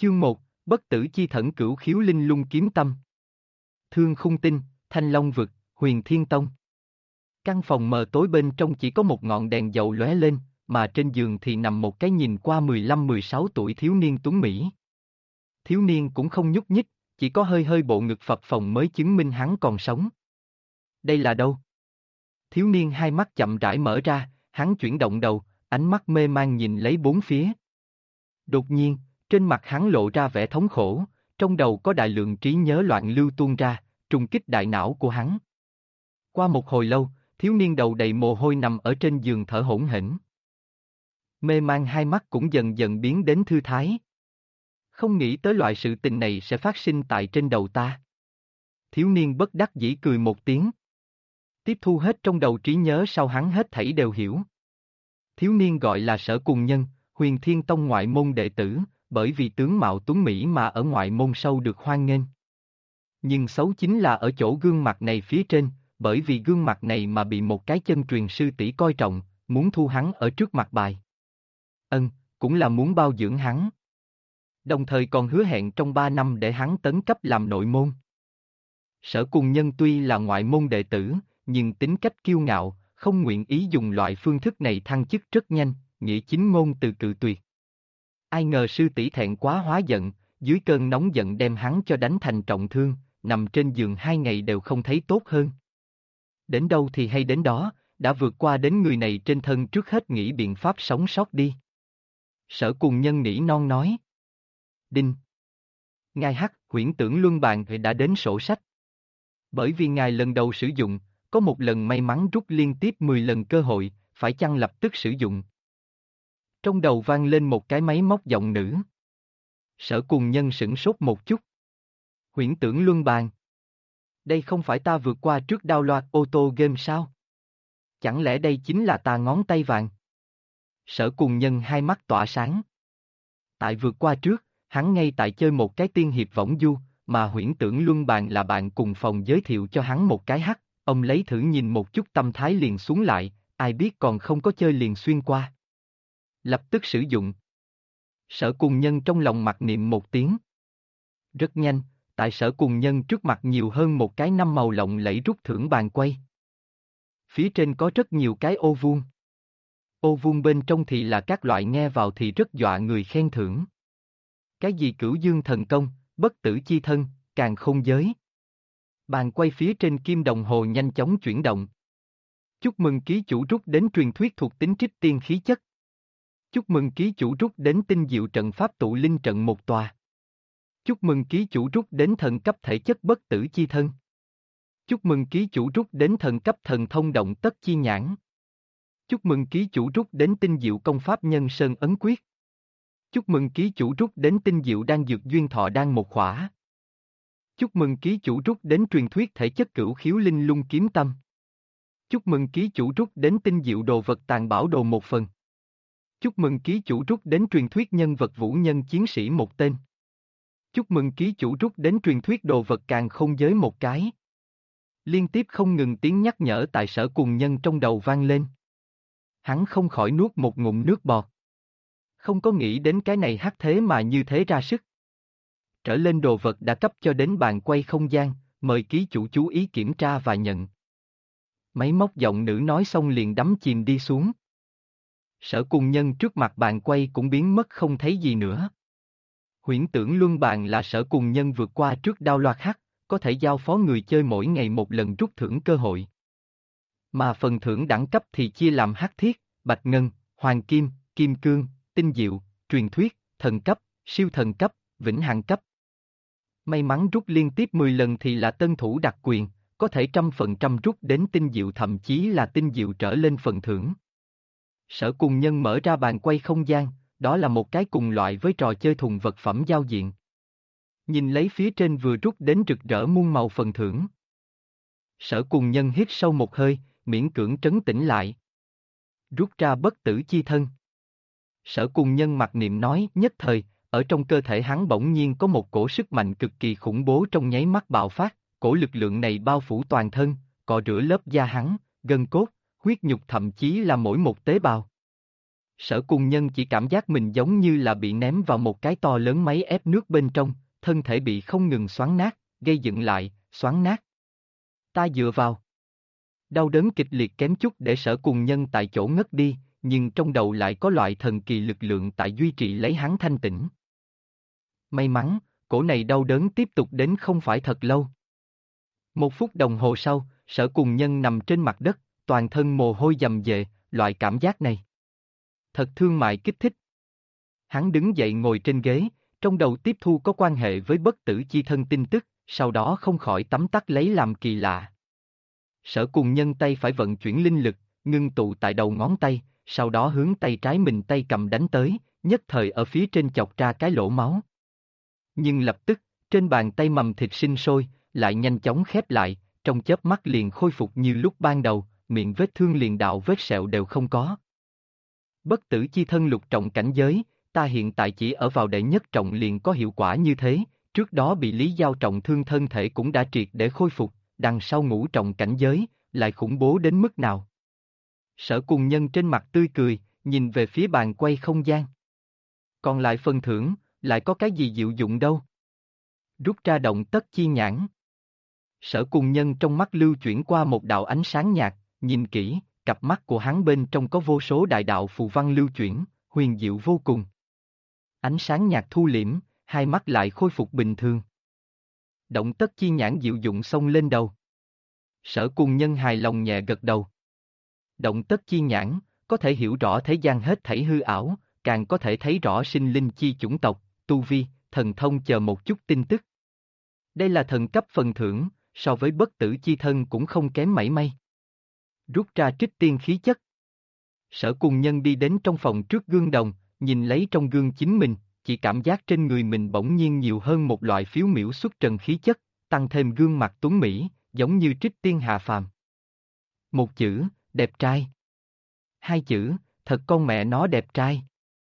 Chương 1, Bất tử chi thẩn cửu khiếu linh lung kiếm tâm. Thương khung tinh, Thanh Long vực, Huyền Thiên Tông. Căn phòng mờ tối bên trong chỉ có một ngọn đèn dầu lóe lên, mà trên giường thì nằm một cái nhìn qua 15-16 tuổi thiếu niên tuấn mỹ. Thiếu niên cũng không nhúc nhích, chỉ có hơi hơi bộ ngực phập phồng mới chứng minh hắn còn sống. Đây là đâu? Thiếu niên hai mắt chậm rãi mở ra, hắn chuyển động đầu, ánh mắt mê man nhìn lấy bốn phía. Đột nhiên, trên mặt hắn lộ ra vẻ thống khổ, trong đầu có đại lượng trí nhớ loạn lưu tuôn ra, trùng kích đại não của hắn. Qua một hồi lâu, thiếu niên đầu đầy mồ hôi nằm ở trên giường thở hổn hển. Mê man hai mắt cũng dần dần biến đến thư thái. Không nghĩ tới loại sự tình này sẽ phát sinh tại trên đầu ta. Thiếu niên bất đắc dĩ cười một tiếng. Tiếp thu hết trong đầu trí nhớ sau hắn hết thảy đều hiểu. Thiếu niên gọi là Sở Cùng Nhân, Huyền Thiên Tông ngoại môn đệ tử, bởi vì tướng mạo tuấn mỹ mà ở ngoại môn sâu được hoan nghênh. Nhưng xấu chính là ở chỗ gương mặt này phía trên, bởi vì gương mặt này mà bị một cái chân truyền sư tỷ coi trọng, muốn thu hắn ở trước mặt bài. Cũng là muốn bao dưỡng hắn. Đồng thời còn hứa hẹn trong 3 năm để hắn tấn cấp làm nội môn. Sở Cùng Nhân tuy là ngoại môn đệ tử, nhưng tính cách kiêu ngạo, không nguyện ý dùng loại phương thức này thăng chức rất nhanh, nghĩa chính ngôn từ cự tuyệt. Ai ngờ sư tỷ thẹn quá hóa giận, dưới cơn nóng giận đem hắn cho đánh thành trọng thương, nằm trên giường 2 ngày đều không thấy tốt hơn. Đến đâu thì hay đến đó, đã vượt qua đến người này trên thân trước hết nghĩ biện pháp sống sót đi. Sở Cùng Nhân nỉ non nói. Đinh. Ngài Hắc, huyễn tưởng luân bàn đã đến sổ sách. Bởi vì ngài lần đầu sử dụng, có một lần may mắn rút liên tiếp 10 lần cơ hội, phải chăng lập tức sử dụng? Trong đầu vang lên một cái máy móc giọng nữ. Sở Cùng Nhân sửng sốt một chút. Huyễn tưởng luân bàn. Đây không phải ta vượt qua trước đao loạt ô tô game sao? Chẳng lẽ đây chính là ta ngón tay vàng? Sở Cùng Nhân hai mắt tỏa sáng. Tại vượt qua trước, hắn ngay tại chơi một cái tiên hiệp võng du, mà huyễn tưởng luân bàn là bạn cùng phòng giới thiệu cho hắn một cái hắc, ông lấy thử nhìn một chút tâm thái liền xuống lại, ai biết còn không có chơi liền xuyên qua. Lập tức sử dụng. Sở Cùng Nhân trong lòng mặc niệm một tiếng. Rất nhanh, tại Sở Cùng Nhân trước mặt nhiều hơn một cái 5 màu lộng lẫy rút thưởng bàn quay. Phía trên có rất nhiều cái ô vuông. Ô vuông bên trong thì là các loại nghe vào thì rất dọa người khen thưởng. Cái gì Cửu Dương Thần Công, Bất Tử Chi Thân, Càn Khôn Giới. Bàn quay phía trên kim đồng hồ nhanh chóng chuyển động. Chúc mừng ký chủ rút đến truyền thuyết thuộc tính trích tiên khí chất. Chúc mừng ký chủ rút đến tinh diệu trận pháp tụ linh trận một tòa. Chúc mừng ký chủ rút đến thần cấp thể chất bất tử chi thân. Chúc mừng ký chủ rút đến thần cấp thần thông động tất chi nhãn. Chúc mừng ký chủ rút đến tinh diệu công pháp nhân sơn ấn quyết. Chúc mừng ký chủ rút đến tinh diệu đan dược duyên thọ đan một khỏa. Chúc mừng ký chủ rút đến truyền thuyết thể chất cửu khiếu linh lung kiếm tâm. Chúc mừng ký chủ rút đến tinh diệu đồ vật tàn bảo đồ một phần. Chúc mừng ký chủ rút đến truyền thuyết nhân vật vũ nhân chiến sĩ một tên. Chúc mừng ký chủ rút đến truyền thuyết đồ vật càn khôn giới một cái. Liên tiếp không ngừng tiếng nhắc nhở tại Sở Cùng Nhân trong đầu vang lên. Hắn không khỏi nuốt một ngụm nước bọt. Không có nghĩ đến cái này hắc thế mà như thế ra sức. Trở lên đồ vật đã cấp cho đến bàn quay không gian, mời ký chủ chú ý kiểm tra và nhận. Máy móc giọng nữ nói xong liền đắm chìm đi xuống. Sở Cùng Nhân trước mặt bàn quay cũng biến mất không thấy gì nữa. Huyễn tưởng luân bàn là Sở Cùng Nhân vượt qua trước đao loạt hắc, có thể giao phó người chơi mỗi ngày một lần rút thưởng cơ hội. Mà phần thưởng đẳng cấp thì chia làm hắc thiết, bạch ngân, hoàng kim, kim cương, tinh diệu, truyền thuyết, thần cấp, siêu thần cấp, vĩnh hằng cấp. May mắn rút liên tiếp 10 lần thì là tân thủ đặc quyền, có thể 100% rút đến tinh diệu thậm chí là tinh diệu trở lên phần thưởng. Sở Cùng Nhân mở ra bàn quay không gian, đó là một cái cùng loại với trò chơi thùng vật phẩm giao diện. Nhìn lấy phía trên vừa rút đến rực rỡ muôn màu phần thưởng. Sở Cùng Nhân hít sâu một hơi, miễn cưỡng trấn tĩnh lại. Rút ra bất tử chi thân. Sở Cùng Nhân mặc niệm nói nhất thời, ở trong cơ thể hắn bỗng nhiên có một cổ sức mạnh cực kỳ khủng bố trong nháy mắt bạo phát, cổ lực lượng này bao phủ toàn thân, cọ rửa lớp da hắn, gân cốt, huyết nhục thậm chí là mỗi một tế bào. Sở Cùng Nhân chỉ cảm giác mình giống như là bị ném vào một cái to lớn máy ép nước bên trong, thân thể bị không ngừng xoắn nát, gây dựng lại, xoắn nát. Ta dựa vào. Đau đớn kịch liệt kém chút để Sở Cùng Nhân tại chỗ ngất đi, nhưng trong đầu lại có loại thần kỳ lực lượng tại duy trì lấy hắn thanh tĩnh. May mắn, cổ này đau đớn tiếp tục đến không phải thật lâu. 1 phút đồng hồ sau, Sở Cùng Nhân nằm trên mặt đất, toàn thân mồ hôi dầm dề, loại cảm giác này. Thật thương mại kích thích. Hắn đứng dậy ngồi trên ghế, trong đầu tiếp thu có quan hệ với bất tử chi thân tin tức, sau đó không khỏi tấm tắc lấy làm kỳ lạ. Sở Cùng Nhân tay phải vận chuyển linh lực, ngưng tụ tại đầu ngón tay, sau đó hướng tay trái mình tay cầm đánh tới, nhất thời ở phía trên chọc ra cái lỗ máu. Nhưng lập tức, trên bàn tay mầm thịt sinh sôi, lại nhanh chóng khép lại, trong chớp mắt liền khôi phục như lúc ban đầu, miệng vết thương liền đạo vết sẹo đều không có. Bất tử chi thân lục trọng cảnh giới, ta hiện tại chỉ ở vào đệ nhất trọng liền có hiệu quả như thế, trước đó bị Lý Giao trọng thương thân thể cũng đã triệt để khôi phục, đằng sau ngũ trọng cảnh giới, lại khủng bố đến mức nào. Sở Cùng Nhân trên mặt tươi cười, nhìn về phía bàn quay không gian. Còn lại phần thưởng, lại có cái gì diệu dụng đâu. Rút ra động tất chi nhãn. Sở Cùng Nhân trong mắt lưu chuyển qua một đạo ánh sáng nhạt, nhìn kỹ, cặp mắt của hắn bên trong có vô số đại đạo phù văn lưu chuyển, huyền diệu vô cùng. Ánh sáng nhạt thu liễm, hai mắt lại khôi phục bình thường. Động tất chi nhãn diệu dụng xông lên đầu. Sở Cùng Nhân hài lòng nhẹ gật đầu. Động tất chi nhãn, có thể hiểu rõ thế gian hết thảy hư ảo, càng có thể thấy rõ sinh linh chi chủng tộc, tu vi, thần thông chờ một chút tin tức. Đây là thần cấp phần thưởng, so với bất tử chi thân cũng không kém mảy may. Rút ra trích tiên khí chất. Sở Cùng Nhân đi đến trong phòng trước gương đồng, nhìn lấy trong gương chính mình, chỉ cảm giác trên người mình bỗng nhiên nhiều hơn một loại phiếu miểu xuất trần khí chất, tăng thêm gương mặt tuấn mỹ, giống như trích tiên hạ phàm. Một chữ, đẹp trai. Hai chữ, thật con mẹ nó đẹp trai.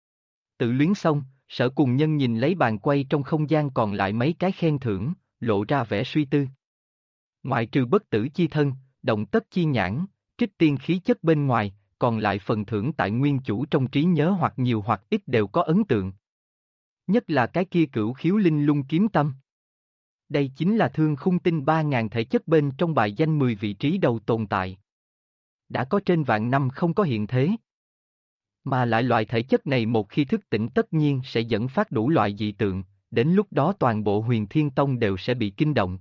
Tự luyến xong, Sở Cùng Nhân nhìn lấy bàn quay trong không gian còn lại mấy cái khen thưởng, lộ ra vẻ suy tư. Ngoại trừ bất tử chi thân, động tất chi nhãn, trích tiên khí chất bên ngoài, còn lại phần thưởng tại nguyên chủ trong trí nhớ hoặc nhiều hoặc ít đều có ấn tượng. Nhất là cái kia cửu khiếu linh lung kiếm tâm. Đây chính là thương khung tinh 3.000 thể chất bên trong bài danh 10 vị trí đầu tồn tại. Đã có trên vạn năm không có hiện thế. Mà lại loại thể chất này một khi thức tỉnh tất nhiên sẽ dẫn phát đủ loại dị tượng, đến lúc đó toàn bộ Huyền Thiên Tông đều sẽ bị kinh động.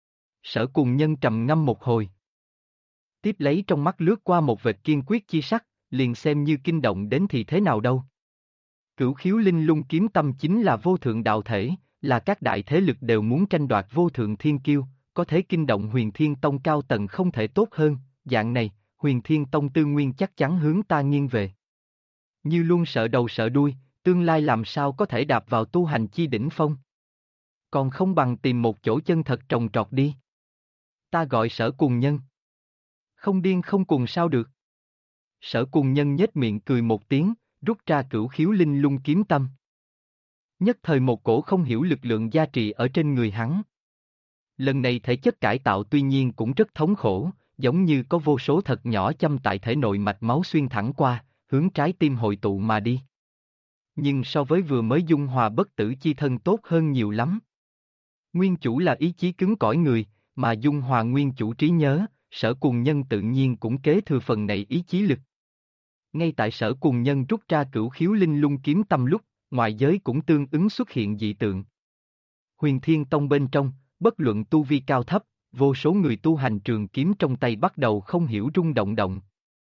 Sở Cùng Nhân trầm ngâm một hồi. Tiếp lấy trong mắt lướt qua một vệt kiên quyết chi sắc, liền xem như kinh động đến thì thế nào đâu. Cửu khiếu linh lung kiếm tâm chính là vô thượng đạo thể, là các đại thế lực đều muốn tranh đoạt vô thượng thiên kiêu, có thể kinh động Huyền Thiên Tông cao tầng không thể tốt hơn, dạng này, Huyền Thiên Tông tư nguyên chắc chắn hướng ta nghiêng về. Như luôn sợ đầu sợ đuôi, tương lai làm sao có thể đạp vào tu hành chi đỉnh phong. Còn không bằng tìm một chỗ chân thật trồng trọt đi. Ta gọi Sở Cùng Nhân. Không điên không cùng sao được. Sở Cùng Nhân nhếch miệng cười một tiếng, rút ra cửu khiếu linh lung kiếm tâm. Nhất thời một cổ không hiểu lực lượng gia trì ở trên người hắn. Lần này thể chất cải tạo tuy nhiên cũng rất thống khổ, giống như có vô số thật nhỏ châm tại thể nội mạch máu xuyên thẳng qua, hướng trái tim hội tụ mà đi. Nhưng so với vừa mới dung hòa bất tử chi thân tốt hơn nhiều lắm. Nguyên chủ là ý chí cứng cỏi người, mà dung hòa nguyên chủ trí nhớ, Sở Cùng Nhân tự nhiên cũng kế thừa phần này ý chí lực. Ngay tại Sở Cùng Nhân rút ra cửu khiếu linh lung kiếm tâm lúc, ngoại giới cũng tương ứng xuất hiện dị tượng. Huyền Thiên Tông bên trong, bất luận tu vi cao thấp, vô số người tu hành trường kiếm trong tay bắt đầu không hiểu rung động động.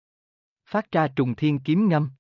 Phát ra trùng thiên kiếm ngâm.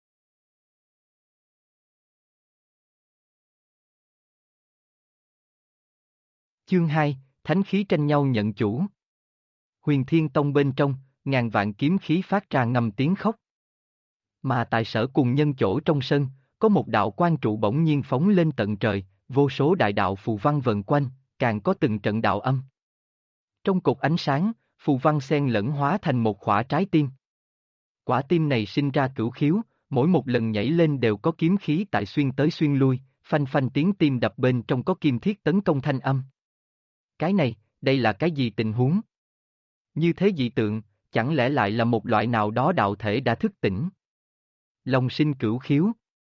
Chương 2, Thánh khí tranh nhau nhận chủ. Huyền Thiên Tông bên trong, ngàn vạn kiếm khí phát ra ngâm tiếng khóc. Mà tại Sở Cùng Nhân chỗ trong sân, có một đạo quan trụ bỗng nhiên phóng lên tận trời, vô số đại đạo phù văn vần quanh, càng có từng trận đạo âm. Trong cột ánh sáng, phù văn xen lẫn hóa thành một quả trái tim. Quả tim này sinh ra cửu khiếu, mỗi một lần nhảy lên đều có kiếm khí tại xuyên tới xuyên lui, phanh phanh tiếng tim đập bên trong có kim thiết tấn công thanh âm. Cái này, đây là cái gì tình huống? Như thế dị tượng, chẳng lẽ lại là một loại nào đó đạo thể đã thức tỉnh? Long sinh cửu khiếu.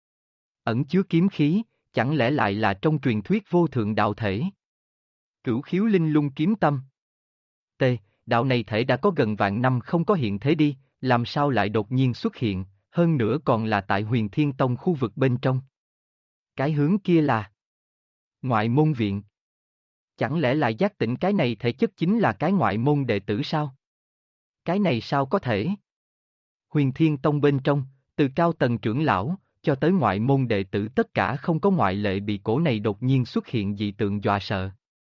Ẩn chứa kiếm khí, chẳng lẽ lại là trong truyền thuyết vô thượng đạo thể? Cửu khiếu linh lung kiếm tâm. T, đạo này thể đã có gần vạn năm không có hiện thế đi, làm sao lại đột nhiên xuất hiện, hơn nữa còn là tại Huyền Thiên Tông khu vực bên trong. Cái hướng kia là ngoại môn viện. Chẳng lẽ lại giác tỉnh cái này thể chất chính là cái ngoại môn đệ tử sao? Cái này sao có thể? Huyền Thiên Tông bên trong, từ cao tầng trưởng lão, cho tới ngoại môn đệ tử tất cả không có ngoại lệ bị cổ này đột nhiên xuất hiện dị tượng dọa sợ.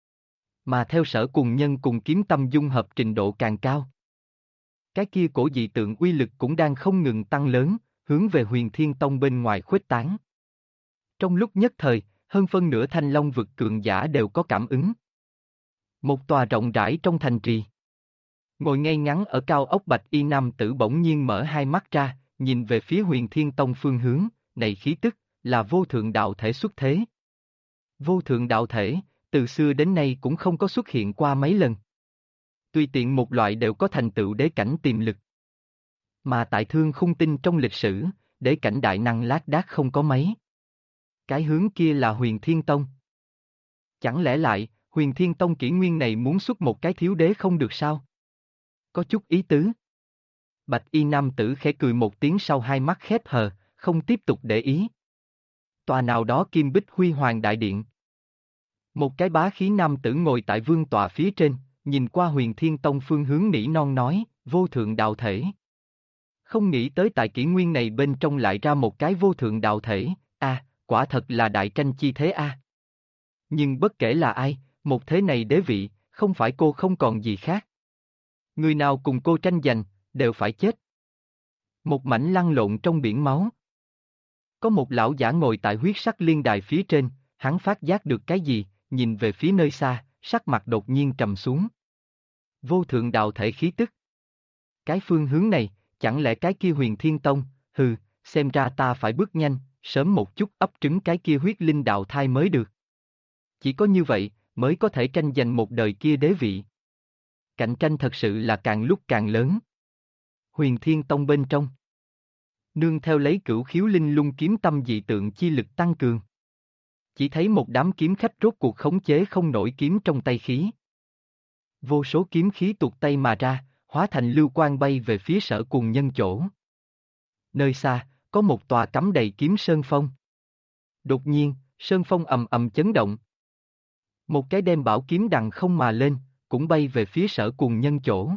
Mà theo Sở Cùng Nhân cùng kiếm tâm dung hợp trình độ càng cao. Cái kia cổ dị tượng uy lực cũng đang không ngừng tăng lớn, hướng về Huyền Thiên Tông bên ngoài khuếch tán. Trong lúc nhất thời, hơn phân nửa Thanh Long vực cường giả đều có cảm ứng. Một tòa rộng rãi trong thành trì. Ngồi ngay ngắn ở cao ốc bạch y nam tử bỗng nhiên mở hai mắt ra, nhìn về phía Huyền Thiên Tông phương hướng, này khí tức, là vô thượng đạo thể xuất thế. Vô thượng đạo thể, từ xưa đến nay cũng không có xuất hiện qua mấy lần. Tùy tiện một loại đều có thành tựu đế cảnh tiềm lực. Mà tại Thương Khung Tinh trong lịch sử, đế cảnh đại năng lác đác không có mấy. Cái hướng kia là Huyền Thiên Tông. Chẳng lẽ lại, Huyền Thiên Tông kỷ nguyên này muốn xuất một cái thiếu đế không được sao? Có chút ý tứ. Bạch y nam tử khẽ cười một tiếng sau hai mắt khép hờ, không tiếp tục để ý. Tòa nào đó kim bích huy hoàng đại điện. Một cái bá khí nam tử ngồi tại vương tọa phía trên, nhìn qua Huyền Thiên Tông phương hướng nỉ non nói, vô thượng đạo thể. Không nghĩ tới tại kỷ nguyên này bên trong lại ra một cái vô thượng đạo thể, quả thật là đại tranh chi thế a. Nhưng bất kể là ai, một thế này đế vị, không phải cô không còn gì khác. Người nào cùng cô tranh giành, đều phải chết. Một mảnh lăn lộn trong biển máu. Có một lão giả ngồi tại huyết sắc liên đài phía trên, hắn phát giác được cái gì, nhìn về phía nơi xa, sắc mặt đột nhiên trầm xuống. Vô thượng đạo thể khí tức. Cái phương hướng này, chẳng lẽ cái kia Huyền Thiên Tông, xem ra ta phải bước nhanh, sớm một chút ấp trứng cái kia huyết linh đạo thai mới được. Chỉ có như vậy, mới có thể tranh giành một đời kia đế vị. Cạnh tranh thật sự là càng lúc càng lớn. Huyền Thiên Tông bên trong. Nương theo lấy cửu khiếu linh lung kiếm tâm dị tượng chi lực tăng cường. Chỉ thấy một đám kiếm khách rốt cuộc khống chế không nổi kiếm trong tay khí. Vô số kiếm khí tuột tay mà ra, hóa thành lưu quang bay về phía Sở Cùng Nhân chỗ. Nơi xa, có một tòa cắm đầy kiếm sơn phong. Đột nhiên, sơn phong ầm ầm chấn động. Một cái đem bảo kiếm đằng không mà lên, cũng bay về phía Sở Cùng Nhân chỗ.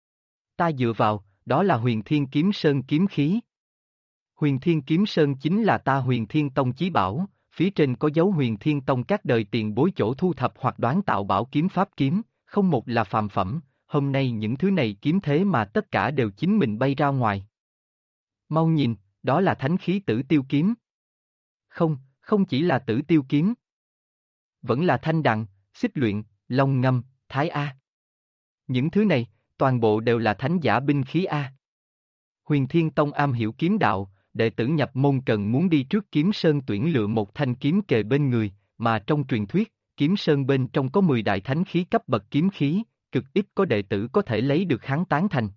Ta dựa vào, đó là Huyền Thiên Kiếm Sơn kiếm khí. Huyền Thiên Kiếm Sơn chính là ta Huyền Thiên Tông chí bảo, phía trên có dấu Huyền Thiên Tông các đời tiền bối chỗ thu thập hoặc đoán tạo bảo kiếm pháp kiếm, không một là phàm phẩm, hôm nay những thứ này kiếm thế mà tất cả đều chính mình bay ra ngoài. Mau nhìn, đó là thánh khí Tử Tiêu kiếm. Không, không chỉ là Tử Tiêu kiếm. Vẫn là Thanh Đằng, Xích Luyện, Long Ngâm, Thái A. Những thứ này, toàn bộ đều là thánh giả binh khí A. Huyền Thiên Tông am hiểu kiếm đạo, đệ tử nhập môn cần muốn đi trước Kiếm Sơn tuyển lựa một thanh kiếm kề bên người, mà trong truyền thuyết, Kiếm Sơn bên trong có 10 đại thánh khí cấp bậc kiếm khí, cực ít có đệ tử có thể lấy được hắn tán thành.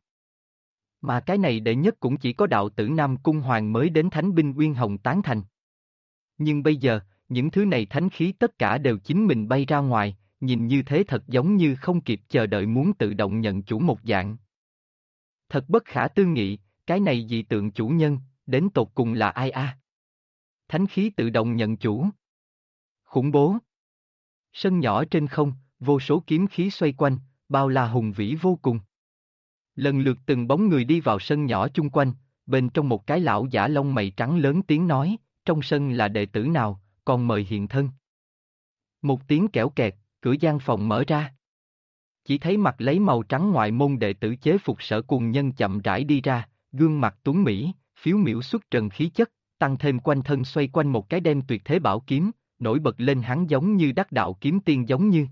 Mà cái này đệ nhất cũng chỉ có đạo tử Nam Cung Hoàng mới đến Thánh binh Uyên Hồng tán thành. Nhưng bây giờ, những thứ này thánh khí tất cả đều chính mình bay ra ngoài, nhìn như thế thật giống như không kịp chờ đợi muốn tự động nhận chủ một dạng. Thật bất khả tư nghị, cái này dị tượng chủ nhân, đến tột cùng là ai a? Thánh khí tự động nhận chủ. Khủng bố. Sân nhỏ trên không, vô số kiếm khí xoay quanh, bao la hùng vĩ vô cùng. Lần lượt từng bóng người đi vào sân nhỏ chung quanh, bên trong một cái lão giả lông mày trắng lớn tiếng nói, trong sân là đệ tử nào, còn mời hiện thân. Một tiếng kẽo kẹt, cửa gian phòng mở ra. Chỉ thấy mặt lấy màu trắng ngoại môn đệ tử chế phục Sở Cùng Nhân chậm rãi đi ra, gương mặt tuấn mỹ, phiếu miểu xuất trần khí chất, tăng thêm quanh thân xoay quanh một cái đem tuyệt thế bảo kiếm, nổi bật lên hắn giống như đắc đạo kiếm tiên giống như.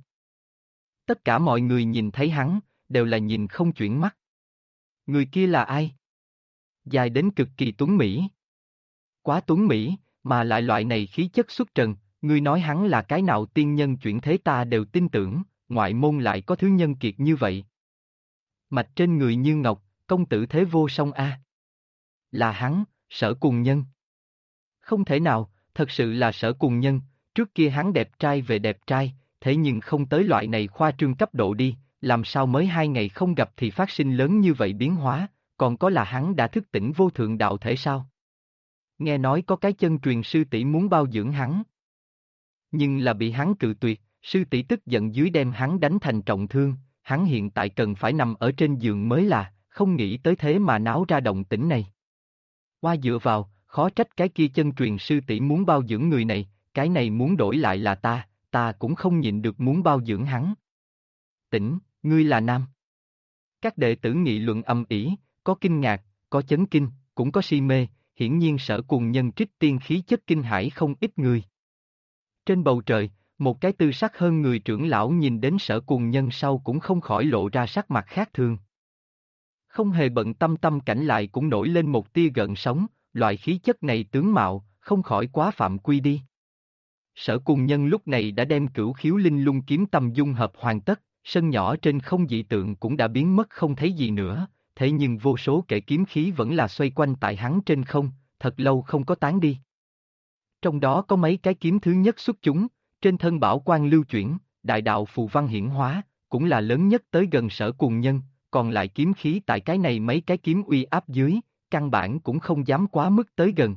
Tất cả mọi người nhìn thấy hắn, đều là nhìn không chuyển mắt. Người kia là ai? Dài đến cực kỳ tuấn mỹ. Quá tuấn mỹ, mà lại loại này khí chất xuất trần, ngươi nói hắn là cái nào tiên nhân chuyển thế ta đều tin tưởng, ngoại môn lại có thứ nhân kiệt như vậy. Mạch trên người như ngọc, công tử thế vô song a. Là hắn, Sở Cùng Nhân. Không thể nào, thật sự là Sở Cùng Nhân, trước kia hắn đẹp trai về đẹp trai, thế nhưng không tới loại này khoa trương cấp độ đi, làm sao mới 2 ngày không gặp thì phát sinh lớn như vậy biến hóa, còn có là hắn đã thức tỉnh vô thượng đạo thể sao? Nghe nói có cái chân truyền sư tỷ muốn bao dưỡng hắn. Nhưng là bị hắn cự tuyệt, sư tỷ tức giận dưới đem hắn đánh thành trọng thương, hắn hiện tại cần phải nằm ở trên giường mới là, không nghĩ tới thế mà náo ra động tĩnh này. Qua dựa vào, khó trách cái kia chân truyền sư tỷ muốn bao dưỡng người này, cái này muốn đổi lại là ta cũng không nhịn được muốn bao dưỡng hắn. Tỉnh, ngươi là nam. Các đệ tử nghị luận âm ỉ, có kinh ngạc, có chấn kinh, cũng có si mê, hiển nhiên Sở Cùng Nhân trích tiên khí chất kinh hãi không ít người. Trên bầu trời, một cái tư sắc hơn người trưởng lão nhìn đến Sở Cùng Nhân sau cũng không khỏi lộ ra sắc mặt khác thường. Không hề bận tâm tâm cảnh lại cũng nổi lên một tia gợn sóng, loại khí chất này tướng mạo, không khỏi quá phạm quy đi. Sở Cùng Nhân lúc này đã đem Cửu Khiếu Linh Lung kiếm tâm dung hợp hoàn tất, sân nhỏ trên không dị tượng cũng đã biến mất không thấy gì nữa, thế nhưng vô số kẻ kiếm khí vẫn là xoay quanh tại hắn trên không, thật lâu không có tán đi. Trong đó có mấy cái kiếm thứ nhất xuất chúng, trên thân bảo quang lưu chuyển, đại đạo phù văn hiển hóa, cũng là lớn nhất tới gần Sở Cùng Nhân, còn lại kiếm khí tại cái này mấy cái kiếm uy áp dưới, căn bản cũng không dám quá mức tới gần.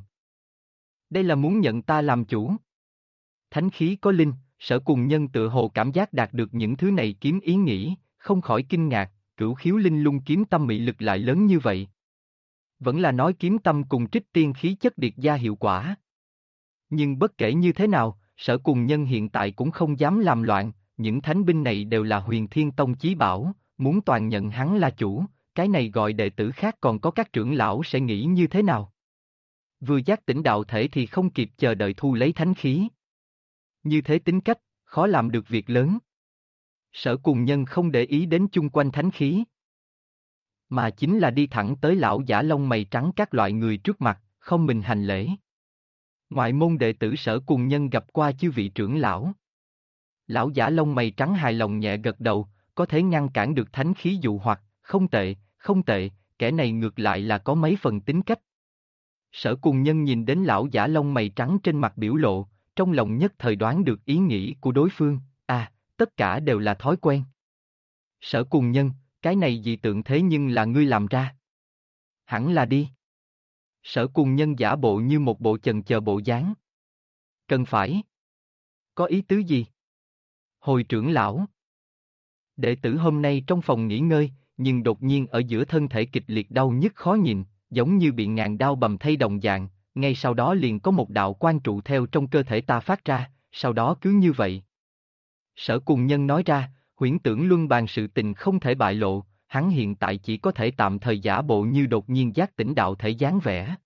Đây là muốn nhận ta làm chủ. Thánh khí có linh, Sở Cùng Nhân tựa hồ cảm giác đạt được những thứ này kiếm ý nghĩ, không khỏi kinh ngạc, Cửu Khiếu Linh Lung kiếm tâm mị lực lại lớn như vậy. Vẫn là nói kiếm tâm cùng trích tiên khí chất điệt gia hiệu quả. Nhưng bất kể như thế nào, Sở Cùng Nhân hiện tại cũng không dám làm loạn, những thánh binh này đều là Huyền Thiên Tông chí bảo, muốn toàn nhận hắn là chủ, cái này gọi đệ tử khác còn có các trưởng lão sẽ nghĩ như thế nào? Vừa giác tỉnh đạo thể thì không kịp chờ đợi thu lấy thánh khí. Như thế tính cách, khó làm được việc lớn. Sở Cùng Nhân không để ý đến chung quanh thánh khí, mà chính là đi thẳng tới lão giả lông mày trắng các loại người trước mặt, không mình hành lễ. Ngoại môn đệ tử Sở Cùng Nhân gặp qua chư vị trưởng lão. Lão giả lông mày trắng hài lòng nhẹ gật đầu, có thể ngăn cản được thánh khí dụ hoặc, không tệ, không tệ, kẻ này ngược lại là có mấy phần tính cách. Sở Cùng Nhân nhìn đến lão giả lông mày trắng trên mặt biểu lộ, trong lòng nhất thời đoán được ý nghĩ của đối phương, tất cả đều là thói quen. Sở Cùng Nhân, cái này dị tượng thế nhưng là ngươi làm ra. Hẳn là đi. Sở Cùng Nhân giả bộ như một bộ chần chờ bộ dáng. Cần phải. Có ý tứ gì? Hồi trưởng lão. Đệ tử hôm nay trong phòng nghỉ ngơi, nhưng đột nhiên ở giữa thân thể kịch liệt đau nhức khó nhìn, giống như bị ngàn đao bầm thây đồng dạng, ngay sau đó liền có một đạo quan trụ theo trong cơ thể ta phát ra, sau đó cứ như vậy. Sở Cùng Nhân nói ra, huyễn tưởng luân bàn sự tình không thể bại lộ, hắn hiện tại chỉ có thể tạm thời giả bộ như đột nhiên giác tỉnh đạo thể dáng vẻ.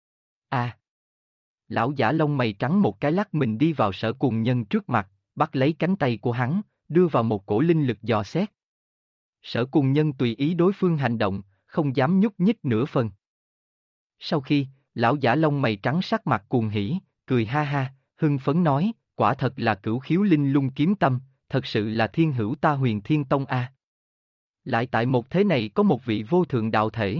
Lão giả lông mày trắng một cái lắc mình đi vào Sở Cùng Nhân trước mặt, bắt lấy cánh tay của hắn, đưa vào một cổ linh lực dò xét. Sở Cùng Nhân tùy ý đối phương hành động, không dám nhúc nhích nửa phần. Sau khi, lão giả lông mày trắng sắc mặt cuồng hỉ, cười ha ha, hưng phấn nói, quả thật là Cửu Khiếu Linh Lung kiếm tâm, thật sự là thiên hữu ta Huyền Thiên Tông a. Lại tại một thế này có một vị vô thượng đạo thể.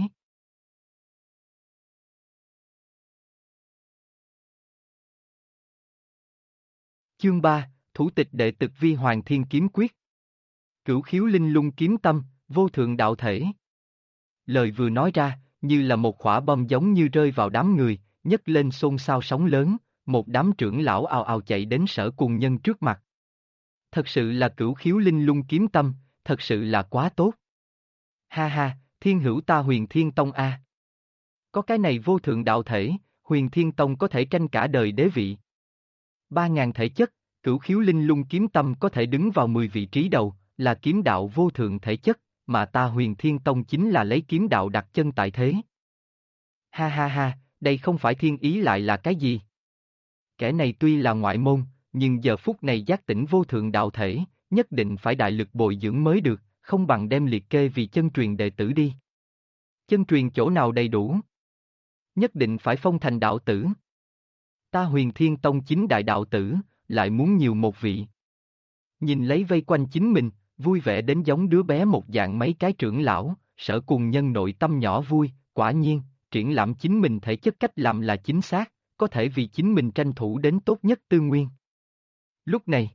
Chương 3, Thủ tịch đệ tử Vi Hoàng Thiên Kiếm Quyết. Cửu Khiếu Linh Lung kiếm tâm, vô thượng đạo thể. Lời vừa nói ra, như là một quả bom giống như rơi vào đám người, nhấc lên xôn xao sóng lớn, một đám trưởng lão ào ào chạy đến Sở Cùng Nhân trước mặt. Thật sự là Cửu Khiếu Linh Lung kiếm tâm, thật sự là quá tốt. Ha ha, thiên hữu ta Huyền Thiên Tông a. Có cái này vô thượng đạo thể, Huyền Thiên Tông có thể tranh cả đời đế vị. 3.000 thể chất, Cửu Khiếu Linh Lung kiếm tâm có thể đứng vào 10 vị trí đầu, là kiếm đạo vô thượng thể chất, mà ta Huyền Thiên Tông chính là lấy kiếm đạo đặt chân tại thế. Ha ha ha, đây không phải thiên ý lại là cái gì? Kẻ này tuy là ngoại môn, nhưng giờ phút này giác tỉnh vô thượng đạo thể, nhất định phải đại lực bồi dưỡng mới được, không bằng đem liệt kê vì chân truyền đệ tử đi. Chân truyền chỗ nào đầy đủ? Nhất định phải phong thành đạo tử. Ta Huyền Thiên Tông chính đại đạo tử, lại muốn nhiều một vị. Nhìn lấy vây quanh chính mình, vui vẻ đến giống đứa bé một dạng mấy cái trưởng lão, Sở Cùng Nhân nội tâm nhỏ vui, quả nhiên, triển lãm chính mình thể chất cách làm là chính xác, có thể vì chính mình tranh thủ đến tốt nhất tư nguyên. Lúc này,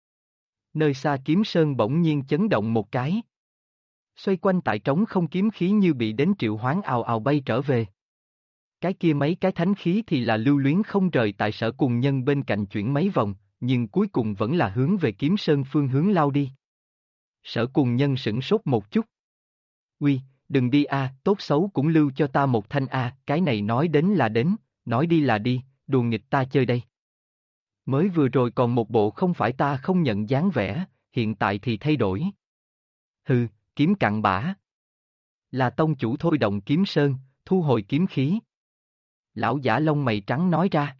nơi xa kiếm sơn bỗng nhiên chấn động một cái. Xoay quanh tại trống không kiếm khí như bị đến triệu hoán ào ào bay trở về. Cái kia mấy cái thánh khí thì là lưu luyến không rời tại Sở Cùng Nhân bên cạnh chuyển mấy vòng, nhưng cuối cùng vẫn là hướng về kiếm sơn phương hướng lao đi. Sở Cùng Nhân sửng sốt một chút. Uy, đừng đi a, tốt xấu cũng lưu cho ta một thanh a, cái này nói đến là đến, nói đi là đi, đùa nghịch ta chơi đây. Mới vừa rồi còn một bộ không phải ta không nhận dáng vẻ, hiện tại thì thay đổi. Hừ, kiếm cặn bã. Là tông chủ thôi động kiếm sơn, thu hồi kiếm khí. Lão giả lông mày trắng nói ra.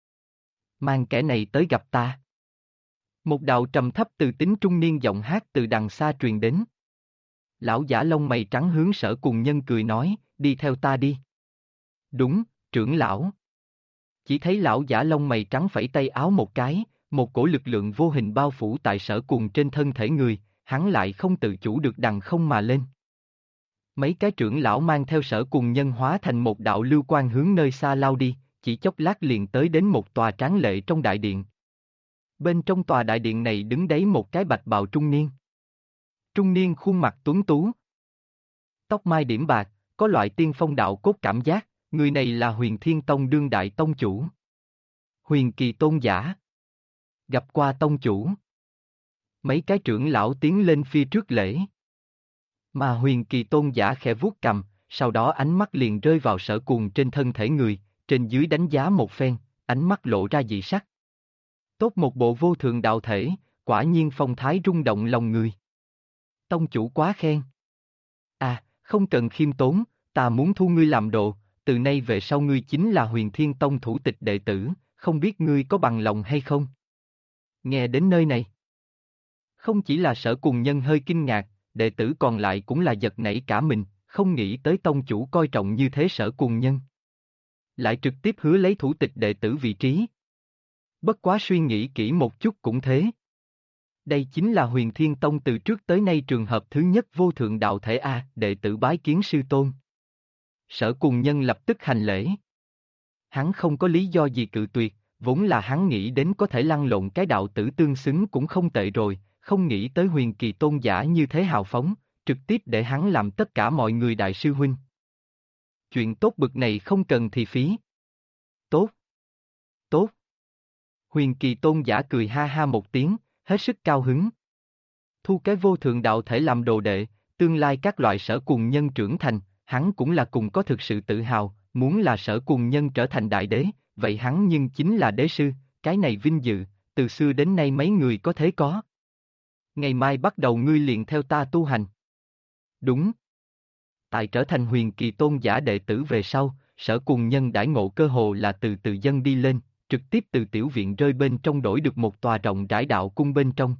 Mang kẻ này tới gặp ta. Một đạo trầm thấp từ tính trung niên giọng hát từ đằng xa truyền đến. Lão giả lông mày trắng hướng Sở Cùng Nhân cười nói, đi theo ta đi. Đúng, trưởng lão. Chỉ thấy lão giả lông mày trắng phẩy tay áo một cái, một cổ lực lượng vô hình bao phủ tại Sở Cùng trên thân thể người, hắn lại không tự chủ được đằng không mà lên. Mấy cái trưởng lão mang theo Sở Cùng Nhân hóa thành một đạo lưu quang hướng nơi xa lao đi, chỉ chốc lát liền tới đến một tòa tráng lệ trong đại điện. Bên trong tòa đại điện này đứng đấy một cái bạch bào trung niên. Trung niên khuôn mặt tuấn tú. Tóc mai điểm bạc, có loại tiên phong đạo cốt cảm giác, người này là Huyền Thiên Tông đương đại tông chủ. Huyền Kỳ Tôn giả. Gặp qua tông chủ. Mấy cái trưởng lão tiến lên phía trước lễ. Mà Huyền Kỳ Tôn giả khẽ vuốt cằm, sau đó ánh mắt liền rơi vào Sở Cùng trên thân thể người, trên dưới đánh giá một phen, ánh mắt lộ ra dị sắc. Tốt một bộ vô thượng đạo thể, quả nhiên phong thái rung động lòng người. Tông chủ quá khen. À, không cần khiêm tốn, ta muốn thu ngươi làm đồ, từ nay về sau ngươi chính là Huyền Thiên Tông thủ tịch đệ tử, không biết ngươi có bằng lòng hay không? Nghe đến nơi này. Không chỉ là Sở Cùng Nhân hơi kinh ngạc, đệ tử còn lại cũng là giật nảy cả mình, không nghĩ tới tông chủ coi trọng như thế Sở Cùng Nhân. Lại trực tiếp hứa lấy thủ tịch đệ tử vị trí. Bất quá suy nghĩ kỹ một chút cũng thế. Đây chính là Huyền Thiên Tông từ trước tới nay trường hợp thứ nhất vô thượng đạo thể A, đệ tử bái kiến sư tôn. Sở Cùng Nhân lập tức hành lễ. Hắn không có lý do gì cự tuyệt, vốn là hắn nghĩ đến có thể lăn lộn cái đạo tử tương xứng cũng không tệ rồi, không nghĩ tới Huyền Kỳ Tôn giả như thế hào phóng, trực tiếp để hắn làm tất cả mọi người đại sư huynh. Chuyện tốt bực này không cần thì phí. Tốt. Tốt. Huyền Kỳ Tôn giả cười ha ha một tiếng, hết sức cao hứng. Thu cái vô thượng đạo thể làm đồ đệ, tương lai các loại Sở Cùng Nhân trưởng thành, hắn cũng là cùng có thực sự tự hào, muốn là Sở Cùng Nhân trở thành đại đế, vậy hắn nhưng chính là đế sư, cái này vinh dự, từ xưa đến nay mấy người có thế có. Ngày mai bắt đầu ngươi liền theo ta tu hành. Đúng. Tại trở thành Huyền Kỳ Tôn giả đệ tử về sau, Sở Cùng Nhân đãi ngộ cơ hồ là từ từ dân đi lên, trực tiếp từ tiểu viện rơi bên trong đổi được một tòa rộng rãi đạo cung bên trong.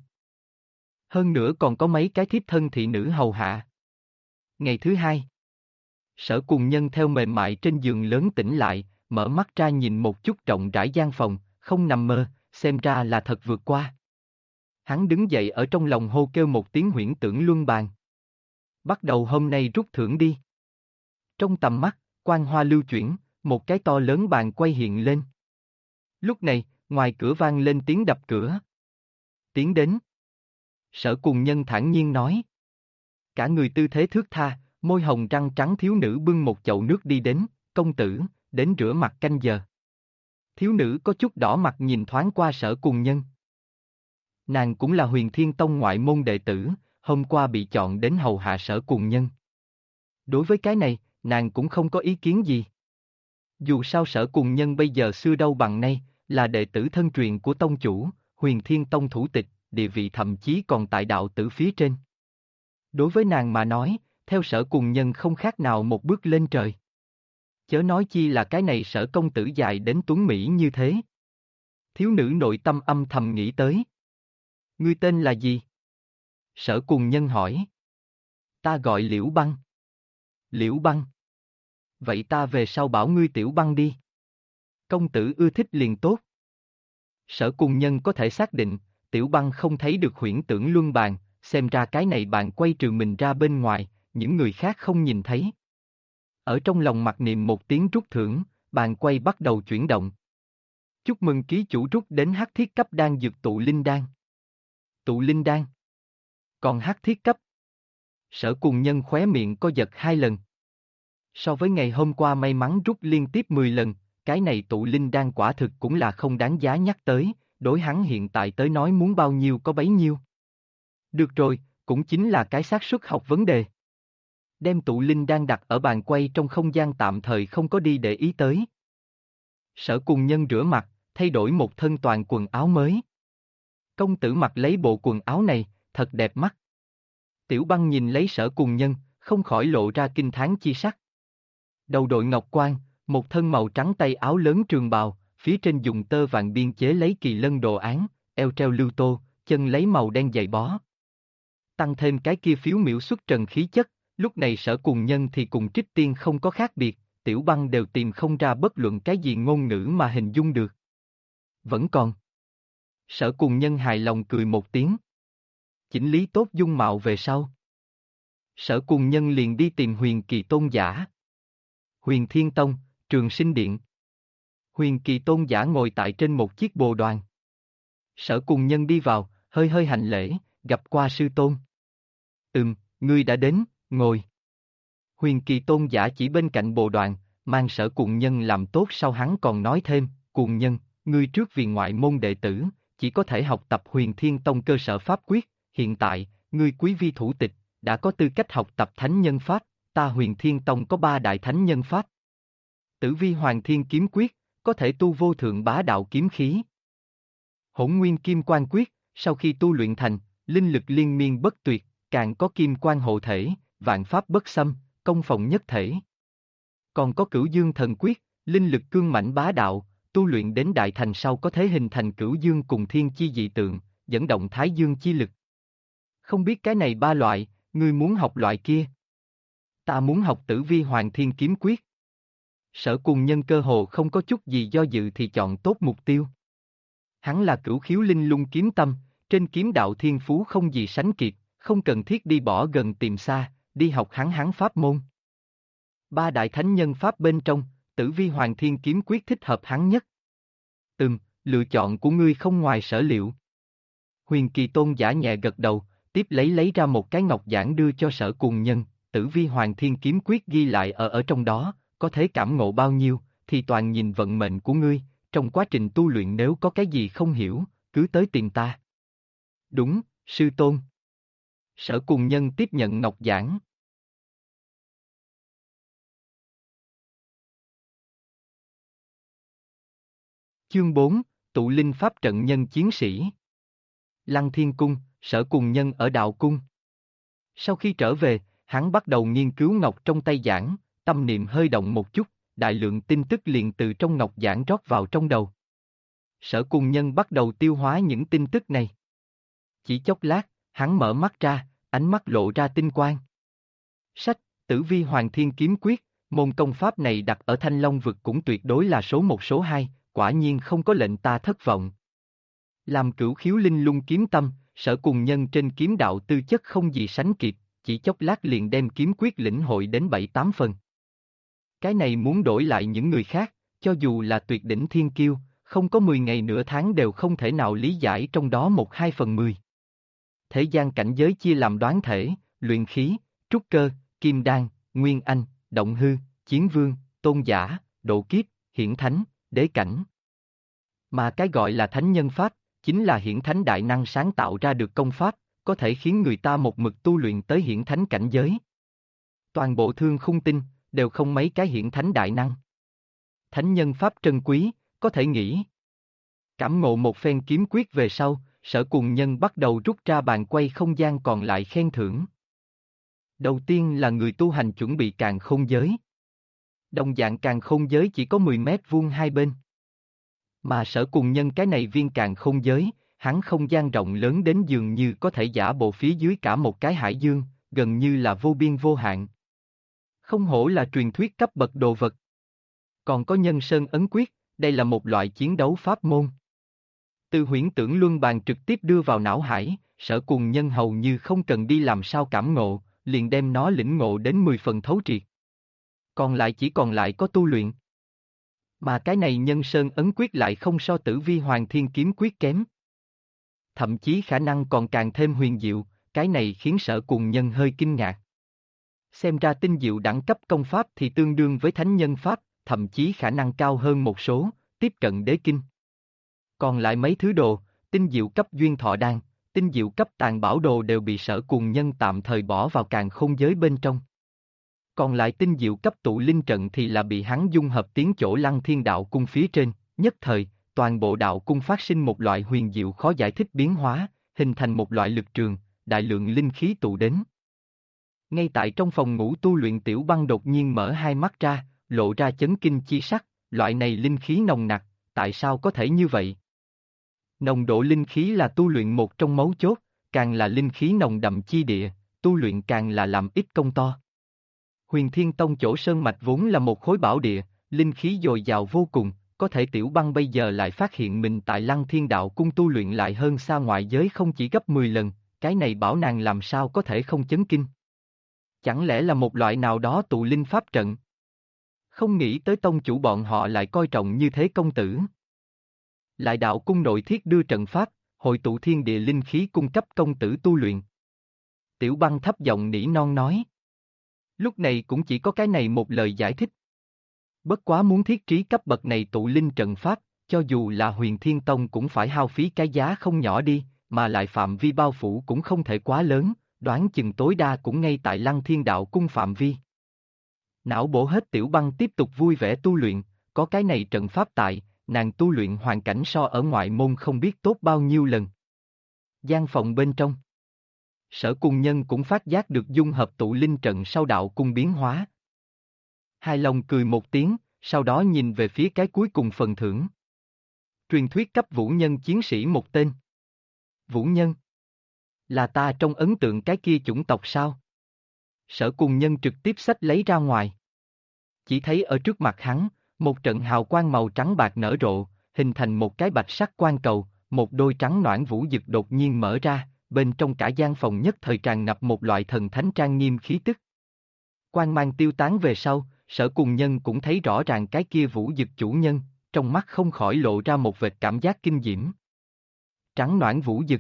Hơn nữa còn có mấy cái thiếp thân thị nữ hầu hạ. Ngày thứ hai, Sở Cùng Nhân theo mềm mại trên giường lớn tỉnh lại, mở mắt ra nhìn một chút rộng rãi gian phòng, không nằm mơ, xem ra là thật vượt qua. Hắn đứng dậy ở trong lòng hô kêu một tiếng huyễn tưởng luân bàn. Bắt đầu hôm nay rút thưởng đi. Trong tầm mắt, quang hoa lưu chuyển, một cái to lớn bàn quay hiện lên. Lúc này, ngoài cửa vang lên tiếng đập cửa. Tiến đến. Sở Cùng Nhân thản nhiên nói. Cả người tư thế thướt tha, môi hồng răng trắng thiếu nữ bưng một chậu nước đi đến, công tử, đến rửa mặt canh giờ. Thiếu nữ có chút đỏ mặt nhìn thoáng qua Sở Cùng Nhân. Nàng cũng là Huyền Thiên Tông ngoại môn đệ tử, hôm qua bị chọn đến hầu hạ Sở Cùng Nhân. Đối với cái này, nàng cũng không có ý kiến gì. Dù sao Sở Cùng Nhân bây giờ xưa đâu bằng nay, là đệ tử thân truyền của tông chủ, Huyền Thiên Tông thủ tịch, địa vị thậm chí còn tại đạo tử phía trên. Đối với nàng mà nói, theo Sở Cùng Nhân không khác nào một bước lên trời. Chớ nói chi là cái này Sở công tử dài đến tuấn mỹ như thế. Thiếu nữ nội tâm âm thầm nghĩ tới. Ngươi tên là gì? Sở Cùng Nhân hỏi. Ta gọi Liễu Băng. Liễu Băng. Vậy ta về sau bảo ngươi Tiểu Băng đi. Công tử ưa thích liền tốt. Sở Cùng Nhân có thể xác định, Tiểu Băng không thấy được huyễn tưởng luân bàn, xem ra cái này bàn quay trừ mình ra bên ngoài, những người khác không nhìn thấy. Ở trong lòng mặc niệm một tiếng rút thưởng, bàn quay bắt đầu chuyển động. Chúc mừng ký chủ rút đến hắc thiết cấp đan dược tụ linh đan. Tụ linh đan. Còn hắc thiết cấp. Sở Cùng Nhân khóe miệng co giật 2 lần. So với ngày hôm qua may mắn rút liên tiếp 10 lần, cái này tụ linh đan quả thực cũng là không đáng giá nhắc tới, đối hắn hiện tại tới nói muốn bao nhiêu có bấy nhiêu. Được rồi, cũng chính là cái xác suất học vấn đề. Đem tụ linh đan đặt ở bàn quay trong không gian tạm thời không có đi để ý tới. Sở Cùng Nhân rửa mặt, thay đổi một thân toàn quần áo mới. Công tử mặc lấy bộ quần áo này, thật đẹp mắt. Tiểu Băng nhìn lấy Sở Cùng Nhân, không khỏi lộ ra kinh thán chi sắc. Đầu đội ngọc quan, một thân màu trắng tay áo lớn trường bào, phía trên dùng tơ vàng biên chế lấy kỳ lân đồ án, eo treo lưu tô, chân lấy màu đen dày bó. Tăng thêm cái kia phiếu miểu xuất trần khí chất, lúc này Sở Cùng Nhân thì cùng Trích Tiên không có khác biệt, Tiểu Băng đều tìm không ra bất luận cái gì ngôn ngữ mà hình dung được. Vẫn còn. Sở Cùng Nhân hài lòng cười một tiếng. Chỉnh lý tốt dung mạo về sau. Sở Cùng Nhân liền đi tìm Huyền Kỳ Tôn giả. Huyền Thiên Tông, Trường Sinh Điện. Huyền Kỳ Tôn giả ngồi tại trên một chiếc bồ đoàn. Sở Cùng Nhân đi vào, hơi hơi hành lễ, gặp qua sư tôn. Ngươi đã đến, ngồi. Huyền Kỳ Tôn giả chỉ bên cạnh bồ đoàn, mang Sở Cùng Nhân làm tốt sau hắn còn nói thêm, Cùng Nhân, ngươi trước vì ngoại môn đệ tử, chỉ có thể học tập Huyền Thiên Tông cơ sở pháp quyết, hiện tại, ngươi quý vi thủ tịch, đã có tư cách học tập Thánh Nhân Pháp, ta Huyền Thiên Tông có 3 đại Thánh Nhân Pháp. Tử vi Hoàng Thiên Kiếm Quyết, có thể tu vô thượng bá đạo kiếm khí. Hỗn Nguyên Kim Quan Quyết, sau khi tu luyện thành, linh lực liên miên bất tuyệt, càng có kim quan hộ thể, vạn pháp bất xâm, công phòng nhất thể. Còn có Cửu Dương Thần Quyết, linh lực cương mãnh bá đạo, tu luyện đến đại thành sau có thể hình thành Cửu Dương cùng thiên chi dị tượng, dẫn động Thái Dương chi lực. Không biết cái này 3 loại, ngươi muốn học loại kia? Ta muốn học Tử vi Hoàng Thiên Kiếm Quyết. Sở Cùng Nhân cơ hồ không có chút gì do dự thì chọn tốt mục tiêu. Hắn là cửu khiếu linh lung kiếm tâm, trên kiếm đạo thiên phú không gì sánh kịp, không cần thiết đi bỏ gần tìm xa, đi học hắn pháp môn. 3 đại thánh nhân pháp bên trong, Tử vi Hoàng Thiên Kiếm Quyết thích hợp hắn nhất. Lựa chọn của ngươi không ngoài sở liệu. Huyền Kỳ Tôn giả nhẹ gật đầu, tiếp lấy ra một cái ngọc giản đưa cho Sở Cùng Nhân, Tử vi Hoàng Thiên Kiếm Quyết ghi lại ở trong đó, có thể cảm ngộ bao nhiêu, thì toàn nhìn vận mệnh của ngươi, trong quá trình tu luyện nếu có cái gì không hiểu, cứ tới tìm ta. Đúng, sư tôn. Sở Cùng Nhân tiếp nhận ngọc giản. Chương 4, Tụ Linh Pháp Trận Nhân Chiến Sĩ. Lăng Thiên Cung, Sở Cùng Nhân ở Đạo Cung. Sau khi trở về, hắn bắt đầu nghiên cứu ngọc trong tay giảng, tâm niệm hơi động một chút, đại lượng tin tức liền từ trong ngọc giảng rót vào trong đầu. Sở Cùng Nhân bắt đầu tiêu hóa những tin tức này. Chỉ chốc lát, hắn mở mắt ra, ánh mắt lộ ra tinh quang. Sách, Tử vi Hoàng Thiên Kiếm Quyết, môn công pháp này đặt ở Thanh Long vực cũng tuyệt đối là số 1 số 2, quả nhiên không có lệnh ta thất vọng. Làm cửu khiếu linh lung kiếm tâm, Sở Cùng Nhân trên kiếm đạo tư chất không gì sánh kịp, chỉ chốc lát liền đem kiếm quyết lĩnh hội đến 7-8 phần. Cái này muốn đổi lại những người khác, cho dù là tuyệt đỉnh thiên kiêu, không có 10 ngày nửa tháng đều không thể nào lý giải trong đó 1-2 phần 10. Thế gian cảnh giới chia làm đoán thể, luyện khí, trúc cơ, kim đan, nguyên anh, động hư, chiến vương, tôn giả, độ kiếp, hiển thánh, đế cảnh. Mà cái gọi là thánh nhân pháp, chính là hiển thánh đại năng sáng tạo ra được công pháp, có thể khiến người ta một mực tu luyện tới hiển thánh cảnh giới. Toàn bộ Thương Khung Tinh, đều không mấy cái hiển thánh đại năng. Thánh nhân pháp trân quý, có thể nghĩ. Cảm ngộ một phen kiếm quyết về sau, Sở Cùng Nhân bắt đầu rút ra bàn quay không gian còn lại khen thưởng. Đầu tiên là người tu hành chuẩn bị càn khôn giới. Đồng dạng càn khôn giới chỉ có 10 mét vuông hai bên. Mà Sở Cùng Nhân cái này viên càn khôn giới, hắn không gian rộng lớn đến dường như có thể giả bộ phía dưới cả một cái hải dương, gần như là vô biên vô hạn. Không hổ là truyền thuyết cấp bậc đồ vật. Còn có Nhân Sơn Ấn Quyết, đây là một loại chiến đấu pháp môn. Từ huyễn tưởng luân bàn trực tiếp đưa vào não hải, Sở Cùng Nhân hầu như không cần đi làm sao cảm ngộ, liền đem nó lĩnh ngộ đến 10 phần thấu triệt. còn lại có tu luyện. Mà cái này Nhân Sơn ấn quyết lại không so Tử Vi Hoàng Thiên kiếm quyết kém. Thậm chí khả năng còn càng thêm huyền diệu, cái này khiến Sở Cùng Nhân hơi kinh ngạc. Xem ra tinh diệu đẳng cấp công pháp thì tương đương với thánh nhân pháp, thậm chí khả năng cao hơn một số, tiếp cận đế kinh. Còn lại mấy thứ đồ, tinh diệu cấp duyên thọ đan, tinh diệu cấp tàn bảo đồ đều bị Sở Cùng Nhân tạm thời bỏ vào càn khôn giới bên trong. Còn lại tinh diệu cấp tụ linh trận thì là bị hắn dung hợp tiến chỗ Lăng Thiên đạo cung phía trên, nhất thời, toàn bộ đạo cung phát sinh một loại huyền diệu khó giải thích biến hóa, hình thành một loại lực trường, đại lượng linh khí tụ đến. Ngay tại trong phòng ngủ tu luyện Tiểu Băng đột nhiên mở hai mắt ra, lộ ra chấn kinh chi sắc, loại này linh khí nồng nặc, tại sao có thể như vậy? Nồng độ linh khí là tu luyện một trong mấu chốt, càng là linh khí nồng đậm chi địa, tu luyện càng là làm ít công to. Huyền Thiên Tông chỗ sơn mạch vốn là một khối bảo địa, linh khí dồi dào vô cùng, có thể Tiểu Băng bây giờ lại phát hiện mình tại Lăng Thiên đạo cung tu luyện lại hơn xa ngoại giới không chỉ gấp 10 lần, cái này bảo nàng làm sao có thể không chấn kinh. Chẳng lẽ là một loại nào đó tụ linh pháp trận? Không nghĩ tới tông chủ bọn họ lại coi trọng như thế công tử. Lại đạo cung nội thiết đưa trận pháp, hội tụ thiên địa linh khí cung cấp công tử tu luyện. Tiểu Băng thấp giọng nỉ non nói. Lúc này cũng chỉ có cái này một lời giải thích. Bất quá muốn thiết trí cấp bậc này tụ linh trận pháp, cho dù là Huyền Thiên Tông cũng phải hao phí cái giá không nhỏ đi, mà lại phạm vi bao phủ cũng không thể quá lớn, đoán chừng tối đa cũng ngay tại Lăng Thiên đạo cung phạm vi. Não bổ hết Tiểu Băng tiếp tục vui vẻ tu luyện, có cái này trận pháp tại, nàng tu luyện hoàn cảnh so ở ngoại môn không biết tốt bao nhiêu lần. Gian phòng bên trong. Sở Cùng Nhân cũng phát giác được dung hợp tụ linh trận sau đạo cung biến hóa. Hài lòng cười một tiếng, sau đó nhìn về phía cái cuối cùng phần thưởng. Truyền thuyết cấp vũ nhân chiến sĩ một tên. Vũ nhân? Là ta trong ấn tượng cái kia chủng tộc sao? Sở Cùng Nhân trực tiếp xách lấy ra ngoài. Chỉ thấy ở trước mặt hắn, một trận hào quang màu trắng bạc nở rộ, hình thành một cái bạch sắc quan cầu, một đôi trắng noãn vũ dực đột nhiên mở ra, bên trong cả gian phòng nhất thời tràn ngập một loại thần thánh trang nghiêm khí tức. Quang mang tiêu tán về sau, Sở Cùng Nhân cũng thấy rõ ràng cái kia vũ dực chủ nhân, trong mắt không khỏi lộ ra một vệt cảm giác kinh diễm. Trắng noãn vũ dực.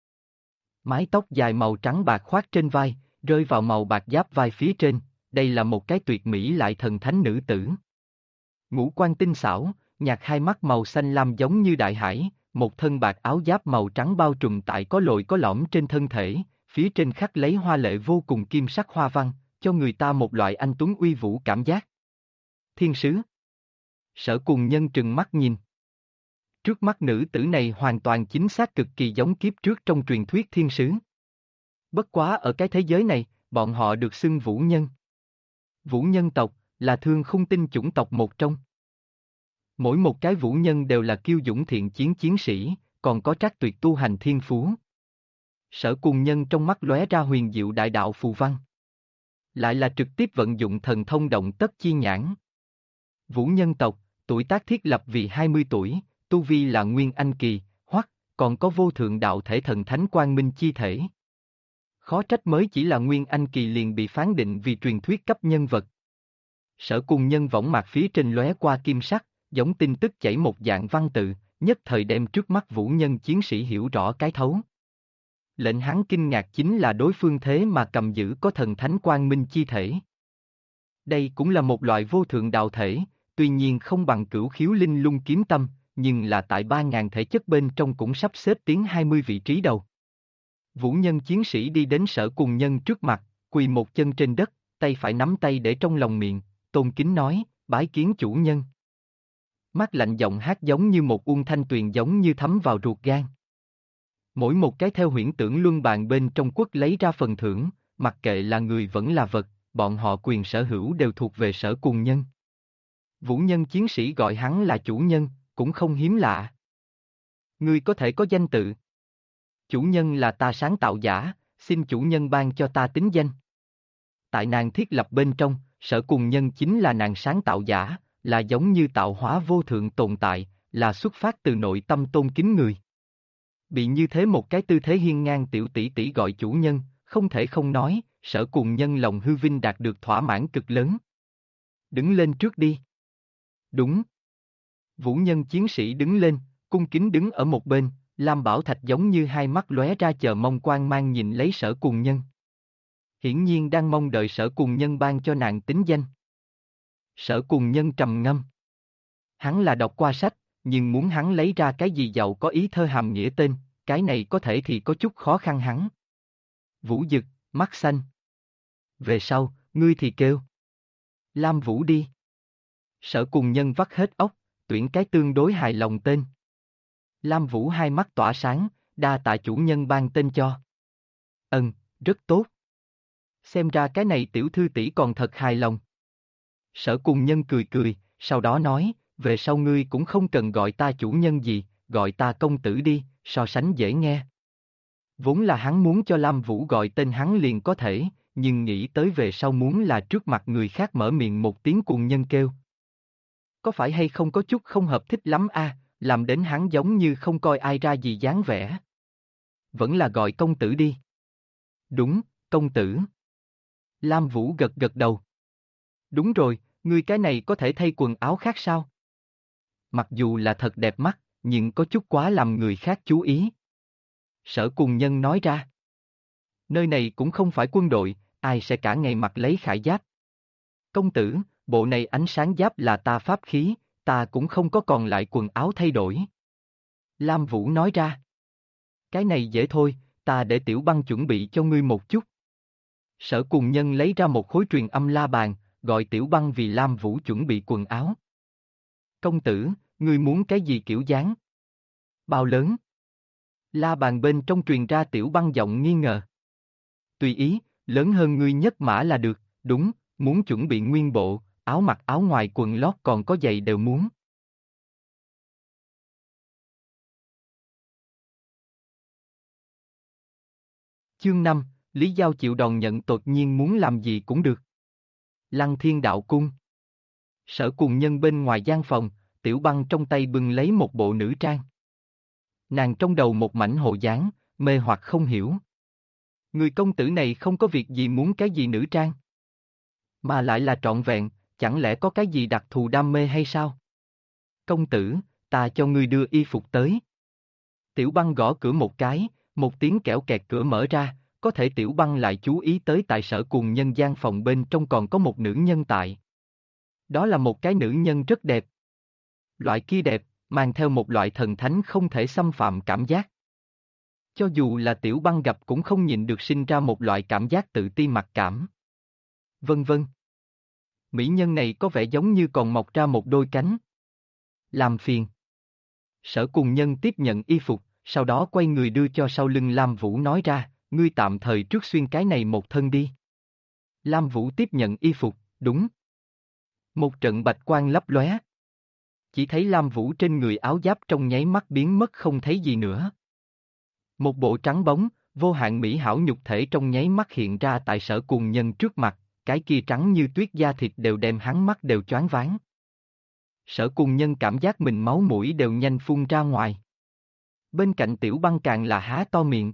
Mái tóc dài màu trắng bạc khoác trên vai, rơi vào màu bạc giáp vai phía trên, đây là một cái tuyệt mỹ lại thần thánh nữ tử. Ngũ quan tinh xảo, nhạt hai mắt màu xanh lam giống như đại hải, một thân bạc áo giáp màu trắng bao trùm tại có lồi có lõm trên thân thể, phía trên khắc lấy hoa lệ vô cùng kim sắc hoa văn, cho người ta một loại anh tuấn uy vũ cảm giác. Thiên sứ. Sở Cùng Nhân trừng mắt nhìn. Trước mắt nữ tử này hoàn toàn chính xác cực kỳ giống kiếp trước trong truyền thuyết thiên sứ. Bất quá ở cái thế giới này, bọn họ được xưng vũ nhân. Vũ nhân tộc, là Thương Khung Tinh chủng tộc một trong. Mỗi một cái vũ nhân đều là kiêu dũng thiện chiến chiến sĩ, còn có trác tuyệt tu hành thiên phú. Sở Cùng Nhân trong mắt lóe ra huyền diệu đại đạo phù văn. Lại là trực tiếp vận dụng thần thông động tất chi nhãn. Vũ nhân tộc, tuổi tác thiết lập vì 20 tuổi, tu vi là Nguyên Anh Kỳ, hoặc còn có vô thượng đạo thể thần thánh quang minh chi thể. Khó trách mới chỉ là Nguyên Anh Kỳ liền bị phán định vì truyền thuyết cấp nhân vật. Sở Cùng Nhân võng mạc phía trên lóe qua kim sắc, giống tin tức chảy một dạng văn tự, nhất thời đem trước mắt vũ nhân chiến sĩ hiểu rõ cái thấu. Lệnh hắn kinh ngạc chính là đối phương thế mà cầm giữ có thần thánh quang minh chi thể. Đây cũng là một loại vô thượng đạo thể, tuy nhiên không bằng Cửu Khiếu Linh Lung kiếm tâm, nhưng là tại 3.000 thể chất bên trong cũng sắp xếp tiến 20 vị trí đầu. Vũ nhân chiến sĩ đi đến Sở Cùng Nhân trước mặt, quỳ một chân trên đất, tay phải nắm tay để trong lòng miệng, tôn kính nói, bái kiến chủ nhân. Mắt lạnh giọng hát giống như một uông thanh tuyền giống như thấm vào ruột gan. Mỗi một cái theo huyễn tưởng luân bàn bên trong quất lấy ra phần thưởng, mặc kệ là người vẫn là vật, bọn họ quyền sở hữu đều thuộc về Sở Cùng Nhân. Vũ nhân chiến sĩ gọi hắn là chủ nhân, cũng không hiếm lạ. Ngươi có thể có danh tự. Chủ nhân là ta sáng tạo giả, xin chủ nhân ban cho ta tính danh. Tại nàng thiết lập bên trong, Sở Cùng Nhân chính là nàng sáng tạo giả, là giống như tạo hóa vô thượng tồn tại, là xuất phát từ nội tâm tôn kính người. Bị như thế một cái tư thế hiên ngang tiểu tỷ tỷ gọi chủ nhân, không thể không nói, Sở Cùng Nhân lòng hư vinh đạt được thỏa mãn cực lớn. Đứng lên trước đi. Đúng. Vũ nhân chiến sĩ đứng lên, cung kính đứng ở một bên, Lam Bảo Thạch giống như hai mắt lóe ra chờ mong quang mang nhìn lấy Sở Cùng Nhân. Hiển nhiên đang mong đợi Sở Cùng Nhân ban cho nàng tính danh. Sở Cùng Nhân trầm ngâm. Hắn là đọc qua sách, nhưng muốn hắn lấy ra cái gì giàu có ý thơ hàm nghĩa tên, cái này có thể thì có chút khó khăn hắn. Vũ Dực, mắt xanh. Về sau, ngươi thì kêu. Lam Vũ đi. Sở Cùng Nhân vắt hết óc, tuyển cái tương đối hài lòng tên. Lam Vũ hai mắt tỏa sáng, đa tạ chủ nhân ban tên cho. Rất tốt. Xem ra cái này tiểu thư tỷ còn thật hài lòng. Sở Cùng Nhân cười cười, sau đó nói, về sau ngươi cũng không cần gọi ta chủ nhân gì, gọi ta công tử đi, so sánh dễ nghe. Vốn là hắn muốn cho Lam Vũ gọi tên hắn liền có thể, nhưng nghĩ tới về sau muốn là trước mặt người khác mở miệng một tiếng Cùng Nhân kêu. Có phải hay không có chút không hợp thích lắm a, làm đến hắn giống như không coi ai ra gì dáng vẻ. Vẫn là gọi công tử đi. Đúng, công tử. Lam Vũ gật gật đầu. Đúng rồi, ngươi cái này có thể thay quần áo khác sao? Mặc dù là thật đẹp mắt, nhưng có chút quá làm người khác chú ý. Sở Cùng Nhân nói ra. Nơi này cũng không phải quân đội, ai sẽ cả ngày mặc lấy khải giáp. Công tử, bộ này ánh sáng giáp là ta pháp khí, ta cũng không có còn lại quần áo thay đổi. Lam Vũ nói ra. Cái này dễ thôi, ta để Tiểu Băng chuẩn bị cho ngươi một chút. Sở Cùng Nhân lấy ra một khối truyền âm la bàn, gọi Tiểu Băng vì Lam Vũ chuẩn bị quần áo. Công tử, ngươi muốn cái gì kiểu dáng? Bao lớn? La bàn bên trong truyền ra Tiểu Băng giọng nghi ngờ. Tùy ý, lớn hơn ngươi nhất mã là được, đúng, muốn chuẩn bị nguyên bộ, áo mặc áo ngoài quần lót còn có giày đều muốn. Chương 5, Lý Giao chịu đòn nhận tột nhiên muốn làm gì cũng được. Lăng Thiên Đạo Cung. Sở Cùng Nhân bên ngoài gian phòng, Tiểu Băng trong tay bưng lấy một bộ nữ trang. Nàng trong đầu một mảnh hồ dáng, mê hoặc không hiểu. Người công tử này không có việc gì muốn cái gì nữ trang. Mà lại là trọn vẹn, chẳng lẽ có cái gì đặc thù đam mê hay sao? Công tử, ta cho ngươi đưa y phục tới. Tiểu Băng gõ cửa một cái, một tiếng kẽo kẹt cửa mở ra, có thể Tiểu Băng lại chú ý tới tại Sở Cùng Nhân gian phòng bên trong còn có một nữ nhân tại. Đó là một cái nữ nhân rất đẹp. Loại kia đẹp, mang theo một loại thần thánh không thể xâm phạm cảm giác. Cho dù là Tiểu Băng gặp cũng không nhịn được sinh ra một loại cảm giác tự ti mặc cảm. Vân vân. Mỹ nhân này có vẻ giống như còn mọc ra một đôi cánh. Làm phiền. Sở Cùng Nhân tiếp nhận y phục, sau đó quay người đưa cho sau lưng Lam Vũ nói ra, ngươi tạm thời trước xuyên cái này một thân đi. Lam Vũ tiếp nhận y phục, đúng. Một trận bạch quang lấp lóe. Chỉ thấy Lam Vũ trên người áo giáp trong nháy mắt biến mất không thấy gì nữa. Một bộ trắng bóng, vô hạn mỹ hảo nhục thể trong nháy mắt hiện ra tại Sở Cùng Nhân trước mặt, cái kia trắng như tuyết da thịt đều đem hắn mắt đều choáng váng. Sở Cùng Nhân cảm giác mình máu mũi đều nhanh phun ra ngoài. Bên cạnh Tiểu Băng càng là há to miệng.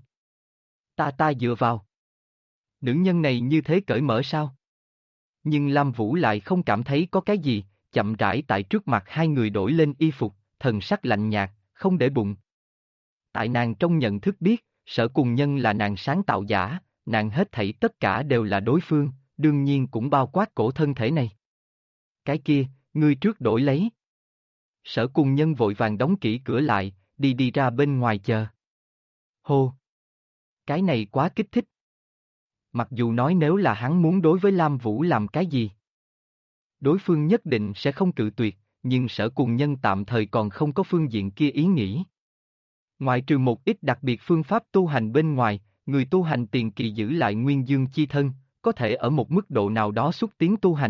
Ta dựa vào. Nữ nhân này như thế cởi mở sao? Nhưng Lam Vũ lại không cảm thấy có cái gì, chậm rãi tại trước mặt hai người đổi lên y phục, thần sắc lạnh nhạt, không để bụng. Tại nàng trong nhận thức biết, Sở Cùng Nhân là nàng sáng tạo giả, nàng hết thảy tất cả đều là đối phương, đương nhiên cũng bao quát cổ thân thể này. Cái kia, ngươi trước đổi lấy. Sở Cùng Nhân vội vàng đóng kỹ cửa lại, đi ra bên ngoài chờ. Hô! Cái này quá kích thích. Mặc dù nói nếu là hắn muốn đối với Lam Vũ làm cái gì, đối phương nhất định sẽ không cự tuyệt, nhưng Sở Cùng Nhân tạm thời còn không có phương diện kia ý nghĩ. Ngoại trừ một ít đặc biệt phương pháp tu hành bên ngoài, người tu hành tiền kỳ giữ lại nguyên dương chi thân, có thể ở một mức độ nào đó xúc tiến tu hành.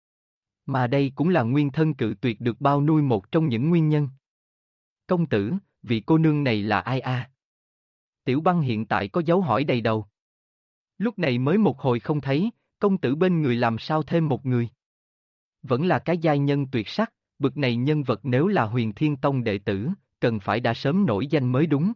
Mà đây cũng là nguyên thân cự tuyệt được bao nuôi một trong những nguyên nhân. Công tử, vị cô nương này là ai a? Tiểu Băng hiện tại có dấu hỏi đầy đầu. Lúc này mới một hồi không thấy, công tử bên người làm sao thêm một người. Vẫn là cái giai nhân tuyệt sắc, bực này nhân vật nếu là Huyền Thiên Tông đệ tử, cần phải đã sớm nổi danh mới đúng.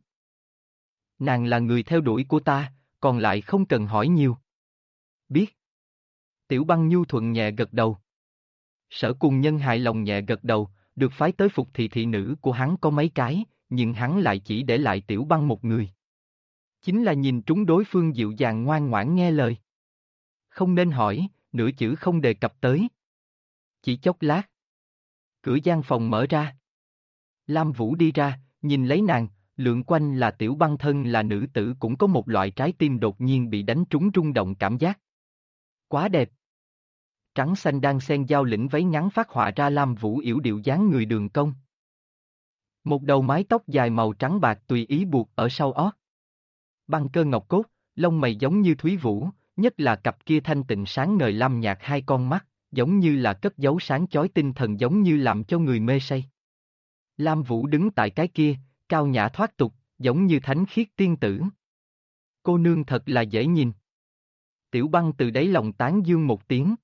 Nàng là người theo đuổi của ta, còn lại không cần hỏi nhiều. Biết. Tiểu Băng nhu thuận nhẹ gật đầu. Sở Cùng Nhân hài lòng nhẹ gật đầu, được phái tới phục thị thị nữ của hắn có mấy cái, nhưng hắn lại chỉ để lại Tiểu Băng một người. Chính là nhìn trúng đối phương dịu dàng ngoan ngoãn nghe lời. Không nên hỏi, nửa chữ không đề cập tới. Chỉ chốc lát. Cửa gian phòng mở ra. Lam Vũ đi ra, nhìn lấy nàng, lượn quanh là Tiểu Băng thân là nữ tử cũng có một loại trái tim đột nhiên bị đánh trúng rung động cảm giác. Quá đẹp. Trắng xanh đang xen giao lĩnh váy ngắn phát họa ra Lam Vũ yểu điệu dáng người đường cong. Một đầu mái tóc dài màu trắng bạc tùy ý buộc ở sau ót. Băng cơ ngọc cốt, lông mày giống như thúy vũ, nhất là cặp kia thanh tịnh sáng ngời lam nhạt hai con mắt, giống như là cất giấu sáng chói tinh thần giống như làm cho người mê say. Lam Vũ đứng tại cái kia, cao nhã thoát tục, giống như thánh khiết tiên tử. Cô nương thật là dễ nhìn. Tiểu Băng từ đáy lòng tán dương một tiếng.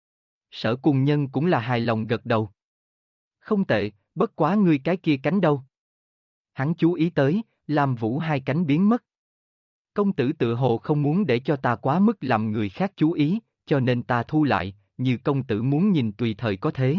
Sở Cùng Nhân cũng là hài lòng gật đầu. Không tệ, bất quá ngươi cái kia cánh đâu. Hắn chú ý tới, Lam Vũ hai cánh biến mất. Công tử tự hồ không muốn để cho ta quá mức làm người khác chú ý, cho nên ta thu lại, như công tử muốn nhìn tùy thời có thế.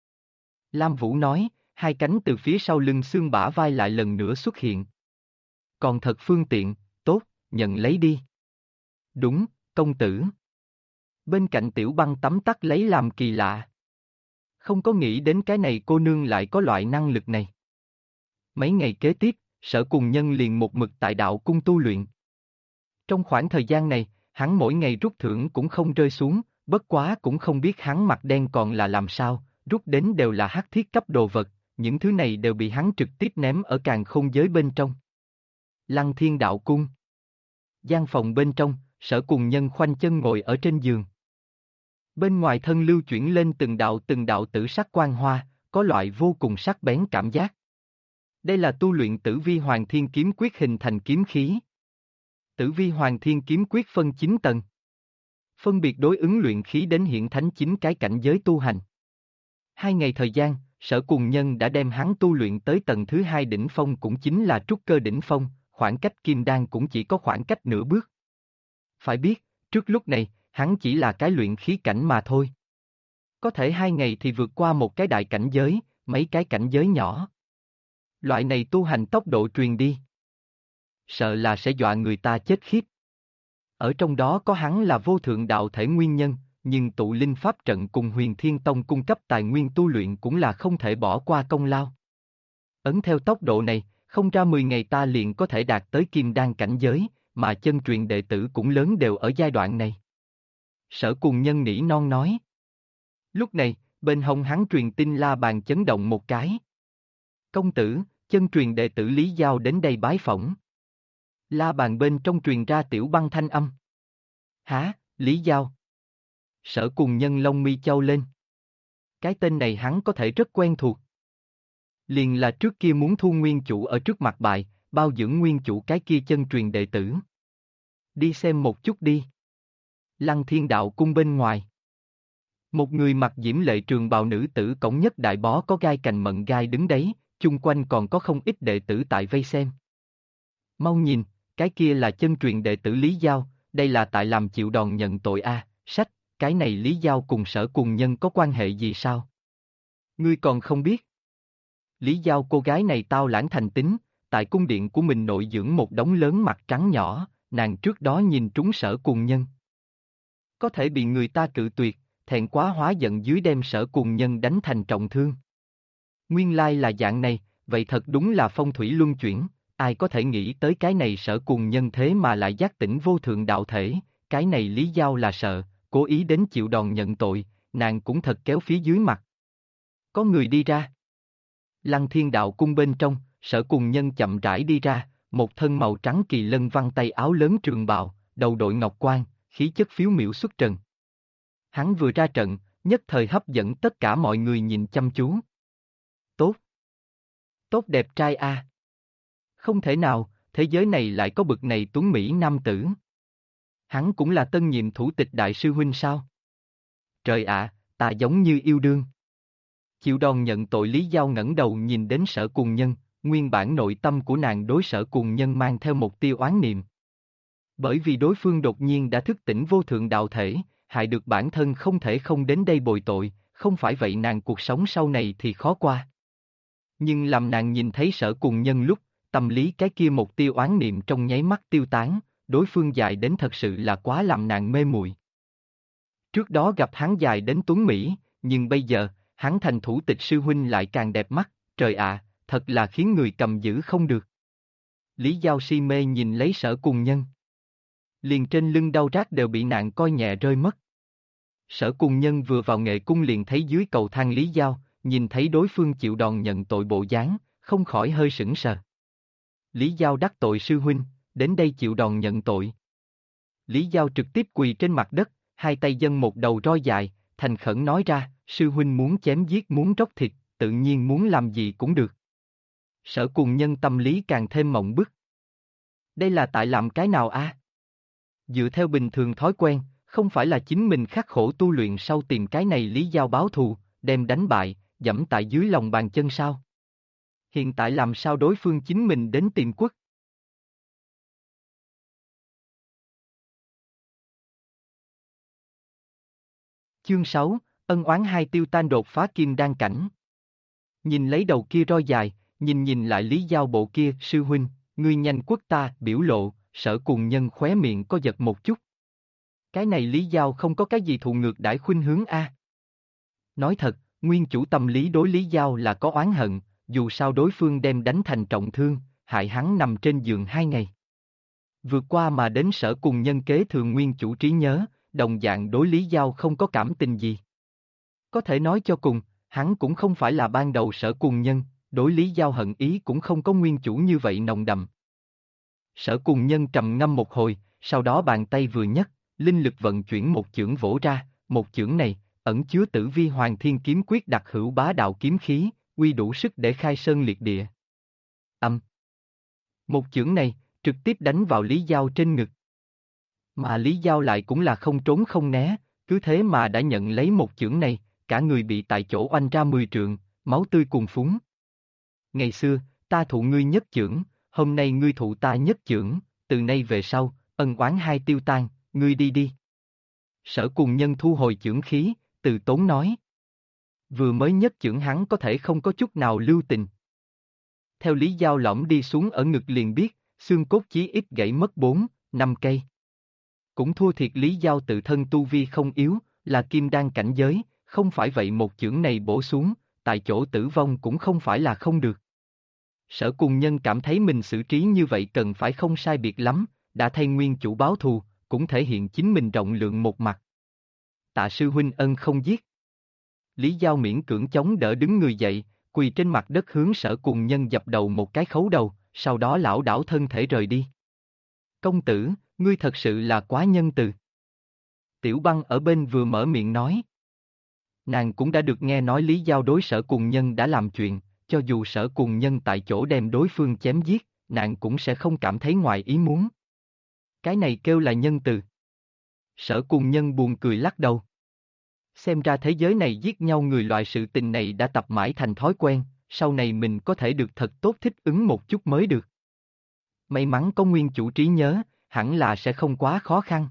Lam Vũ nói, hai cánh từ phía sau lưng xương bả vai lại lần nữa xuất hiện. Còn thật phương tiện, tốt, nhận lấy đi. Đúng, công tử. Bên cạnh Tiểu Băng tấm tắc lấy làm kỳ lạ. Không có nghĩ đến cái này cô nương lại có loại năng lực này. Mấy ngày kế tiếp, Sở Cùng Nhân liền một mực tại đạo cung tu luyện. Trong khoảng thời gian này, hắn mỗi ngày rút thưởng cũng không rơi xuống, bất quá cũng không biết hắn mặt đen còn là làm sao, rút đến đều là hắc thiết cấp đồ vật, những thứ này đều bị hắn trực tiếp ném ở càn khôn giới bên trong. Lăng Thiên Đạo Cung. Gian phòng bên trong, Sở Cùng Nhân khoanh chân ngồi ở trên giường. Bên ngoài thân lưu chuyển lên từng đạo tử sắc quang hoa, có loại vô cùng sắc bén cảm giác. Đây là tu luyện Tử Vi Hoàng Thiên Kiếm Quyết hình thành kiếm khí. Tử Vi Hoàng Thiên Kiếm Quyết phân 9 tầng. Phân biệt đối ứng luyện khí đến hiện thánh 9 cái cảnh giới tu hành. 2 ngày thời gian, Sở Cùng Nhân đã đem hắn tu luyện tới tầng thứ 2 đỉnh phong cũng chính là trúc cơ đỉnh phong, khoảng cách kim đan cũng chỉ có khoảng cách nửa bước. Phải biết, trước lúc này, hắn chỉ là cái luyện khí cảnh mà thôi. Có thể 2 ngày thì vượt qua một cái đại cảnh giới, mấy cái cảnh giới nhỏ. Loại này tu hành tốc độ truyền đi. Sợ là sẽ dọa người ta chết khiếp. Ở trong đó có hắn là vô thượng đạo thể nguyên nhân, nhưng tụ linh pháp trận cùng Huyền Thiên Tông cung cấp tài nguyên tu luyện cũng là không thể bỏ qua công lao. Ấn theo tốc độ này, không ra 10 ngày ta liền có thể đạt tới kim đan cảnh giới, mà chân truyền đệ tử cũng lớn đều ở giai đoạn này. Sở Cùng Nhân nỉ non nói. Lúc này, bên hông hắn truyền tin la bàn chấn động một cái. Công tử, chân truyền đệ tử Lý Giao đến đây bái phỏng. La bàn bên trong truyền ra Tiểu Băng thanh âm. Hả, Lý Giao? Sở Cùng Nhân lông mi chau lên. Cái tên này hắn có thể rất quen thuộc. Liền là trước kia muốn thu nguyên chủ ở trước mặt bài, bao dưỡng nguyên chủ cái kia chân truyền đệ tử. Đi xem một chút đi. Lăng Thiên Đạo Cung bên ngoài. Một người mặc diễm lệ trường bào nữ tử cổng nhất đại bó có gai cành mận gai đứng đấy, chung quanh còn có không ít đệ tử tại vây xem. Mau nhìn, cái kia là chân truyền đệ tử Lý Giao, đây là tại làm chịu đòn nhận tội a. Sách, cái này Lý Giao cùng Sở Cùng Nhân có quan hệ gì sao? Ngươi còn không biết. Lý Giao cô gái này tao lãng thành tính, tại cung điện của mình nội dưỡng một đống lớn mặt trắng nhỏ, nàng trước đó nhìn trúng Sở Cùng Nhân. Có thể bị người ta cự tuyệt, thẹn quá hóa giận dưới đem Sở Cùng Nhân đánh thành trọng thương. Nguyên lai là dạng này, vậy thật đúng là phong thủy luân chuyển, ai có thể nghĩ tới cái này Sở Cùng Nhân thế mà lại giác tỉnh vô thượng đạo thể, cái này Lý Giao là sợ, cố ý đến chịu đòn nhận tội, nàng cũng thật kéo phía dưới mặt. Có người đi ra. Lăng Thiên Đạo Cung bên trong, Sở Cùng Nhân chậm rãi đi ra, một thân màu trắng kỳ lân văn tay áo lớn trường bào, đầu đội ngọc quan, khí chất phiếu miểu xuất trần. Hắn vừa ra trận, nhất thời hấp dẫn tất cả mọi người nhìn chăm chú. Tốt. Tốt đẹp trai a. Không thể nào, thế giới này lại có bực này tuấn Mỹ nam tử. Hắn cũng là tân nhiệm thủ tịch đại sư huynh sao? Trời ạ, ta giống như yêu đương. Chịu đòn nhận tội Lý Giao ngẩng đầu nhìn đến Sở Cùng Nhân, nguyên bản nội tâm của nàng đối Sở Cùng Nhân mang theo một tia oán niệm. Bởi vì đối phương đột nhiên đã thức tỉnh vô thượng đạo thể, hại được bản thân không thể không đến đây bồi tội, không phải vậy nàng cuộc sống sau này thì khó qua. Nhưng làm nàng nhìn thấy Sở Cùng Nhân lúc, tâm lý cái kia một tia oán niệm trong nháy mắt tiêu tán, đối phương dài đến thật sự là quá làm nàng mê muội. Trước đó gặp hắn dài đến tuấn Mỹ, nhưng bây giờ, hắn thành thủ tịch sư huynh lại càng đẹp mắt, trời ạ, thật là khiến người cầm giữ không được. Lý Giao si mê nhìn lấy Sở Cùng Nhân. Liền trên lưng đau rát đều bị nạn coi nhẹ rơi mất. Sở Cùng Nhân vừa vào nghệ cung liền thấy dưới cầu thang Lý Giao, nhìn thấy đối phương chịu đòn nhận tội bộ dáng, không khỏi hơi sững sờ. Lý Giao đắc tội sư huynh, đến đây chịu đòn nhận tội. Lý Giao trực tiếp quỳ trên mặt đất, hai tay dâng một đầu roi dài, thành khẩn nói ra, sư huynh muốn chém giết muốn róc thịt, tự nhiên muốn làm gì cũng được. Sở Cùng Nhân tâm lý càng thêm mộng bức. Đây là tại làm cái nào a? Dựa theo bình thường thói quen, không phải là chính mình khắc khổ tu luyện sau tìm cái này Lý Giao báo thù, đem đánh bại, dẫm tại dưới lòng bàn chân sao? Hiện tại làm sao đối phương chính mình đến tìm quất? Chương 6, ân oán hai tiêu tan đột phá kim đan cảnh. Nhìn lấy đầu kia roi dài, nhìn lại Lý Giao bộ kia, sư huynh, ngươi nhanh quất ta, biểu lộ, Sở Cùng Nhân khóe miệng có giật một chút. Cái này Lý Giao không có cái gì thù ngược đãi khuynh hướng a. Nói thật, nguyên chủ tâm lý đối Lý Giao là có oán hận, dù sao đối phương đem đánh thành trọng thương, hại hắn nằm trên giường 2 ngày. Vượt qua mà đến Sở Cùng Nhân kế thừa nguyên chủ trí nhớ, đồng dạng đối Lý Giao không có cảm tình gì. Có thể nói cho cùng, hắn cũng không phải là ban đầu Sở Cùng Nhân, đối Lý Giao hận ý cũng không có nguyên chủ như vậy nồng đậm. Sở Cùng Nhân trầm ngâm một hồi, sau đó bàn tay vừa nhấc, linh lực vận chuyển một chưởng vỗ ra, một chưởng này, ẩn chứa Tử Vi Hoàng Thiên Kiếm Quyết đặc hữu bá đạo kiếm khí, uy đủ sức để khai sơn liệt địa. Âm. Một chưởng này, trực tiếp đánh vào Lý Giao trên ngực. Mà Lý Giao lại cũng là không trốn không né, cứ thế mà đã nhận lấy một chưởng này, cả người bị tại chỗ oanh ra 10 trượng, máu tươi cuồn phúng. Ngày xưa, ta thụ ngươi nhất chưởng, hôm nay ngươi thụ ta nhất chưởng, từ nay về sau, ân oán hai tiêu tan, ngươi đi đi. Sở Cùng Nhân thu hồi chưởng khí, từ tốn nói. Vừa mới nhất chưởng hắn có thể không có chút nào lưu tình. Theo Lý Giao lõm đi xuống ở ngực liền biết, xương cốt chí ít gãy mất 4, 5 cây. Cũng thua thiệt Lý Giao tự thân tu vi không yếu, là kim đan cảnh giới, không phải vậy một chưởng này bổ xuống, tại chỗ tử vong cũng không phải là không được. Sở Cùng Nhân cảm thấy mình xử trí như vậy cần phải không sai biệt lắm, đã thay nguyên chủ báo thù, cũng thể hiện chính mình rộng lượng một mặt. Tạ sư huynh ân không giết. Lý Giao miễn cưỡng chống đỡ đứng người dậy, quỳ trên mặt đất hướng Sở Cùng Nhân dập đầu một cái khấu đầu, sau đó lảo đảo thân thể rời đi. Công tử, ngươi thật sự là quá nhân từ. Tiểu Băng ở bên vừa mở miệng nói. Nàng cũng đã được nghe nói Lý Giao đối Sở Cùng Nhân đã làm chuyện, cho dù Sở Cùng Nhân tại chỗ đem đối phương chém giết, nàng cũng sẽ không cảm thấy ngoài ý muốn. Cái này kêu là nhân từ. Sở Cùng Nhân buồn cười lắc đầu. Xem ra thế giới này giết nhau người loại sự tình này đã tập mãi thành thói quen, sau này mình có thể được thật tốt thích ứng một chút mới được. May mắn có nguyên chủ trí nhớ, hẳn là sẽ không quá khó khăn.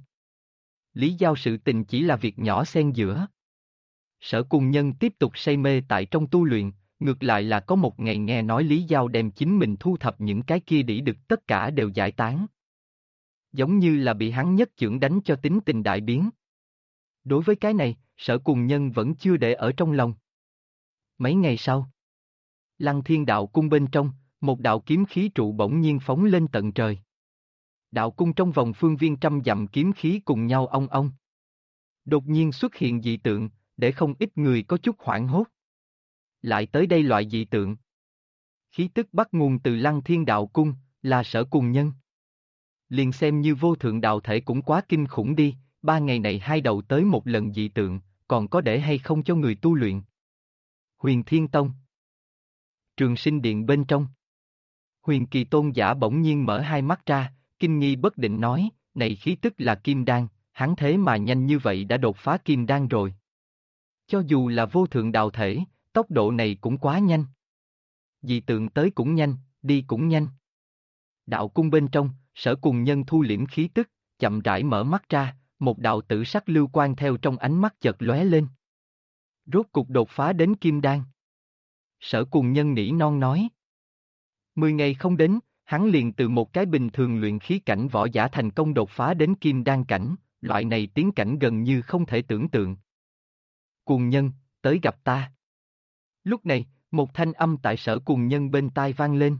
Lý Giao sự tình chỉ là việc nhỏ xen giữa. Sở Cùng Nhân tiếp tục say mê tại trong tu luyện, ngược lại là có một ngày nghe nói Lý Giao đem chính mình thu thập những cái kia đĩ đực tất cả đều giải tán. Giống như là bị hắn nhất chưởng đánh cho tính tình đại biến. Đối với cái này, Sở Cùng Nhân vẫn chưa để ở trong lòng. Mấy ngày sau, Lăng Thiên đạo cung bên trong, một đạo kiếm khí trụ bỗng nhiên phóng lên tận trời. Đạo cung trong vòng phương viên 100 dặm kiếm khí cùng nhau ong ong. Đột nhiên xuất hiện dị tượng, để không ít người có chút hoảng hốt. Lại tới đây loại dị tượng. Khí tức bắt nguồn từ Lăng Thiên đạo cung, là Sở Cùng Nhân. Liền xem như vô thượng đạo thể cũng quá kinh khủng đi, 3 ngày này hai đầu tới một lần dị tượng, còn có để hay không cho người tu luyện. Huyền Thiên Tông. Trường Sinh Điện bên trong. Huyền Kỳ Tôn giả bỗng nhiên mở hai mắt ra, kinh nghi bất định nói, này khí tức là kim đan, hắn thế mà nhanh như vậy đã đột phá kim đan rồi. Cho dù là vô thượng đạo thể, tốc độ này cũng quá nhanh. Dị tượng tới cũng nhanh, đi cũng nhanh. Đạo cung bên trong, Sở Cùng Nhân thu liễm khí tức, chậm rãi mở mắt ra, một đạo tử sắc lưu quang theo trong ánh mắt chợt lóe lên. Rốt cục đột phá đến kim đan. Sở Cùng Nhân nỉ non nói. 10 ngày không đến, hắn liền từ một cái bình thường luyện khí cảnh võ giả thành công đột phá đến kim đan cảnh, loại này tiến cảnh gần như không thể tưởng tượng. Cùng Nhân, tới gặp ta. Lúc này, một thanh âm tại Sở Cùng Nhân bên tai vang lên.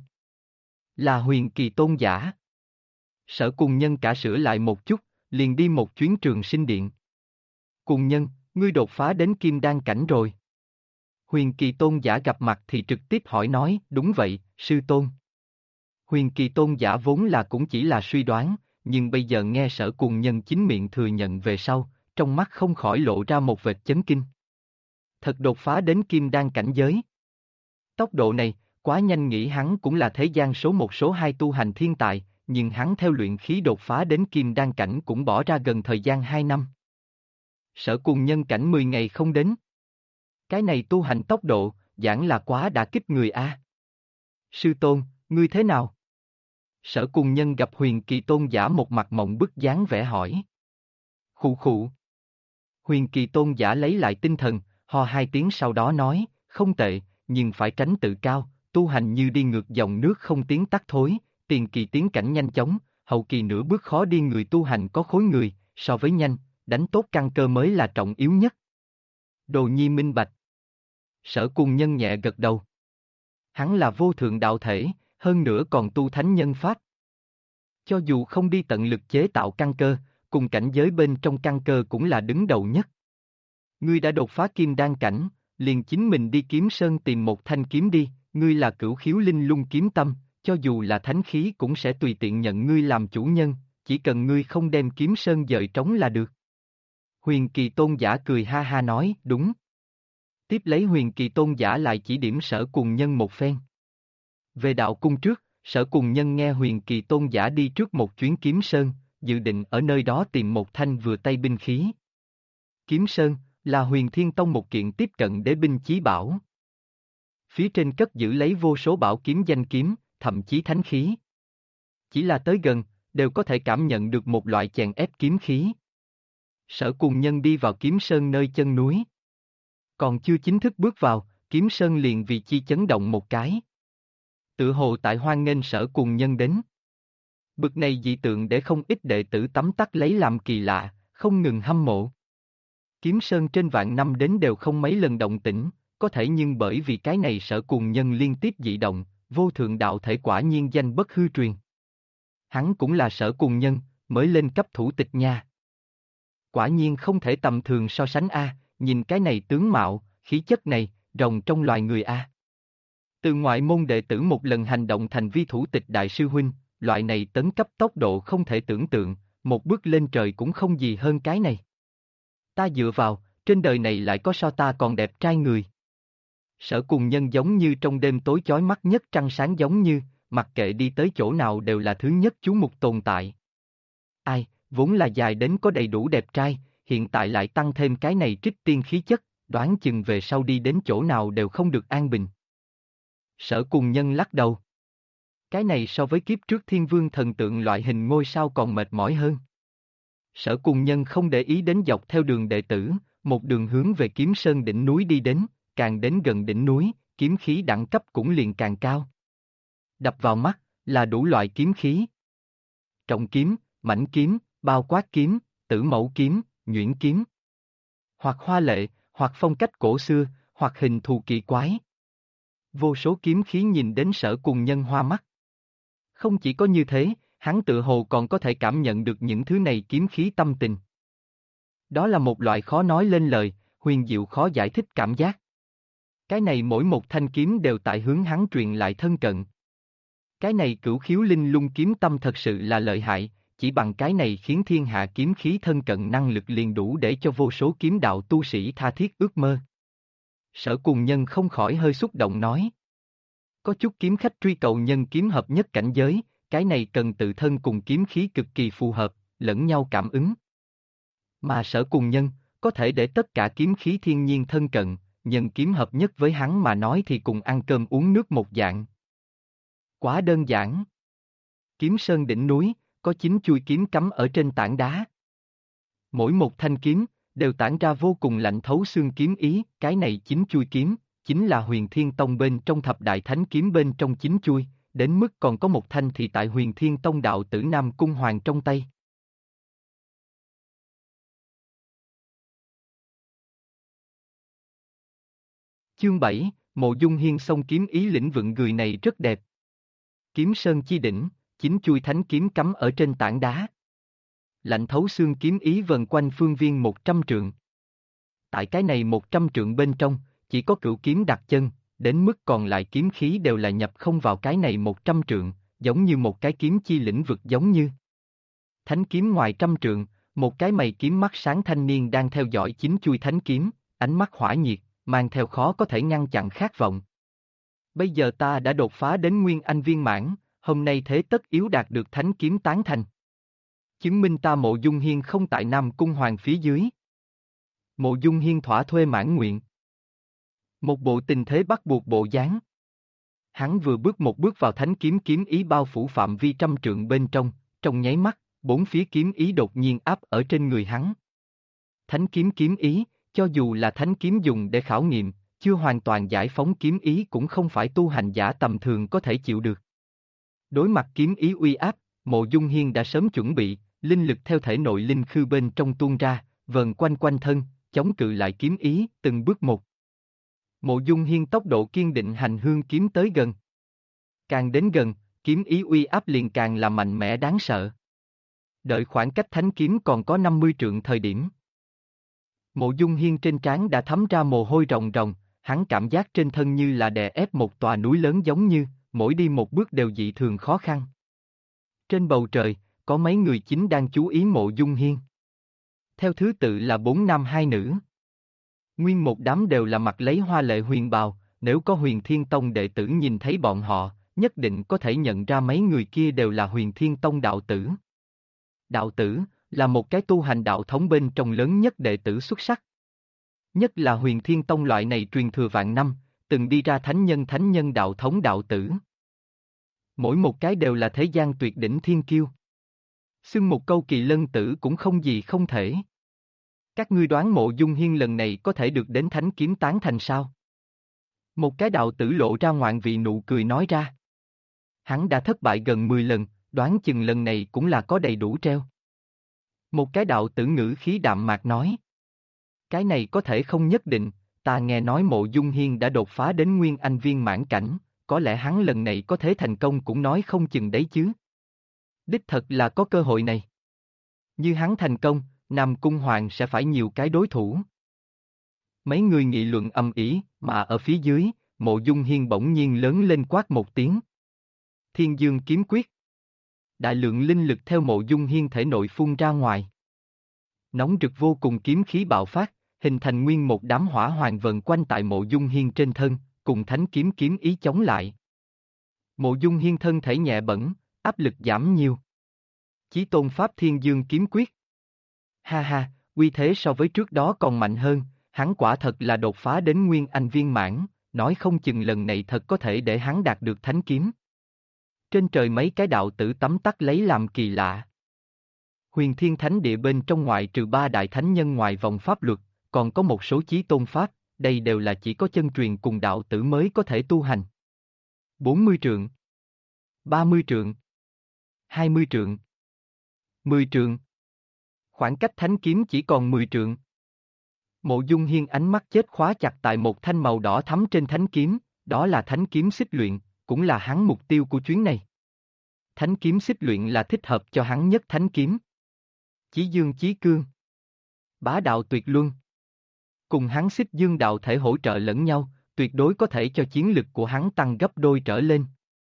Là Huyền Kỳ Tôn giả. Sở Cùng Nhân cả sửa lại một chút, liền đi một chuyến Trường Sinh Điện. Cùng Nhân, ngươi đột phá đến kim đan cảnh rồi. Huyền Kỳ Tôn giả gặp mặt thì trực tiếp hỏi nói, đúng vậy, sư tôn. Huyền Kỳ Tôn giả vốn là cũng chỉ là suy đoán, nhưng bây giờ nghe Sở Cùng Nhân chính miệng thừa nhận về sau, trong mắt không khỏi lộ ra một vệt chấn kinh. Thật đột phá đến kim đan cảnh giới. Tốc độ này, quá nhanh, nghĩ hắn cũng là thế gian số một số hai tu hành thiên tài, nhưng hắn theo luyện khí đột phá đến kim đan cảnh cũng bỏ ra gần thời gian 2 năm. Sở Cùng Nhân cảnh 10 ngày không đến. Cái này tu hành tốc độ, giảng là quá đã kích người a. Sư tôn, ngươi thế nào? Sở Cùng Nhân gặp Huyền Kỳ Tôn giả một mặt mộng bức dáng vẻ hỏi. Khụ khụ. Huyền Kỳ Tôn giả lấy lại tinh thần, ho 2 tiếng sau đó nói, không tệ, nhưng phải tránh tự cao, tu hành như đi ngược dòng nước không tiến tắt thối, tiền kỳ tiến cảnh nhanh chóng, hậu kỳ nửa bước khó đi, người tu hành có khối người, so với nhanh, đánh tốt căn cơ mới là trọng yếu nhất. Đồ Nhi minh bạch. Sở Cùng Nhân nhẹ gật đầu. Hắn là vô thượng đạo thể, hơn nữa còn tu thánh nhân pháp. Cho dù không đi tận lực chế tạo căn cơ, cùng cảnh giới bên trong căn cơ cũng là đứng đầu nhất. Ngươi đã đột phá kim đan cảnh, liền chính mình đi Kiếm Sơn tìm một thanh kiếm đi, ngươi là Cửu Khiếu Linh Lung kiếm tâm, cho dù là thánh khí cũng sẽ tùy tiện nhận ngươi làm chủ nhân, chỉ cần ngươi không đem Kiếm Sơn dời trống là được. Huyền Kỳ Tôn giả cười ha ha nói, đúng. Tiếp lấy Huyền Kỳ Tôn giả lại chỉ điểm Sở Cùng Nhân một phen. Về đạo cung trước, Sở Cùng Nhân nghe Huyền Kỳ Tôn giả đi trước một chuyến Kiếm Sơn, dự định ở nơi đó tìm một thanh vừa tay binh khí. Kiếm Sơn là Huyền Thiên Tông một kiện tiếp cận đế binh chí bảo. Phía trên cất giữ lấy vô số bảo kiếm danh kiếm, thậm chí thánh khí. Chỉ là tới gần, đều có thể cảm nhận được một loại chèn ép kiếm khí. Sở Cùng Nhân đi vào Kiếm Sơn nơi chân núi. Còn chưa chính thức bước vào, Kiếm Sơn liền vì chi chấn động một cái. Tự hồ tại hoan nghênh Sở Cùng Nhân đến. Bực này dị tượng để không ít đệ tử tấm tắc lấy làm kỳ lạ, không ngừng hâm mộ. Kiếm Sơn trên vạn năm đến đều không mấy lần động tĩnh, có thể nhưng bởi vì cái này Sở Cùng Nhân liên tiếp dị động, vô thượng đạo thể quả nhiên danh bất hư truyền. Hắn cũng là Sở Cùng Nhân, mới lên cấp thủ tịch nha. Quả nhiên không thể tầm thường so sánh a, nhìn cái này tướng mạo, khí chất này, rồng trong loài người a. Từ ngoại môn đệ tử một lần hành động thành vi thủ tịch đại sư huynh, loại này tấn cấp tốc độ không thể tưởng tượng, một bước lên trời cũng không gì hơn cái này. Ta dựa vào, trên đời này lại có so ta còn đẹp trai người. Sở Cùng Nhân giống như trong đêm tối chói mắt nhất trăng sáng, giống như, mặc kệ đi tới chỗ nào đều là thứ nhất chú mục tồn tại. Ai, vốn là dài đến có đầy đủ đẹp trai, hiện tại lại tăng thêm cái này trích tiên khí chất, đoán chừng về sau đi đến chỗ nào đều không được an bình. Sở Cùng Nhân lắc đầu. Cái này so với kiếp trước thiên vương thần tượng loại hình ngôi sao còn mệt mỏi hơn. Sở Cùng Nhân không để ý đến dọc theo đường đệ tử, một đường hướng về Kiếm Sơn đỉnh núi đi đến, càng đến gần đỉnh núi, kiếm khí đẳng cấp cũng liền càng cao. Đập vào mắt, là đủ loại kiếm khí. Trọng kiếm, mảnh kiếm, bao quát kiếm, tử mẫu kiếm, nhuyễn kiếm. Hoặc hoa lệ, hoặc phong cách cổ xưa, hoặc hình thù kỳ quái. Vô số kiếm khí nhìn đến Sở Cùng Nhân hoa mắt. Không chỉ có như thế, hắn tự hồ còn có thể cảm nhận được những thứ này kiếm khí tâm tình. Đó là một loại khó nói lên lời, huyền diệu khó giải thích cảm giác. Cái này mỗi một thanh kiếm đều tại hướng hắn truyền lại thân cận. Cái này Cửu Khiếu Linh Lung kiếm tâm thật sự là lợi hại, chỉ bằng cái này khiến thiên hạ kiếm khí thân cận năng lực liền đủ để cho vô số kiếm đạo tu sĩ tha thiết ước mơ. Sở Cùng Nhân không khỏi hơi xúc động nói. Có chút kiếm khách truy cầu nhân kiếm hợp nhất cảnh giới, cái này cần tự thân cùng kiếm khí cực kỳ phù hợp, lẫn nhau cảm ứng. Mà Sở Cùng Nhân, có thể để tất cả kiếm khí thiên nhiên thân cận, nhân kiếm hợp nhất với hắn mà nói thì cùng ăn cơm uống nước một dạng. Quá đơn giản. Kiếm Sơn đỉnh núi, có 9 chuôi kiếm cắm ở trên tảng đá. Mỗi một thanh kiếm, đều tản ra vô cùng lạnh thấu xương kiếm ý, cái này chín chuôi kiếm, chính là Huyền Thiên Tông bên trong thập đại thánh kiếm bên trong chín chuôi, đến mức còn có một thanh thì tại Huyền Thiên Tông đạo tử Nam Cung Hoàng trong tay. Chương 7, Mộ Dung Hiên xông kiếm ý lĩnh vựng người này rất đẹp. Kiếm sơn chi đỉnh, chín chuôi thánh kiếm cắm ở trên tảng đá. Lạnh thấu xương kiếm ý vần quanh phương viên 100 trượng. Tại cái này 100 trượng bên trong, chỉ có cửu kiếm đặt chân, đến mức còn lại kiếm khí đều là nhập không vào cái này 100 trượng, giống như một cái kiếm chi lĩnh vực giống như. Thánh kiếm ngoài trăm trượng, một cái mày kiếm mắt sáng thanh niên đang theo dõi chín chuôi thánh kiếm, ánh mắt hỏa nhiệt, mang theo khó có thể ngăn chặn khát vọng. Bây giờ ta đã đột phá đến Nguyên Anh viên mãn, hôm nay thế tất yếu đạt được thánh kiếm tán thành. Chứng minh ta Mộ Dung Hiên không tại Nam Cung Hoàng phía dưới. Mộ Dung Hiên thỏa thuê mãn nguyện. Một bộ tình thế bắt buộc bộ dáng. Hắn vừa bước một bước vào thánh kiếm kiếm ý bao phủ phạm vi trăm trượng bên trong nháy mắt, bốn phía kiếm ý đột nhiên áp ở trên người hắn. Thánh kiếm kiếm ý, cho dù là thánh kiếm dùng để khảo nghiệm, chưa hoàn toàn giải phóng kiếm ý cũng không phải tu hành giả tầm thường có thể chịu được. Đối mặt kiếm ý uy áp, Mộ Dung Hiên đã sớm chuẩn bị, linh lực theo thể nội linh khư bên trong tuôn ra, vần quanh quanh thân, chống cự lại kiếm ý, từng bước một. Mộ Dung Hiên tốc độ kiên định hành hương kiếm tới gần. Càng đến gần, kiếm ý uy áp liền càng là mạnh mẽ đáng sợ. Đợi khoảng cách thánh kiếm còn có 50 trượng thời điểm. Mộ Dung Hiên trên trán đã thấm ra mồ hôi ròng ròng, hắn cảm giác trên thân như là đè ép một tòa núi lớn giống như, mỗi đi một bước đều dị thường khó khăn. Trên bầu trời, có mấy người chính đang chú ý Mộ Dung Hiên. Theo thứ tự là 4 nam 2 nữ. Nguyên một đám đều là mặc lấy hoa lệ huyền bào, nếu có Huyền Thiên Tông đệ tử nhìn thấy bọn họ, nhất định có thể nhận ra mấy người kia đều là Huyền Thiên Tông đạo tử. Đạo tử là một cái tu hành đạo thống bên trong lớn nhất đệ tử xuất sắc. Nhất là Huyền Thiên Tông loại này truyền thừa vạn năm, từng đi ra thánh nhân đạo thống đạo tử. Mỗi một cái đều là thế gian tuyệt đỉnh thiên kiêu. Xưng một câu kỳ lân tử cũng không gì không thể. Các ngươi đoán Mộ Dung Hiên lần này có thể được đến thánh kiếm tán thành sao? Một cái đạo tử lộ ra ngoạn vị nụ cười nói ra. Hắn đã thất bại gần 10 lần, đoán chừng lần này cũng là có đầy đủ treo. Một cái đạo tử ngữ khí đạm mạc nói. Cái này có thể không nhất định, ta nghe nói Mộ Dung Hiên đã đột phá đến Nguyên Anh viên mãn cảnh, có lẽ hắn lần này có thể thành công cũng nói không chừng đấy chứ. Đích thật là có cơ hội này. Như hắn thành công, Nam Cung Hoàng sẽ phải nhiều cái đối thủ. Mấy người nghị luận ầm ĩ, mà ở phía dưới, Mộ Dung Hiên bỗng nhiên lớn lên quát một tiếng. Thiên Dương kiếm quyết. Đại lượng linh lực theo Mộ Dung Hiên thể nội phun ra ngoài. Nóng rực vô cùng kiếm khí bạo phát, hình thành nguyên một đám hỏa hoàng vần quanh tại Mộ Dung Hiên trên thân, cùng thánh kiếm kiếm ý chống lại. Mộ Dung Hiên thân thể nhẹ bẫng, áp lực giảm nhiều. Chí tôn pháp Thiên Dương kiếm quyết. Ha ha, uy thế so với trước đó còn mạnh hơn, hắn quả thật là đột phá đến Nguyên Anh viên mãn, nói không chừng lần này thật có thể để hắn đạt được thánh kiếm. Trên trời mấy cái đạo tử tắm tắt lấy làm kỳ lạ. Huyền Thiên Thánh Địa bên trong ngoại trừ 3 đại thánh nhân ngoài vòng pháp luật, còn có một số chí tôn pháp, đây đều là chỉ có chân truyền cùng đạo tử mới có thể tu hành. 40 trượng, 30 trượng, 20 trượng, 10 trượng. Khoảng cách thánh kiếm chỉ còn 10 trượng. Mộ Dung Hiên ánh mắt chết khóa chặt tại một thanh màu đỏ thắm trên thánh kiếm, đó là thánh kiếm xích luyện, cũng là hắn mục tiêu của chuyến này. Thánh kiếm xích luyện là thích hợp cho hắn nhất thánh kiếm. Chí dương chí cương. Bá đạo tuyệt luân. Cùng hắn xích dương đạo thể hỗ trợ lẫn nhau, tuyệt đối có thể cho chiến lực của hắn tăng gấp đôi trở lên.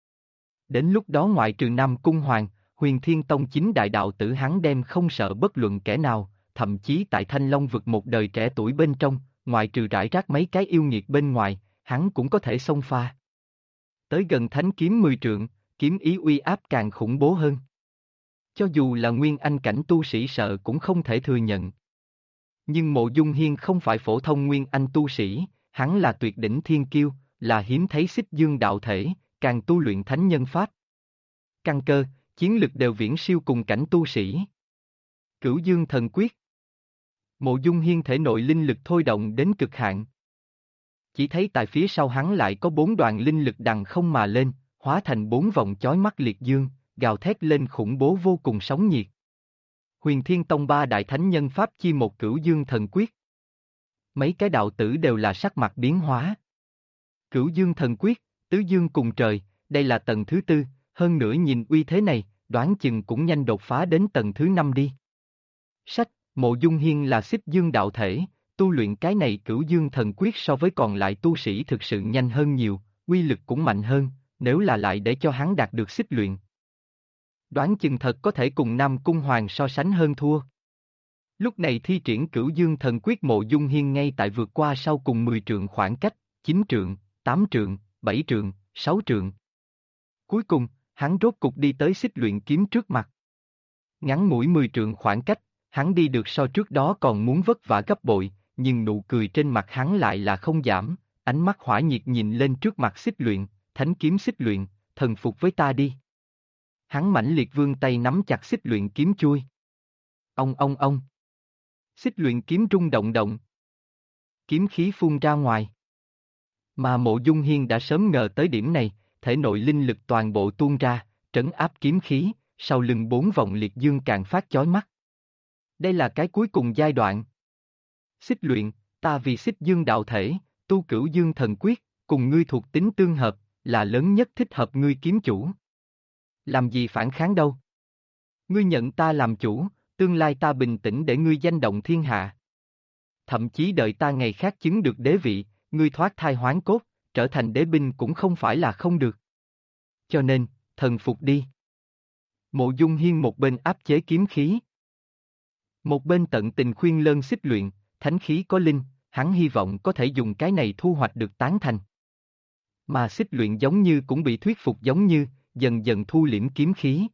Đến lúc đó ngoại trừ Nam Cung Hoàng, Huyền Thiên Tông chính đại đạo tử hắn đem không sợ bất luận kẻ nào, thậm chí tại Thanh Long vực một đời trẻ tuổi bên trong, ngoại trừ rải rác mấy cái yêu nghiệt bên ngoài, hắn cũng có thể xông pha. Tới gần thánh kiếm 10 trượng, kiếm ý uy áp càng khủng bố hơn. Cho dù là Nguyên Anh cảnh tu sĩ sợ cũng không thể thừa nhận. Nhưng Mộ Dung Hiên không phải phổ thông Nguyên Anh tu sĩ, hắn là tuyệt đỉnh thiên kiêu, là hiếm thấy xích dương đạo thể, càng tu luyện thánh nhân pháp. Căn cơ, chiến lực đều viễn siêu cùng cảnh tu sĩ. Cửu Dương thần quyết. Mộ Dung Hiên thể nội linh lực thôi động đến cực hạn. Chỉ thấy tại phía sau hắn lại có 4 đoàn linh lực đằng không mà lên, hóa thành 4 vòng chói mắt liệt dương, gào thét lên khủng bố vô cùng sóng nhiệt. Huyền Thiên Tông ba đại thánh nhân pháp chi một Cửu Dương Thần Quyết. Mấy cái đạo tử đều là sắc mặt biến hóa. Cửu Dương Thần Quyết, tứ dương cùng trời, đây là tầng thứ 4, hơn nữa nhìn uy thế này, đoán chừng cũng nhanh đột phá đến tầng thứ 5 đi. Sách, Mộ Dung Hiên là Xích Dương đạo thể, tu luyện cái này Cửu Dương Thần Quyết so với còn lại tu sĩ thực sự nhanh hơn nhiều, uy lực cũng mạnh hơn, nếu là lại để cho hắn đạt được xích luyện. Đoán chừng thật có thể cùng Nam Cung Hoàng so sánh hơn thua. Lúc này thi triển Cửu Dương Thần Quyết, Mộ Dung Hiên ngay tại vượt qua sau cùng 10 trượng khoảng cách, 9 trượng, 8 trượng, 7 trượng, 6 trượng. Cuối cùng, hắn rốt cục đi tới xích luyện kiếm trước mặt. Ngắn ngủi 10 trượng khoảng cách, hắn đi được so trước đó còn muốn vất vả gấp bội, nhưng nụ cười trên mặt hắn lại là không giảm, ánh mắt hỏa nhiệt nhìn lên trước mặt xích luyện, thánh kiếm xích luyện, thần phục với ta đi. Hắn mãnh liệt vươn tay nắm chặt xích luyện kiếm chui. Ông. Xích luyện kiếm rung động động. Kiếm khí phun ra ngoài. Mà Mộ Dung Hiên đã sớm ngờ tới điểm này, thể nội linh lực toàn bộ tuôn ra, trấn áp kiếm khí, sau lưng 4 vòng liệt dương càng phát chói mắt. Đây là cái cuối cùng giai đoạn. Xích luyện, ta vì xích dương đạo thể, tu Cửu Dương Thần Quyết, cùng ngươi thuộc tính tương hợp, là lớn nhất thích hợp ngươi kiếm chủ. Làm gì phản kháng đâu? Ngươi nhận ta làm chủ, tương lai ta bình tĩnh để ngươi danh động thiên hạ. Thậm chí đợi ta ngày khác chứng được đế vị, ngươi thoát thai hoán cốt, trở thành đế binh cũng không phải là không được. Cho nên, thần phục đi. Mộ Dung Hiên một bên áp chế kiếm khí, một bên tận tình khuyên lơn xích luyện, thánh khí có linh, hắn hy vọng có thể dùng cái này thu hoạch được tán thành. Mà xích luyện giống như cũng bị thuyết phục giống như, dần dần thu liễm kiếm khí.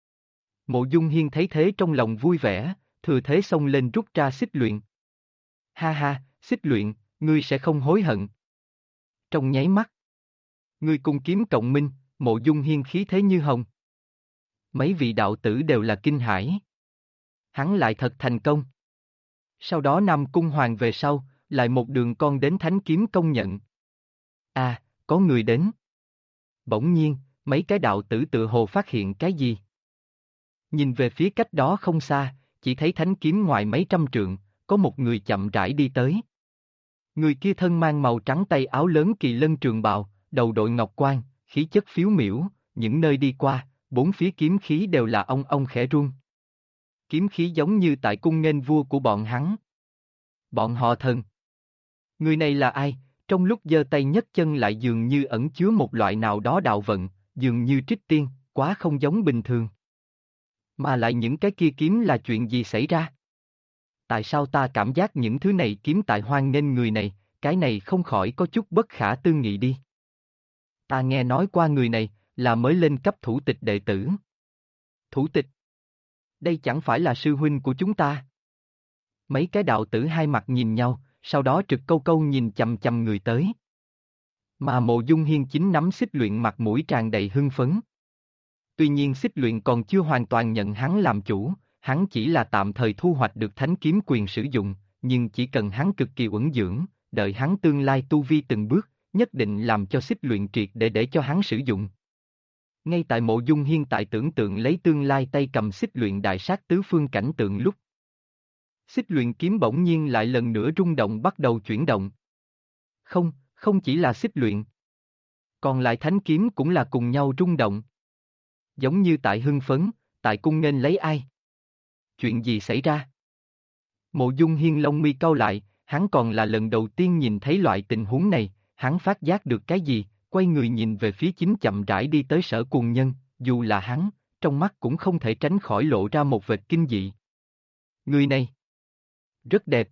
Mộ Dung Hiên thấy thế trong lòng vui vẻ, thừa thế xông lên rút ra xích luyện. Ha ha, xích luyện, ngươi sẽ không hối hận. Trong nháy mắt, ngươi cùng kiếm cộng minh, Mộ Dung Hiên khí thế như hồng. Mấy vị đạo tử đều là kinh hãi. Hắn lại thật thành công. Sau đó Nam Cung Hoàng về sau, lại một đường con đến thánh kiếm công nhận. À, có người đến. Bỗng nhiên, mấy cái đạo tử tự hồ phát hiện cái gì. Nhìn về phía cách đó không xa, chỉ thấy thánh kiếm ngoài mấy trăm trượng, có một người chậm rãi đi tới. Người kia thân mang màu trắng tay áo lớn kỳ lân trường bào, đầu đội ngọc quan, khí chất phiếu miểu, những nơi đi qua, bốn phía kiếm khí đều là ong khẽ rung. Kiếm khí giống như tại cung nghênh vua của bọn hắn. Bọn họ thần. Người này là ai? Trong lúc giơ tay nhấc chân lại dường như ẩn chứa một loại nào đó đạo vận, dường như trích tiên, quá không giống bình thường. Mà lại những cái kia kiếm là chuyện gì xảy ra? Tại sao ta cảm giác những thứ này kiếm tại hoan nghênh người này, cái này không khỏi có chút bất khả tư nghị đi. Ta nghe nói qua người này, là mới lên cấp thủ tịch đệ tử. Thủ tịch? Đây chẳng phải là sư huynh của chúng ta. Mấy cái đạo tử hai mặt nhìn nhau, sau đó trực câu câu nhìn chằm chằm người tới. Mà Mộ Dung Hiên chính nắm xích luyện mặt mũi tràn đầy hưng phấn. Tuy nhiên xích luyện còn chưa hoàn toàn nhận hắn làm chủ, hắn chỉ là tạm thời thu hoạch được thánh kiếm quyền sử dụng, nhưng chỉ cần hắn cực kỳ uẩn dưỡng, đợi hắn tương lai tu vi từng bước, nhất định làm cho xích luyện triệt để cho hắn sử dụng. Ngay tại Mộ Dung Hiên tại tưởng tượng lấy tương lai tay cầm xích luyện đại sát tứ phương cảnh tượng lúc. Xích luyện kiếm bỗng nhiên lại lần nữa rung động bắt đầu chuyển động. Không chỉ là xích luyện. Còn lại thánh kiếm cũng là cùng nhau rung động. Giống như tại hưng phấn, tại cung nghênh lấy ai. Chuyện gì xảy ra? Mộ Dung Hiên lông mi cau lại, hắn còn là lần đầu tiên nhìn thấy loại tình huống này, hắn phát giác được cái gì, quay người nhìn về phía chính chậm rãi đi tới Sở Cuồng Nhân, dù là hắn, trong mắt cũng không thể tránh khỏi lộ ra một vệt kinh dị. Người này, rất đẹp.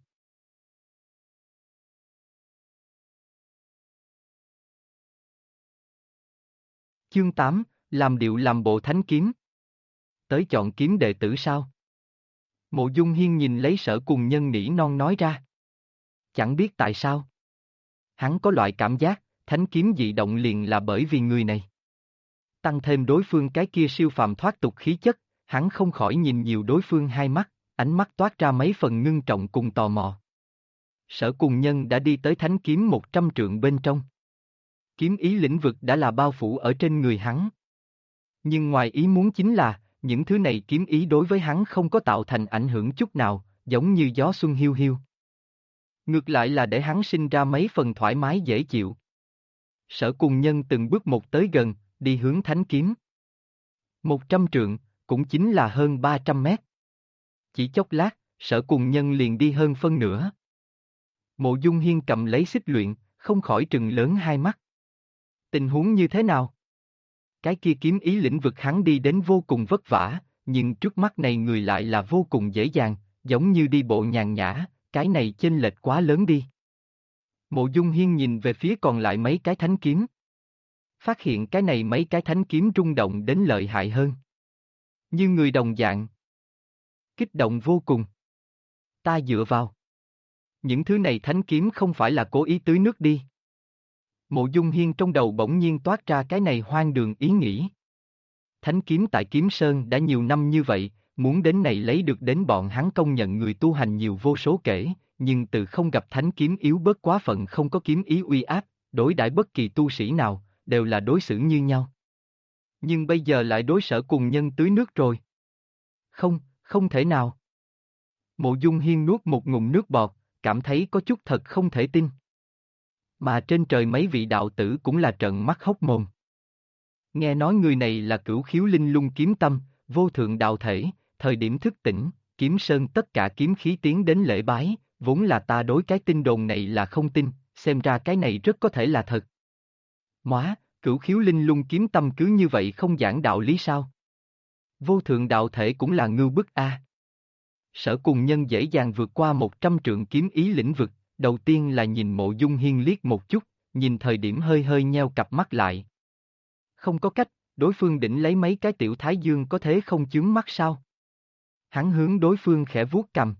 Chương 8, làm điệu làm bộ thánh kiếm. Tới chọn kiếm đệ tử sao? Mộ Dung Hiên nhìn lấy Sở Cuồng Nhân nỉ non nói ra. Chẳng biết tại sao. Hắn có loại cảm giác, thánh kiếm dị động liền là bởi vì người này. Tăng thêm đối phương cái kia siêu phàm thoát tục khí chất, hắn không khỏi nhìn nhiều đối phương hai mắt, ánh mắt toát ra mấy phần ngưng trọng cùng tò mò. Sở Cùng Nhân đã đi tới thánh kiếm 100 trượng bên trong. Kiếm ý lĩnh vực đã là bao phủ ở trên người hắn. Nhưng ngoài ý muốn chính là, những thứ này kiếm ý đối với hắn không có tạo thành ảnh hưởng chút nào, giống như gió xuân hiu hiu. Ngược lại là để hắn sinh ra mấy phần thoải mái dễ chịu. Sở Cùng Nhân từng bước một tới gần, đi hướng thánh kiếm. 100 trượng, cũng chính là hơn 300 mét. Chỉ chốc lát, Sở Cùng Nhân liền đi hơn phân nửa. Mộ Dung Hiên cầm lấy xích luyện, không khỏi trừng lớn hai mắt. Tình huống như thế nào? Cái kia kiếm ý lĩnh vực hắn đi đến vô cùng vất vả, nhưng trước mắt này người lại là vô cùng dễ dàng, giống như đi bộ nhàn nhã, cái này chênh lệch quá lớn đi. Mộ Dung Hiên nhìn về phía còn lại mấy cái thánh kiếm. Phát hiện cái này mấy cái thánh kiếm rung động đến lợi hại hơn. Như người đồng dạng. Kích động vô cùng. Ta dựa vào. Những thứ này thánh kiếm không phải là cố ý tưới nước đi. Mộ Dung Hiên trong đầu bỗng nhiên toát ra cái này hoang đường ý nghĩ. Thánh kiếm tại Kiếm Sơn đã nhiều năm như vậy, muốn đến này lấy được đến bọn hắn công nhận người tu hành nhiều vô số kể, nhưng từ không gặp thánh kiếm yếu bớt quá phận không có kiếm ý uy áp, đối đãi bất kỳ tu sĩ nào, đều là đối xử như nhau. Nhưng bây giờ lại đối Sở Cùng Nhân tưới nước rồi. Không, không thể nào. Mộ Dung Hiên nuốt một ngụm nước bọt, cảm thấy có chút thật không thể tin. Mà trên trời mấy vị đạo tử cũng là trợn mắt hốc mồm. Nghe nói người này là Cửu Khiếu Linh Lung Kiếm Tâm, vô thượng đạo thể, thời điểm thức tỉnh, Kiếm Sơn tất cả kiếm khí tiến đến lễ bái, vốn là ta đối cái tin đồn này là không tin, xem ra cái này rất có thể là thật. Móa, Cửu Khiếu Linh Lung Kiếm Tâm cứ như vậy không giảng đạo lý sao? Vô thượng đạo thể cũng là ngưu bức a. Sở Cùng Nhân dễ dàng vượt qua 100 trượng kiếm ý lĩnh vực, đầu tiên là nhìn Mộ Dung Hiên liếc một chút, nhìn thời điểm hơi hơi nheo cặp mắt lại. Không có cách, đối phương định lấy mấy cái tiểu thái dương có thế không chướng mắt sao? Hắn hướng đối phương khẽ vuốt cằm.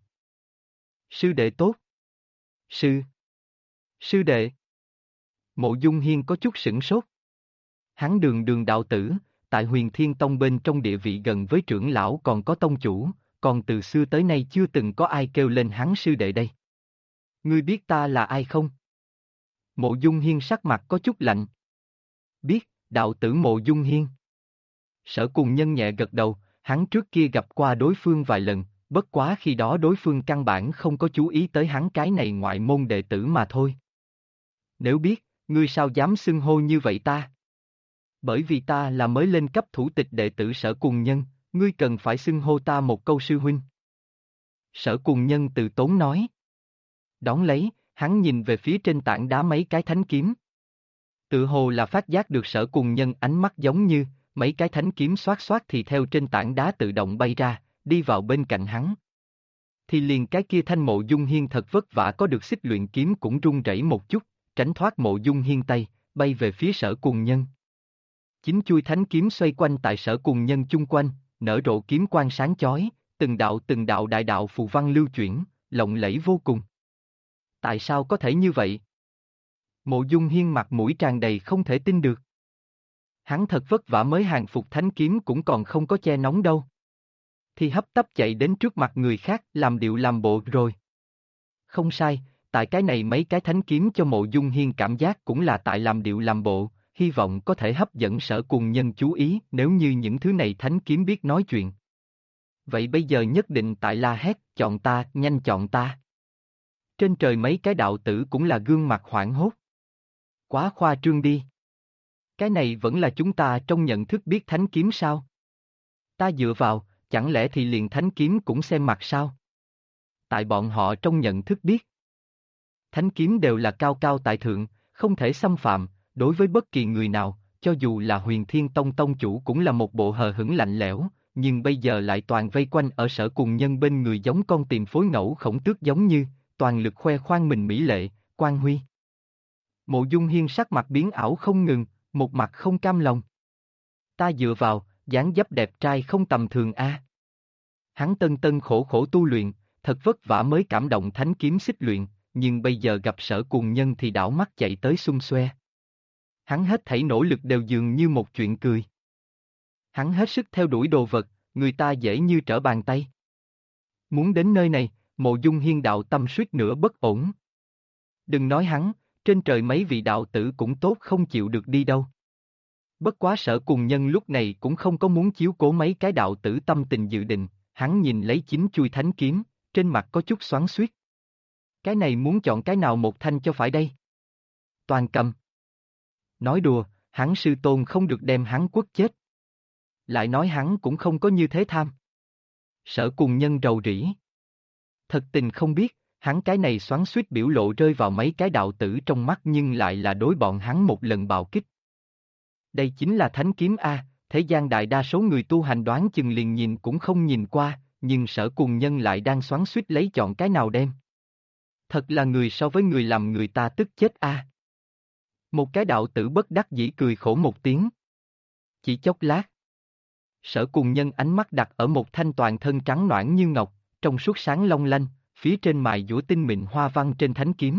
Sư đệ tốt. Sư đệ. Mộ Dung Hiên có chút sửng sốt. Hắn đường đạo tử, tại Huyền Thiên Tông bên trong địa vị gần với trưởng lão còn có tông chủ, còn từ xưa tới nay chưa từng có ai kêu lên hắn sư đệ đây. Ngươi biết ta là ai không? Mộ Dung Hiên sắc mặt có chút lạnh. Biết, đạo tử Mộ Dung Hiên. Sở Cùng Nhân nhẹ gật đầu, hắn trước kia gặp qua đối phương vài lần, bất quá khi đó đối phương căn bản không có chú ý tới hắn cái này ngoại môn đệ tử mà thôi. Nếu biết, ngươi sao dám xưng hô như vậy ta? Bởi vì ta là mới lên cấp thủ tịch đệ tử Sở Cùng Nhân, ngươi cần phải xưng hô ta một câu sư huynh. Sở Cùng Nhân từ tốn nói. Đón lấy, hắn nhìn về phía trên tảng đá mấy cái thánh kiếm. Tự hồ là phát giác được Sở Cùng Nhân ánh mắt giống như, mấy cái thánh kiếm xoát xoát thì theo trên tảng đá tự động bay ra, đi vào bên cạnh hắn. Thì liền cái kia thanh Mộ Dung Hiên thật vất vả có được xích luyện kiếm cũng run rẩy một chút, tránh thoát Mộ Dung Hiên tay, bay về phía Sở Cùng Nhân. Chính chuôi thánh kiếm xoay quanh tại Sở Cùng Nhân chung quanh, nở rộ kiếm quang sáng chói, từng đạo đại đạo phù văn lưu chuyển, lộng lẫy vô cùng. Tại sao có thể như vậy? Mộ Dung Hiên mặt mũi tràn đầy không thể tin được. Hắn thật vất vả mới hàng phục thánh kiếm cũng còn không có che nóng đâu. Thì hấp tấp chạy đến trước mặt người khác làm điệu làm bộ rồi. Không sai, tại cái này mấy cái thánh kiếm cho Mộ Dung Hiên cảm giác cũng là tại làm điệu làm bộ, hy vọng có thể hấp dẫn Sở Cùng Nhân chú ý nếu như những thứ này thánh kiếm biết nói chuyện. Vậy bây giờ nhất định tại la hét, chọn ta, nhanh chọn ta. Trên trời mấy cái đạo tử cũng là gương mặt hoảng hốt. Quá khoa trương đi. Cái này vẫn là chúng ta trong nhận thức biết thánh kiếm sao? Ta dựa vào, chẳng lẽ thì liền thánh kiếm cũng xem mặt sao? Tại bọn họ trong nhận thức biết. Thánh kiếm đều là cao cao tại thượng, không thể xâm phạm, đối với bất kỳ người nào, cho dù là Huyền Thiên Tông tông chủ cũng là một bộ hờ hững lạnh lẽo, nhưng bây giờ lại toàn vây quanh ở Sở Cùng Nhân bên người giống con tìm phối ngẫu khổng tước giống như, toàn lực khoe khoang mình mỹ lệ, quan huy. Mộ Dung Hiên sắc mặt biến ảo không ngừng, một mặt không cam lòng. Ta dựa vào, dáng dấp đẹp trai không tầm thường a. Hắn tân khổ khổ tu luyện, thật vất vả mới cảm động thánh kiếm xích luyện, nhưng bây giờ gặp Sở Cùng Nhân thì đảo mắt chạy tới xung xoe. Hắn hết thảy nỗ lực đều dường như một chuyện cười. Hắn hết sức theo đuổi đồ vật, người ta dễ như trở bàn tay. Muốn đến nơi này, Mộ Dung Hiên đạo tâm suýt nữa bất ổn. Đừng nói hắn, trên trời mấy vị đạo tử cũng tốt không chịu được đi đâu. Bất quá Sở Cùng Nhân lúc này cũng không có muốn chiếu cố mấy cái đạo tử tâm tình dự định, hắn nhìn lấy chín chuôi thánh kiếm, trên mặt có chút xoắn xuýt. Cái này muốn chọn cái nào một thanh cho phải đây? Toàn cầm. Nói đùa, hắn sư tôn không được đem hắn quất chết. Lại nói hắn cũng không có như thế tham. Sở Cùng Nhân rầu rĩ. Thật tình không biết, hắn cái này xoắn xuýt biểu lộ rơi vào mấy cái đạo tử trong mắt nhưng lại là đối bọn hắn một lần bạo kích. Đây chính là thánh kiếm A, thế gian đại đa số người tu hành đoán chừng liền nhìn cũng không nhìn qua, nhưng Sở Cùng Nhân lại đang xoắn xuýt lấy chọn cái nào đem. Thật là người so với người làm người ta tức chết A. Một cái đạo tử bất đắc dĩ cười khổ một tiếng. Chỉ chốc lát. Sở Cùng Nhân ánh mắt đặt ở một thanh toàn thân trắng nõn như ngọc, trong suốt sáng long lanh, phía trên mài dũa tinh mịn hoa văn trên thánh kiếm.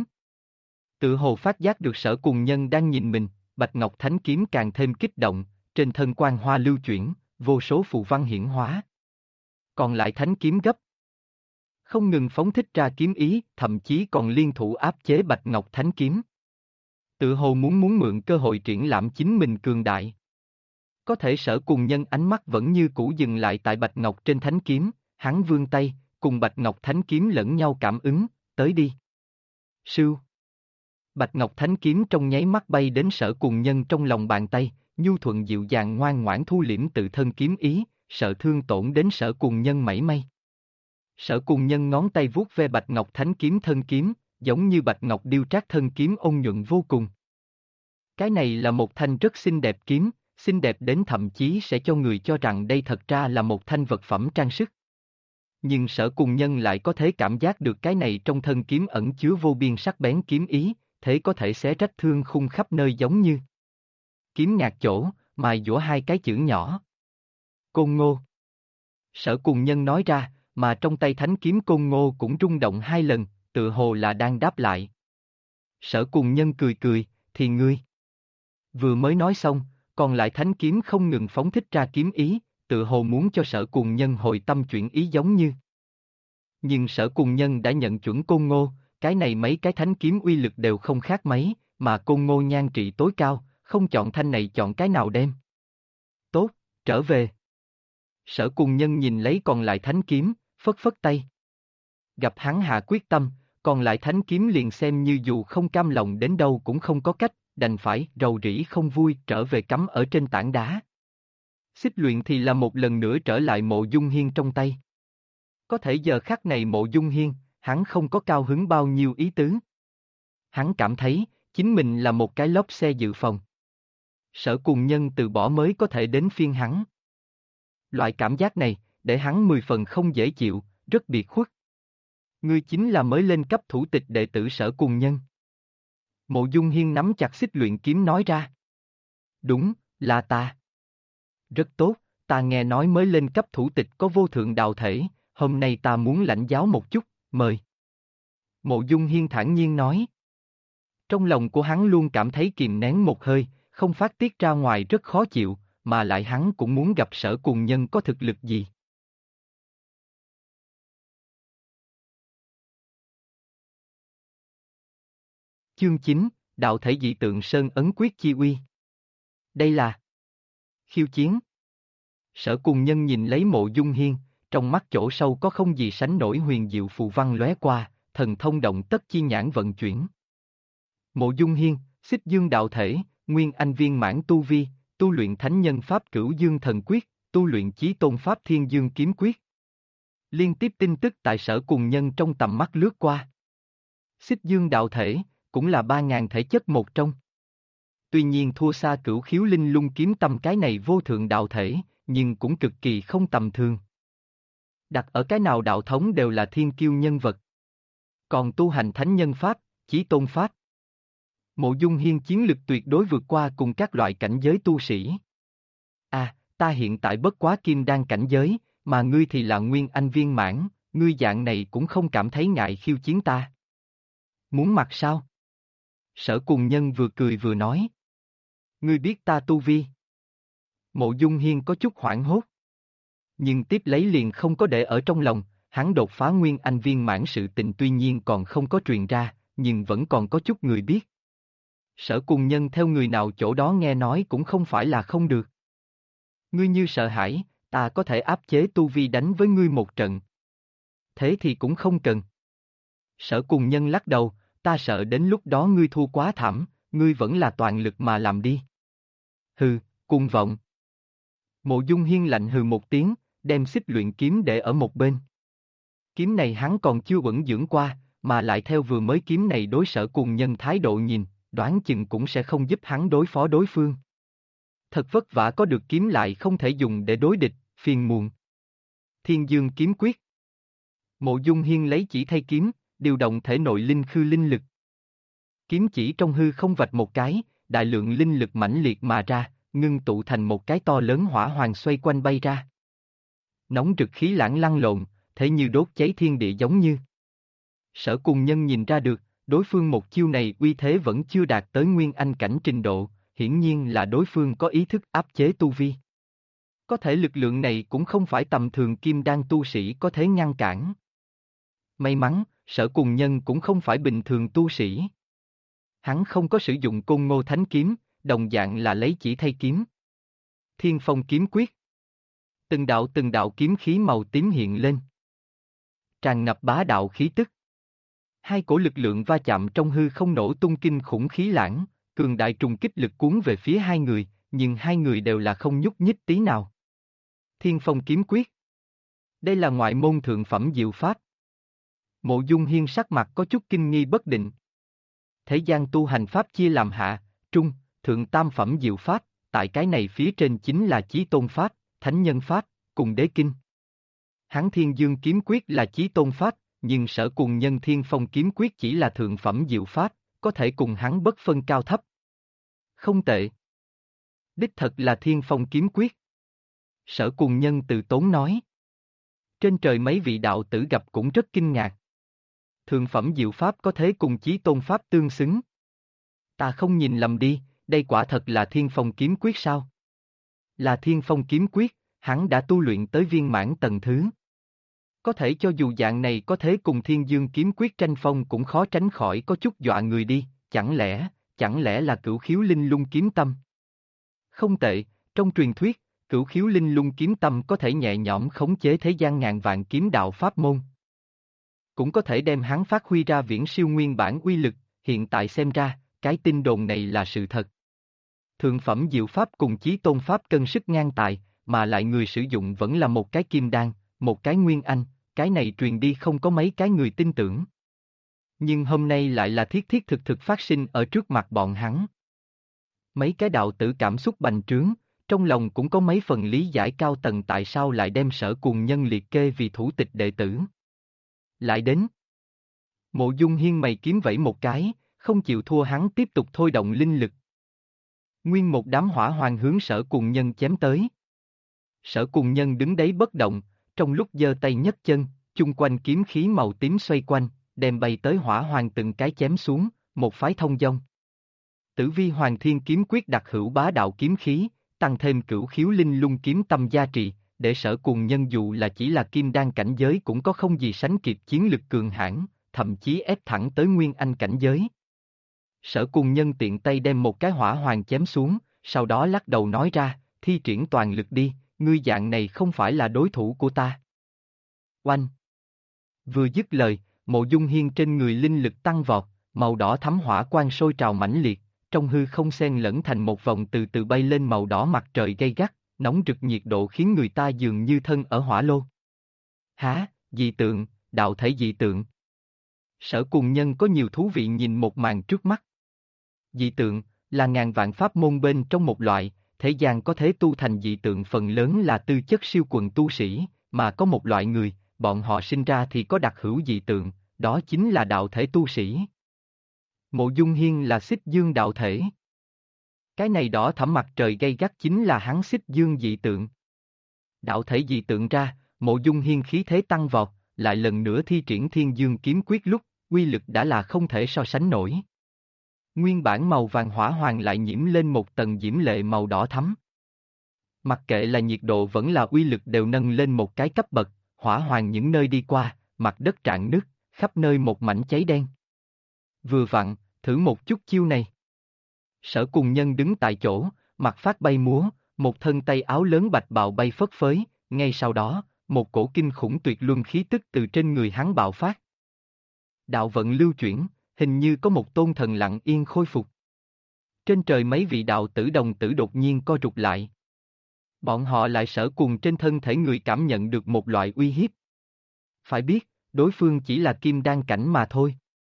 Tự hồ phát giác được Sở Cùng Nhân đang nhìn mình, bạch ngọc thánh kiếm càng thêm kích động, trên thân quang hoa lưu chuyển, vô số phù văn hiển hóa. Còn lại thánh kiếm gấp. Không ngừng phóng thích ra kiếm ý, thậm chí còn liên thủ áp chế bạch ngọc thánh kiếm. Tự hồ muốn mượn cơ hội triển lãm chính mình cường đại. Có thể Sở Cùng Nhân ánh mắt vẫn như cũ dừng lại tại bạch ngọc trên thánh kiếm, hắn vươn tay, cùng bạch ngọc thánh kiếm lẫn nhau cảm ứng, tới đi. Sưu. Bạch ngọc thánh kiếm trong nháy mắt bay đến Sở Cùng Nhân trong lòng bàn tay, nhu thuận dịu dàng ngoan ngoãn thu liễm tự thân kiếm ý, sợ thương tổn đến Sở Cùng Nhân mảy may. Sở Cùng Nhân ngón tay vuốt ve bạch ngọc thánh kiếm thân kiếm, giống như bạch ngọc điêu trác thân kiếm ôn nhuận vô cùng. Cái này là một thanh rất xinh đẹp kiếm, xinh đẹp đến thậm chí sẽ cho người cho rằng đây thật ra là một thanh vật phẩm trang sức. Nhưng Sở Cùng Nhân lại có thể cảm giác được cái này trong thân kiếm ẩn chứa vô biên sắc bén kiếm ý, thế có thể xé rách thương khung khắp nơi giống như kiếm ngạc chỗ, mài dũa hai cái chữ nhỏ. Côn Ngô. Sở Cùng Nhân nói ra, mà trong tay thánh kiếm Côn Ngô cũng rung động hai lần, tự hồ là đang đáp lại. Sở Cùng Nhân cười cười, thì ngươi. Vừa mới nói xong, còn lại thánh kiếm không ngừng phóng thích ra kiếm ý, tự hồ muốn cho Sở Cùng Nhân hồi tâm chuyển ý giống như. Nhưng Sở Cùng Nhân đã nhận chuẩn Côn Ngô, cái này mấy cái thánh kiếm uy lực đều không khác mấy, mà Côn Ngô nhan trị tối cao, không chọn thanh này chọn cái nào đem. Tốt, trở về. Sở Cùng Nhân nhìn lấy còn lại thánh kiếm, phất phất tay. Gặp hắn hạ quyết tâm, còn lại thánh kiếm liền xem như dù không cam lòng đến đâu cũng không có cách, đành phải rầu rĩ không vui trở về cắm ở trên tảng đá. Xích luyện thì là một lần nữa trở lại Mộ Dung Hiên trong tay. Có thể giờ khắc này Mộ Dung Hiên, hắn không có cao hứng bao nhiêu ý tứ. Hắn cảm thấy, chính mình là một cái lốp xe dự phòng. Sở Cùng Nhân từ bỏ mới có thể đến phiên hắn. Loại cảm giác này, để hắn 10 phần không dễ chịu, rất biệt khuất. Ngươi chính là mới lên cấp thủ tịch đệ tử Sở Cùng Nhân. Mộ Dung Hiên nắm chặt xích luyện kiếm nói ra. Đúng, là ta. Rất tốt, ta nghe nói mới lên cấp thủ tịch có vô thượng đạo thể, hôm nay ta muốn lãnh giáo một chút, mời. Mộ Dung Hiên thản nhiên nói. Trong lòng của hắn luôn cảm thấy kìm nén một hơi, không phát tiết ra ngoài rất khó chịu, mà lại hắn cũng muốn gặp Sở Cùng Nhân có thực lực gì. Chương 9, Đạo thể dị tượng Sơn Ấn Quyết chi uy. Đây là khiêu chiến. Sở Cùng Nhân nhìn lấy Mộ Dung Hiên, trong mắt chỗ sâu có không gì sánh nổi huyền diệu phù văn lóe qua, thần thông động tất chi nhãn vận chuyển. Mộ Dung Hiên, Xích Dương đạo thể, Nguyên Anh viên mãn tu vi, tu luyện Thánh Nhân Pháp Cửu Dương Thần Quyết, tu luyện Chí Tôn Pháp Thiên Dương Kiếm Quyết. Liên tiếp tin tức tại Sở Cùng Nhân trong tầm mắt lướt qua. Xích Dương đạo thể, cũng là 3.000 thể chất một trong. Tuy nhiên thua xa Cửu Khiếu Linh Lung Kiếm Tâm cái này vô thượng đạo thể, nhưng cũng cực kỳ không tầm thường. Đặt ở cái nào đạo thống đều là thiên kiêu nhân vật. Còn tu hành Thánh Nhân Pháp, Chí Tôn Pháp. Mộ Dung Hiên chiến lực tuyệt đối vượt qua cùng các loại cảnh giới tu sĩ. À, ta hiện tại bất quá kim đan cảnh giới, mà ngươi thì là Nguyên Anh viên mãn, ngươi dạng này cũng không cảm thấy ngại khiêu chiến ta. Muốn mặt sao? Sở Cùng Nhân vừa cười vừa nói. Ngươi biết ta tu vi. Mộ Dung Hiên có chút hoảng hốt. Nhưng tiếp lấy liền không có để ở trong lòng, Hắn đột phá Nguyên Anh viên mãn sự tình tuy nhiên còn không có truyền ra, nhưng vẫn còn có chút người biết. Sở Cùng Nhân theo người nào chỗ đó nghe nói cũng không phải là không được. Ngươi như sợ hãi, ta có thể áp chế tu vi đánh với ngươi một trận. Thế thì cũng không cần. Sở Cùng Nhân lắc đầu, ta sợ đến lúc đó ngươi thua quá thảm, ngươi vẫn là toàn lực mà làm đi. Hừ, cuồng vọng. Mộ Dung Hiên lạnh hừ một tiếng, đem xích luyện kiếm để ở một bên. Kiếm này hắn còn chưa vững dưỡng qua, mà lại theo vừa mới kiếm này đối Sở Cùng Nhân thái độ nhìn, đoán chừng cũng sẽ không giúp hắn đối phó đối phương. Thật vất vả có được kiếm lại không thể dùng để đối địch, phiền muộn. Thiên Dương kiếm quyết. Mộ Dung Hiên lấy chỉ thay kiếm, điều động thể nội linh khư linh lực. Kiếm chỉ trong hư không vạch một cái, đại lượng linh lực mãnh liệt mà ra, ngưng tụ thành một cái to lớn hỏa hoàng xoay quanh bay ra. Nóng rực khí lãng lăn lộn, thế như đốt cháy thiên địa giống như. Sở Cùng Nhân nhìn ra được, đối phương một chiêu này uy thế vẫn chưa đạt tới Nguyên Anh cảnh trình độ, hiển nhiên là đối phương có ý thức áp chế tu vi. Có thể lực lượng này cũng không phải tầm thường kim đan tu sĩ có thể ngăn cản. May mắn, Sở Cùng Nhân cũng không phải bình thường tu sĩ. Hắn không có sử dụng Côn Ngô Thánh Kiếm, đồng dạng là lấy chỉ thay kiếm. Thiên Phong kiếm quyết. Từng đạo kiếm khí màu tím hiện lên. Tràn ngập bá đạo khí tức. Hai cổ lực lượng va chạm trong hư không nổ tung kinh khủng khí lãng, cường đại trùng kích lực cuốn về phía hai người, nhưng hai người đều là không nhúc nhích tí nào. Thiên Phong kiếm quyết. Đây là ngoại môn thượng phẩm diệu pháp. Mộ Dung Hiên sắc mặt có chút kinh nghi bất định. Thế gian tu hành pháp chia làm hạ, trung, thượng tam phẩm diệu pháp, tại cái này phía trên chính là Chí Tôn pháp, Thánh Nhân pháp, cùng Đế kinh. Hắn Thiên Dương kiếm quyết là Chí Tôn pháp, nhưng Sở Cùng Nhân Thiên Phong kiếm quyết chỉ là thượng phẩm diệu pháp, có thể cùng hắn bất phân cao thấp. Không tệ. Đích thật là Thiên Phong kiếm quyết. Sở Cùng Nhân từ tốn nói. Trên trời mấy vị đạo tử gặp cũng rất kinh ngạc. Thượng phẩm diệu pháp có thế cùng Chí Tôn pháp tương xứng. Ta không nhìn lầm đi, đây quả thật là Thiên Phong kiếm quyết sao? Là Thiên Phong kiếm quyết, hắn đã tu luyện tới viên mãn tầng thứ. Có thể cho dù dạng này có thế cùng Thiên Dương kiếm quyết tranh phong cũng khó tránh khỏi có chút dọa người đi, chẳng lẽ là Cửu Khiếu Linh Lung kiếm tâm? Không tệ, trong truyền thuyết, Cửu Khiếu Linh Lung kiếm tâm có thể nhẹ nhõm khống chế thế gian ngàn vạn kiếm đạo pháp môn. Cũng có thể đem hắn phát huy ra viễn siêu nguyên bản uy lực, hiện tại xem ra, cái tin đồn này là sự thật. Thượng phẩm diệu pháp cùng Chí Tôn pháp cân sức ngang tài, mà lại người sử dụng vẫn là một cái kim đan, một cái nguyên anh, cái này truyền đi không có mấy cái người tin tưởng. Nhưng hôm nay lại là thiết thiết thực thực phát sinh ở trước mặt bọn hắn. Mấy cái đạo tử cảm xúc bành trướng, trong lòng cũng có mấy phần lý giải cao tầng tại sao lại đem Sở Cùng Nhân liệt kê vì thủ tịch đệ tử. Lại đến. Mộ Dung Hiên mày kiếm vẫy một cái, không chịu thua hắn tiếp tục thôi động linh lực. Nguyên một đám hỏa hoàng hướng Sở Cùng Nhân chém tới. Sở Cùng Nhân đứng đấy bất động, trong lúc giơ tay nhấc chân, chung quanh kiếm khí màu tím xoay quanh, đem bay tới hỏa hoàng từng cái chém xuống, một phái thông dong. Tử Vi Hoàng Thiên kiếm quyết đặc hữu bá đạo kiếm khí, tăng thêm Cửu Khiếu Linh Lung kiếm tâm gia trì, để Sở Cùng Nhân dù là chỉ là kim đan cảnh giới cũng có không gì sánh kịp chiến lực cường hãn, thậm chí ép thẳng tới nguyên anh cảnh giới. Sở Cùng Nhân tiện tay đem một cái hỏa hoàng chém xuống, sau đó lắc đầu nói ra, thi triển toàn lực đi, ngươi dạng này không phải là đối thủ của ta. Oanh! Vừa dứt lời, Mộ Dung Hiên trên người linh lực tăng vọt, màu đỏ thắm hỏa quang sôi trào mãnh liệt, trong hư không xen lẫn thành một vòng từ từ bay lên màu đỏ mặt trời gay gắt, nóng rực nhiệt độ khiến người ta dường như thân ở hỏa lô. Hả, dị tượng, đạo thể dị tượng. Sở Cùng Nhân có nhiều thú vị nhìn một màn trước mắt. Dị tượng, là ngàn vạn pháp môn bên trong một loại, thế gian có thể tu thành dị tượng phần lớn là tư chất siêu quần tu sĩ, mà có một loại người, bọn họ sinh ra thì có đặc hữu dị tượng, đó chính là đạo thể tu sĩ. Mộ Dung Hiên là Xích Dương đạo thể. Cái này đỏ thẫm mặt trời gay gắt chính là hắn Xích Dương dị tượng. Đạo thể dị tượng ra, Mộ Dung Hiên khí thế tăng vọt, lại lần nữa thi triển Thiên Dương kiếm quyết lúc, uy lực đã là không thể so sánh nổi. Nguyên bản màu vàng hỏa hoàng lại nhiễm lên một tầng diễm lệ màu đỏ thắm. Mặc kệ là nhiệt độ vẫn là uy lực đều nâng lên một cái cấp bậc, hỏa hoàng những nơi đi qua, mặt đất rạn nứt, khắp nơi một mảnh cháy đen. Vừa vặn, thử một chút chiêu này. Sở Cùng Nhân đứng tại chỗ, mặt phát bay múa, một thân tay áo lớn bạch bào bay phất phới, ngay sau đó, một cổ kinh khủng tuyệt luân khí tức từ trên người hắn bạo phát. Đạo vận lưu chuyển, hình như có một tôn thần lặng yên khôi phục. Trên trời mấy vị đạo tử đồng tử đột nhiên co rụt lại. Bọn họ lại Sở Cùng trên thân thể người cảm nhận được một loại uy hiếp. Phải biết, đối phương chỉ là kim đan cảnh mà thôi.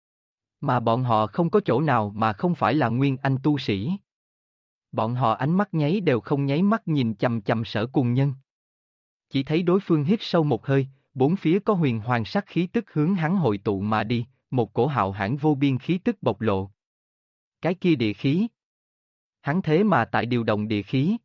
Mà bọn họ không có chỗ nào mà không phải là nguyên anh tu sĩ. Bọn họ ánh mắt nháy đều không nháy mắt nhìn chằm chằm Sở Cùng Nhân. Chỉ thấy đối phương hít sâu một hơi, bốn phía có huyền hoàng sắc khí tức hướng hắn hội tụ mà đi, một cổ hạo hãn vô biên khí tức bộc lộ. Cái kia địa khí. Hắn thế mà tại điều động địa khí.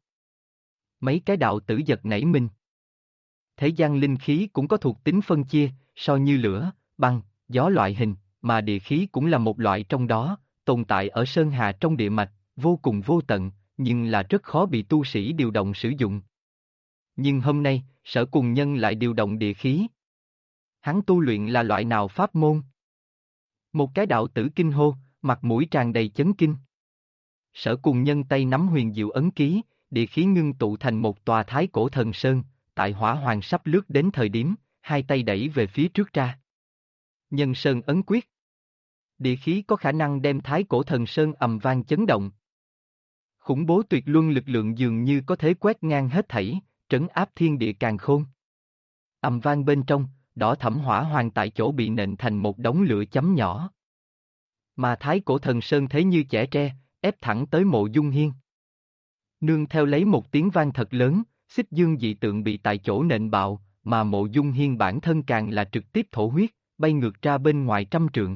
Mấy cái đạo tử giật nảy mình. Thế gian linh khí cũng có thuộc tính phân chia, so như lửa, băng, gió loại hình, mà địa khí cũng là một loại trong đó, tồn tại ở sơn hà trong địa mạch, vô cùng vô tận, nhưng là rất khó bị tu sĩ điều động sử dụng. Nhưng hôm nay, Sở Cùng Nhân lại điều động địa khí. Hắn tu luyện là loại nào pháp môn? Một cái đạo tử kinh hô, mặt mũi tràn đầy chấn kinh. Sở Cùng Nhân tay nắm huyền diệu ấn ký, địa khí ngưng tụ thành một tòa thái cổ thần sơn, tại hỏa hoàng sắp lướt đến thời điểm, hai tay đẩy về phía trước ra. Nhân sơn ấn quyết. Địa khí có khả năng đem thái cổ thần sơn ầm vang chấn động. Khủng bố tuyệt luân lực lượng dường như có thể quét ngang hết thảy, trấn áp thiên địa càn khôn. Ầm vang bên trong, đỏ thẫm hỏa hoàng tại chỗ bị nện thành một đống lửa chấm nhỏ. Mà thái cổ thần sơn thế như chẻ tre, ép thẳng tới Mộ Dung Hiên. Nương theo lấy một tiếng vang thật lớn, xích dương dị tượng bị tại chỗ nện bạo, mà Mộ Dung Hiên bản thân càng là trực tiếp thổ huyết, bay ngược ra bên ngoài trăm trượng.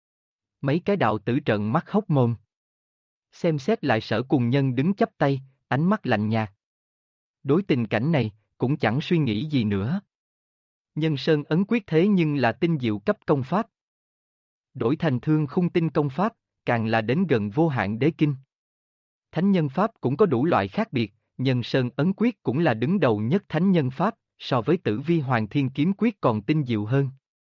Mấy cái đạo tử trợn mắt hốc mồm. Xem xét lại Sở Cùng Nhân đứng chắp tay, ánh mắt lạnh nhạt. Đối tình cảnh này, cũng chẳng suy nghĩ gì nữa. Nhân sơn ấn quyết thế nhưng là tinh diệu cấp công pháp. Đổi thành thương khung tinh công pháp, càng là đến gần vô hạn đế kinh. Thánh nhân pháp cũng có đủ loại khác biệt, nhân sơn ấn quyết cũng là đứng đầu nhất thánh nhân pháp, so với Tử Vi Hoàng Thiên Kiếm Quyết còn tinh diệu hơn.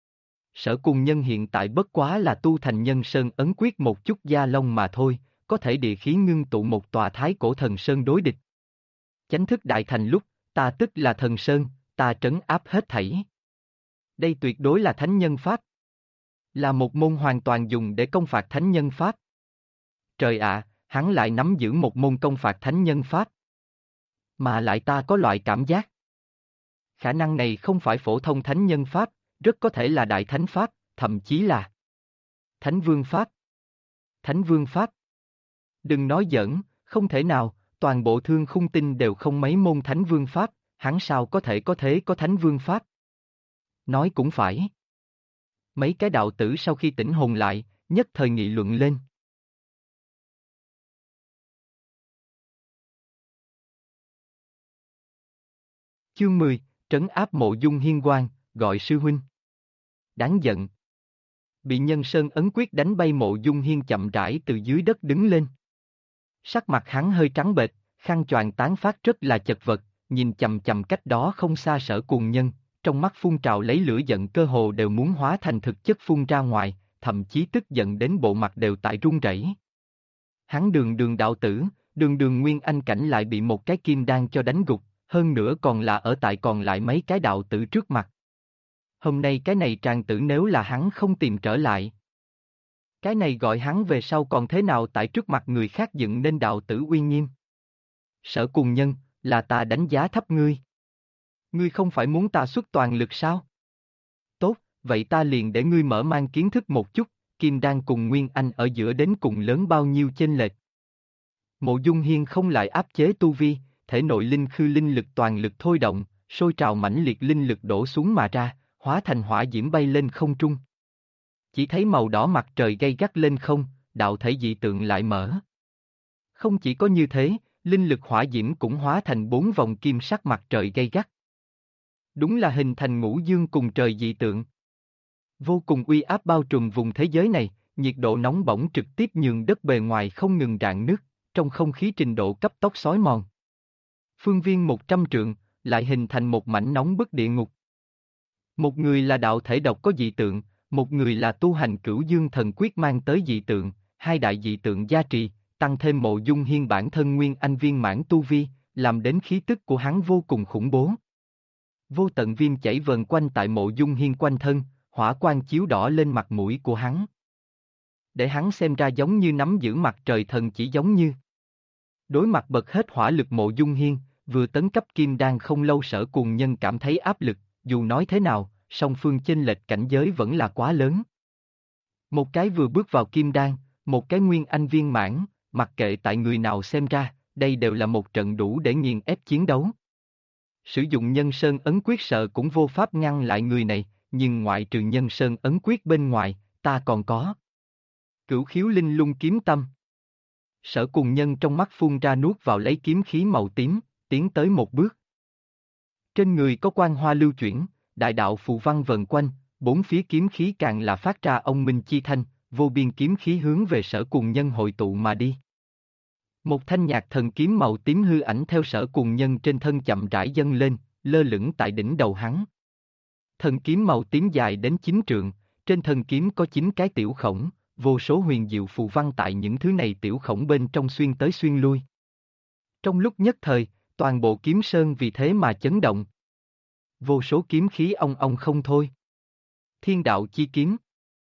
Sở Cùng Nhân hiện tại bất quá là tu thành nhân sơn ấn quyết một chút da lông mà thôi, có thể địa khí ngưng tụ một tòa thái cổ thần sơn đối địch. Chánh thức đại thành lúc, ta tức là thần sơn, ta trấn áp hết thảy. Đây tuyệt đối là thánh nhân pháp. Là một môn hoàn toàn dùng để công phạt thánh nhân pháp. Trời ạ, hắn lại nắm giữ một môn công phạt thánh nhân pháp. Mà lại ta có loại cảm giác. Khả năng này không phải phổ thông thánh nhân pháp, rất có thể là đại thánh pháp, thậm chí là Thánh Vương pháp. Thánh Vương pháp. Đừng nói giỡn, không thể nào, toàn bộ thương khung tinh đều không mấy môn Thánh Vương pháp, hắn sao có thể có thế có Thánh Vương pháp. Nói cũng phải. Mấy cái đạo tử sau khi tỉnh hồn lại, nhất thời nghị luận lên. Chương 10, trấn áp Mộ Dung Hiên Quang, gọi sư huynh. Đáng giận. Bị nhân sơn ấn quyết đánh bay Mộ Dung Hiên chậm rãi từ dưới đất đứng lên. Sắc mặt hắn hơi trắng bệch, khăn choàng tán phát rất là chật vật, nhìn chằm chằm cách đó không xa Sở Cùng Nhân, trong mắt phun trào lấy lửa giận cơ hồ đều muốn hóa thành thực chất phun ra ngoài, thậm chí tức giận đến bộ mặt đều tại run rẩy. Hắn đường đường đạo tử, đường đường nguyên anh cảnh lại bị một cái kim đan cho đánh gục, hơn nữa còn là ở tại còn lại mấy cái đạo tử trước mặt. Hôm nay cái này tràng tử nếu là hắn không tìm trở lại. Cái này gọi hắn về sau còn thế nào tại trước mặt người khác dựng nên đạo tử uy nghiêm. Sở Cùng Nhân, là ta đánh giá thấp ngươi. Ngươi không phải muốn ta xuất toàn lực sao? Tốt, vậy ta liền để ngươi mở mang kiến thức một chút, Kim Đan cùng Nguyên Anh ở giữa đến cùng lớn bao nhiêu chênh lệch. Mộ Dung Hiên không lại áp chế tu vi, thể nội linh khư linh lực toàn lực thôi động, sôi trào mãnh liệt linh lực đổ xuống mà ra, hóa thành hỏa diễm bay lên không trung. Chỉ thấy màu đỏ mặt trời gay gắt lên không, đạo thể dị tượng lại mở. Không chỉ có như thế, linh lực hỏa diễm cũng hóa thành 4 vòng kim sắc mặt trời gay gắt. Đúng là hình thành ngũ dương cùng trời dị tượng. Vô cùng uy áp bao trùm vùng thế giới này, nhiệt độ nóng bỏng trực tiếp nhường đất bề ngoài không ngừng rạn nứt, trong không khí trình độ cấp tốc xói mòn. Phương viên 100 trượng, lại hình thành một mảnh nóng bức địa ngục. Một người là đạo thể độc có dị tượng, một người là tu hành Cửu Dương Thần Quyết mang tới dị tượng, hai đại dị tượng gia trì, tăng thêm Mộ Dung Hiên bản thân nguyên anh viên mãn tu vi, làm đến khí tức của hắn vô cùng khủng bố. Vô tận viêm chảy vần quanh tại Mộ Dung Hiên quanh thân, hỏa quang chiếu đỏ lên mặt mũi của hắn. Để hắn xem ra giống như nắm giữ mặt trời thần chỉ giống như. Đối mặt bật hết hỏa lực Mộ Dung Hiên, vừa tấn cấp kim đan không lâu Sở Cuồng Nhân cảm thấy áp lực, dù nói thế nào, song phương chênh lệch cảnh giới vẫn là quá lớn. Một cái vừa bước vào kim đan, một cái nguyên anh viên mãn, mặc kệ tại người nào xem ra, đây đều là một trận đủ để nghiền ép chiến đấu. Sử dụng Nhân Sơn ấn quyết sợ cũng vô pháp ngăn lại người này, nhưng ngoại trừ Nhân Sơn ấn quyết bên ngoài, ta còn có Cửu Khiếu Linh Lung kiếm tâm. Sở Cuồng Nhân trong mắt phun ra nuốt vào lấy kiếm khí màu tím, tiến tới một bước. Trên người có quang hoa lưu chuyển, đại đạo phù văn vần quanh, bốn phía kiếm khí càng là phát ra ông minh chi thanh, vô biên kiếm khí hướng về Sở Cuồng Nhân hội tụ mà đi. Một thanh nhạc thần kiếm màu tím hư ảnh theo Sở Cuồng Nhân trên thân chậm rãi dâng lên, lơ lửng tại đỉnh đầu hắn. Thần kiếm màu tím dài đến 9 trượng, trên thân kiếm có 9 cái tiểu khổng, vô số huyền diệu phù văn tại những thứ này tiểu khổng bên trong xuyên tới xuyên lui. Trong lúc nhất thời, toàn bộ kiếm sơn vì thế mà chấn động. Vô số kiếm khí ong ong không thôi. Thiên đạo chi kiếm.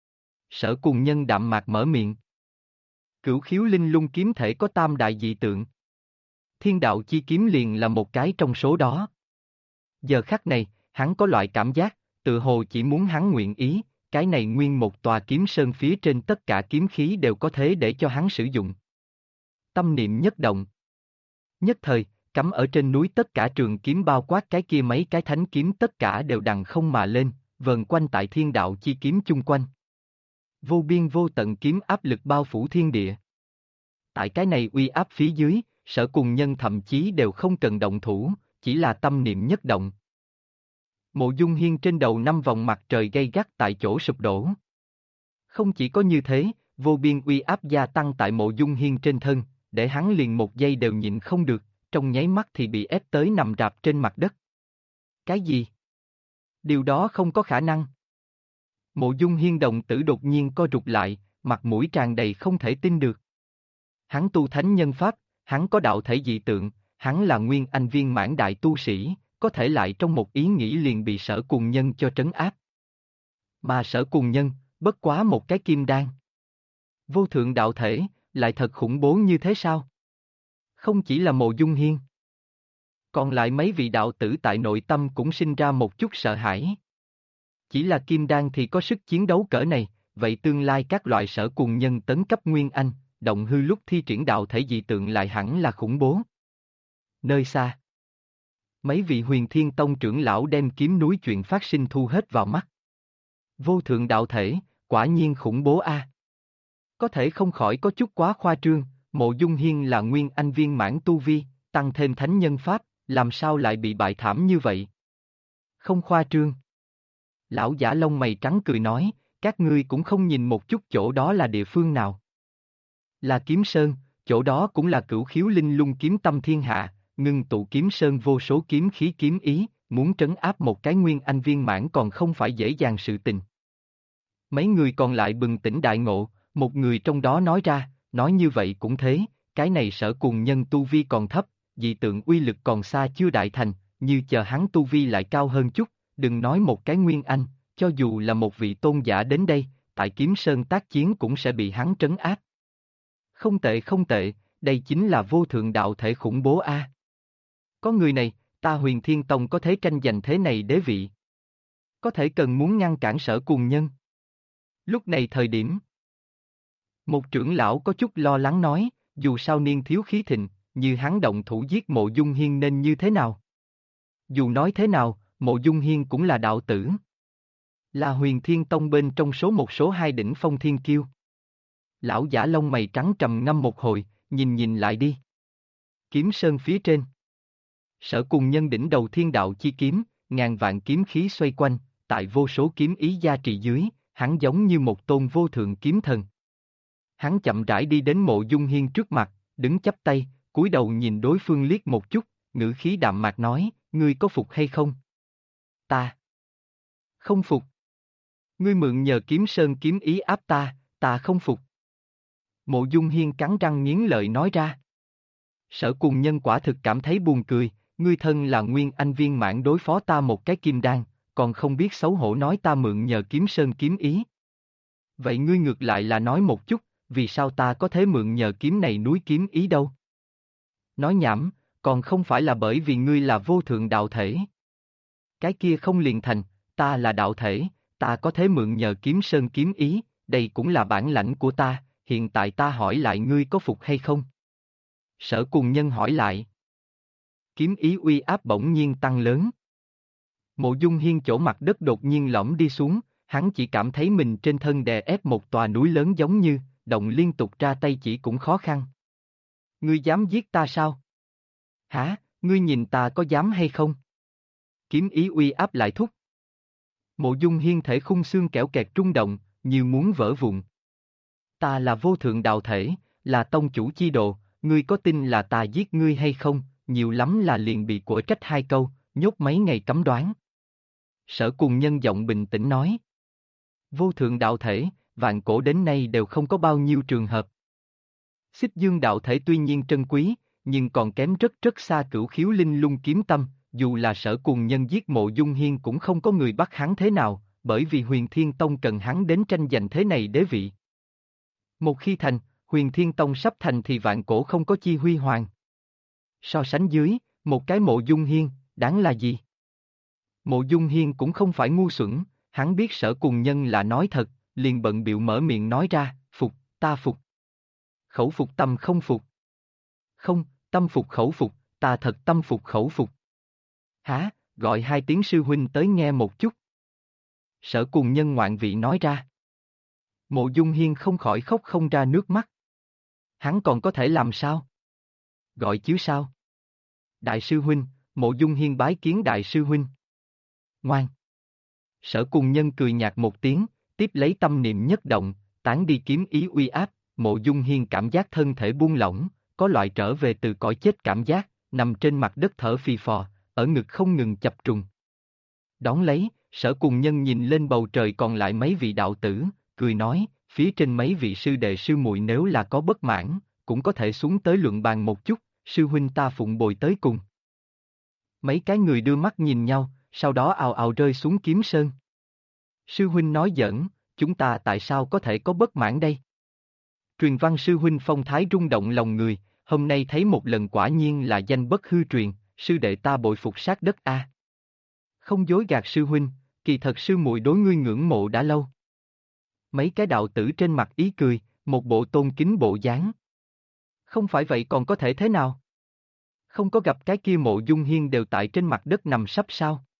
Sở Cuồng Nhân đạm mạc mở miệng. Cửu Khiếu Linh Lung kiếm thể có tam đại dị tượng. Thiên đạo chi kiếm liền là một cái trong số đó. Giờ khắc này, hắn có loại cảm giác, tự hồ chỉ muốn hắn nguyện ý, cái này nguyên một tòa kiếm sơn phía trên tất cả kiếm khí đều có thể để cho hắn sử dụng. Tâm niệm nhất động. Nhất thời, cắm ở trên núi tất cả trường kiếm bao quát cái kia mấy cái thánh kiếm tất cả đều đằng không mà lên, vần quanh tại thiên đạo chi kiếm chung quanh. Vô biên vô tận kiếm áp lực bao phủ thiên địa. Tại cái này uy áp phía dưới, Sở Cuồng Nhân thậm chí đều không cần động thủ, chỉ là tâm niệm nhất động. Mộ Dung Hiên trên đầu 5 vòng mặt trời gay gắt tại chỗ sụp đổ. Không chỉ có như thế, vô biên uy áp gia tăng tại Mộ Dung Hiên trên thân, để hắn liền một giây đều nhịn không được, trong nháy mắt thì bị ép tới nằm rạp trên mặt đất. Cái gì? Điều đó không có khả năng. Mộ Dung Hiên đồng tử đột nhiên co rụt lại, mặt mũi tràn đầy không thể tin được. Hắn tu thánh nhân pháp, hắn có đạo thể dị tượng, hắn là nguyên anh viên mãn đại tu sĩ, có thể lại trong một ý nghĩ liền bị Sở Cuồng Nhân cho trấn áp. Mà Sở Cuồng Nhân, bất quá một cái kim đan. Vô thượng đạo thể, lại thật khủng bố như thế sao? Không chỉ là Mộ Dung Hiên. Còn lại mấy vị đạo tử tại nội tâm cũng sinh ra một chút sợ hãi. Chỉ là kim đan thì có sức chiến đấu cỡ này, vậy tương lai các loại Sở Cuồng Nhân tấn cấp nguyên anh, động hư lúc thi triển đạo thể dị tượng lại hẳn là khủng bố. Nơi xa, mấy vị Huyền Thiên Tông trưởng lão đem kiếm núi chuyện phát sinh thu hết vào mắt. Vô thượng đạo thể, quả nhiên khủng bố a. Có thể không khỏi có chút quá khoa trương, Mộ Dung Hiên là nguyên anh viên mãn tu vi, tăng thêm thánh nhân pháp, làm sao lại bị bại thảm như vậy? Không khoa trương. Lão giả lông mày trắng cười nói, các ngươi cũng không nhìn một chút chỗ đó là địa phương nào. Là Kiếm Sơn, chỗ đó cũng là Cửu Khiếu Linh Lung kiếm tâm thiên hạ, ngưng tụ Kiếm Sơn vô số kiếm khí kiếm ý, muốn trấn áp một cái nguyên anh viên mãn còn không phải dễ dàng sự tình. Mấy người còn lại bừng tỉnh đại ngộ, một người trong đó nói ra, nói như vậy cũng thế, cái này Sở Cuồng Nhân tu vi còn thấp, dị tượng uy lực còn xa chưa đại thành, như chờ hắn tu vi lại cao hơn chút, đừng nói một cái nguyên anh, cho dù là một vị tôn giả đến đây, tại Kiếm Sơn tác chiến cũng sẽ bị hắn trấn áp. Không tệ không tệ, đây chính là vô thượng đạo thể khủng bố a. Có người này, ta Huyền Thiên Tông có thể tranh giành thế này đế vị. Có thể cần muốn ngăn cản Sở Cuồng Nhân. Lúc này thời điểm, một trưởng lão có chút lo lắng nói, dù sao niên thiếu khí thịnh, như hắn động thủ giết Mộ Dung Hiên nên như thế nào? Dù nói thế nào, Mộ Dung Hiên cũng là đạo tử. Là Huyền Thiên Tông bên trong một số hai đỉnh phong thiên kiêu. Lão giả lông mày trắng trầm ngâm một hồi, nhìn lại đi. Kiếm Sơn phía trên. Sở Cuồng Nhân đỉnh đầu thiên đạo chi kiếm, ngàn vạn kiếm khí xoay quanh, tại vô số kiếm ý gia trì dưới, hắn giống như một tôn vô thượng kiếm thần. Hắn chậm rãi đi đến Mộ Dung Hiên trước mặt, đứng chắp tay, cúi đầu nhìn đối phương liếc một chút, ngữ khí đạm mạc nói, ngươi có phục hay không? Ta Không phục. Ngươi mượn nhờ kiếm sơn kiếm ý áp ta, ta không phục. Mộ Dung Hiên cắn răng nghiến lợi nói ra. Sở Cùng Nhân quả thực cảm thấy buồn cười, ngươi thân là nguyên anh viên mãn đối phó ta một cái kim đan, còn không biết xấu hổ nói ta mượn nhờ kiếm sơn kiếm ý. Vậy ngươi ngược lại là nói một chút, vì sao ta có thể mượn nhờ kiếm này núi kiếm ý đâu? Nói nhảm, còn không phải là bởi vì ngươi là vô thượng đạo thể. Cái kia không liền thành, ta là đạo thể, ta có thể mượn nhờ kiếm sơn kiếm ý, đây cũng là bản lãnh của ta, hiện tại ta hỏi lại ngươi có phục hay không? Sở Cùng Nhân hỏi lại. Kiếm ý uy áp bỗng nhiên tăng lớn. Mộ Dung Hiên chỗ mặt đất đột nhiên lõm đi xuống, hắn chỉ cảm thấy mình trên thân đè ép một tòa núi lớn giống như, động liên tục ra tay chỉ cũng khó khăn. Ngươi dám giết ta sao? Hả, ngươi nhìn ta có dám hay không? Kiếm ý uy áp lại thúc. Mộ Dung Hiên thể khung xương kẽo kẹt rung động, như muốn vỡ vụn. Ta là vô thượng đạo thể, là tông chủ chi độ, ngươi có tin là ta giết ngươi hay không, nhiều lắm là liền bị quở trách 2 câu, nhốt mấy ngày cấm đoán. Sở Cùng Nhân giọng bình tĩnh nói. Vô thượng đạo thể, vạn cổ đến nay đều không có bao nhiêu trường hợp. Xích Dương đạo thể tuy nhiên trân quý, nhưng còn kém rất rất xa Cửu Khiếu Linh Lung kiếm tâm, dù là Sở Cùng Nhân giết Mộ Dung Hiên cũng không có người bắt hắn thế nào, bởi vì Huyền Thiên Tông cần hắn đến tranh giành thế này đế vị. Một khi thành, Huyền Thiên Tông sắp thành thì vạn cổ không có chi huy hoàng. So sánh dưới, một cái Mộ Dung Hiên, đáng là gì? Mộ Dung Hiên cũng không phải ngu xuẩn, hắn biết Sở Cùng Nhân là nói thật, liền bận bịu mở miệng nói ra, phục, ta phục. Khẩu phục tâm không phục. Không, tâm phục khẩu phục, ta thật tâm phục khẩu phục. Hả, gọi 2 tiếng sư huynh tới nghe một chút. Sở Cùng Nhân ngoạn vị nói ra. Mộ Dung Hiên không khỏi khóc không ra nước mắt. Hắn còn có thể làm sao? Gọi chứ sao? Đại sư huynh, Mộ Dung Hiên bái kiến đại sư huynh. Ngoan. Sở Cùng Nhân cười nhạt một tiếng, tiếp lấy tâm niệm nhất động, tán đi kiếm ý uy áp, Mộ Dung Hiên cảm giác thân thể buông lỏng, có loại trở về từ cõi chết cảm giác, nằm trên mặt đất thở phì phò, ở ngực không ngừng chập trùng. Đón lấy, Sở Cùng Nhân nhìn lên bầu trời còn lại mấy vị đạo tử, cười nói, phía trên mấy vị sư đệ sư muội nếu là có bất mãn, cũng có thể xuống tới luận bàn một chút, sư huynh ta phụng bồi tới cùng. Mấy cái người đưa mắt nhìn nhau, sau đó ào ào rơi xuống kiếm sơn. Sư huynh nói giỡn, chúng ta tại sao có thể có bất mãn đây? Truyền văn sư huynh phong thái rung động lòng người, hôm nay thấy một lần quả nhiên là danh bất hư truyền, sư đệ ta bội phục sát đất a. Không dối gạt sư huynh, kỳ thật sư muội đối ngươi ngưỡng mộ đã lâu. Mấy cái đạo tử trên mặt ý cười, một bộ tôn kính bộ dáng. Không phải vậy còn có thể thế nào? Không có gặp cái kia Mộ Dung Hiên đều tại trên mặt đất nằm sấp sao?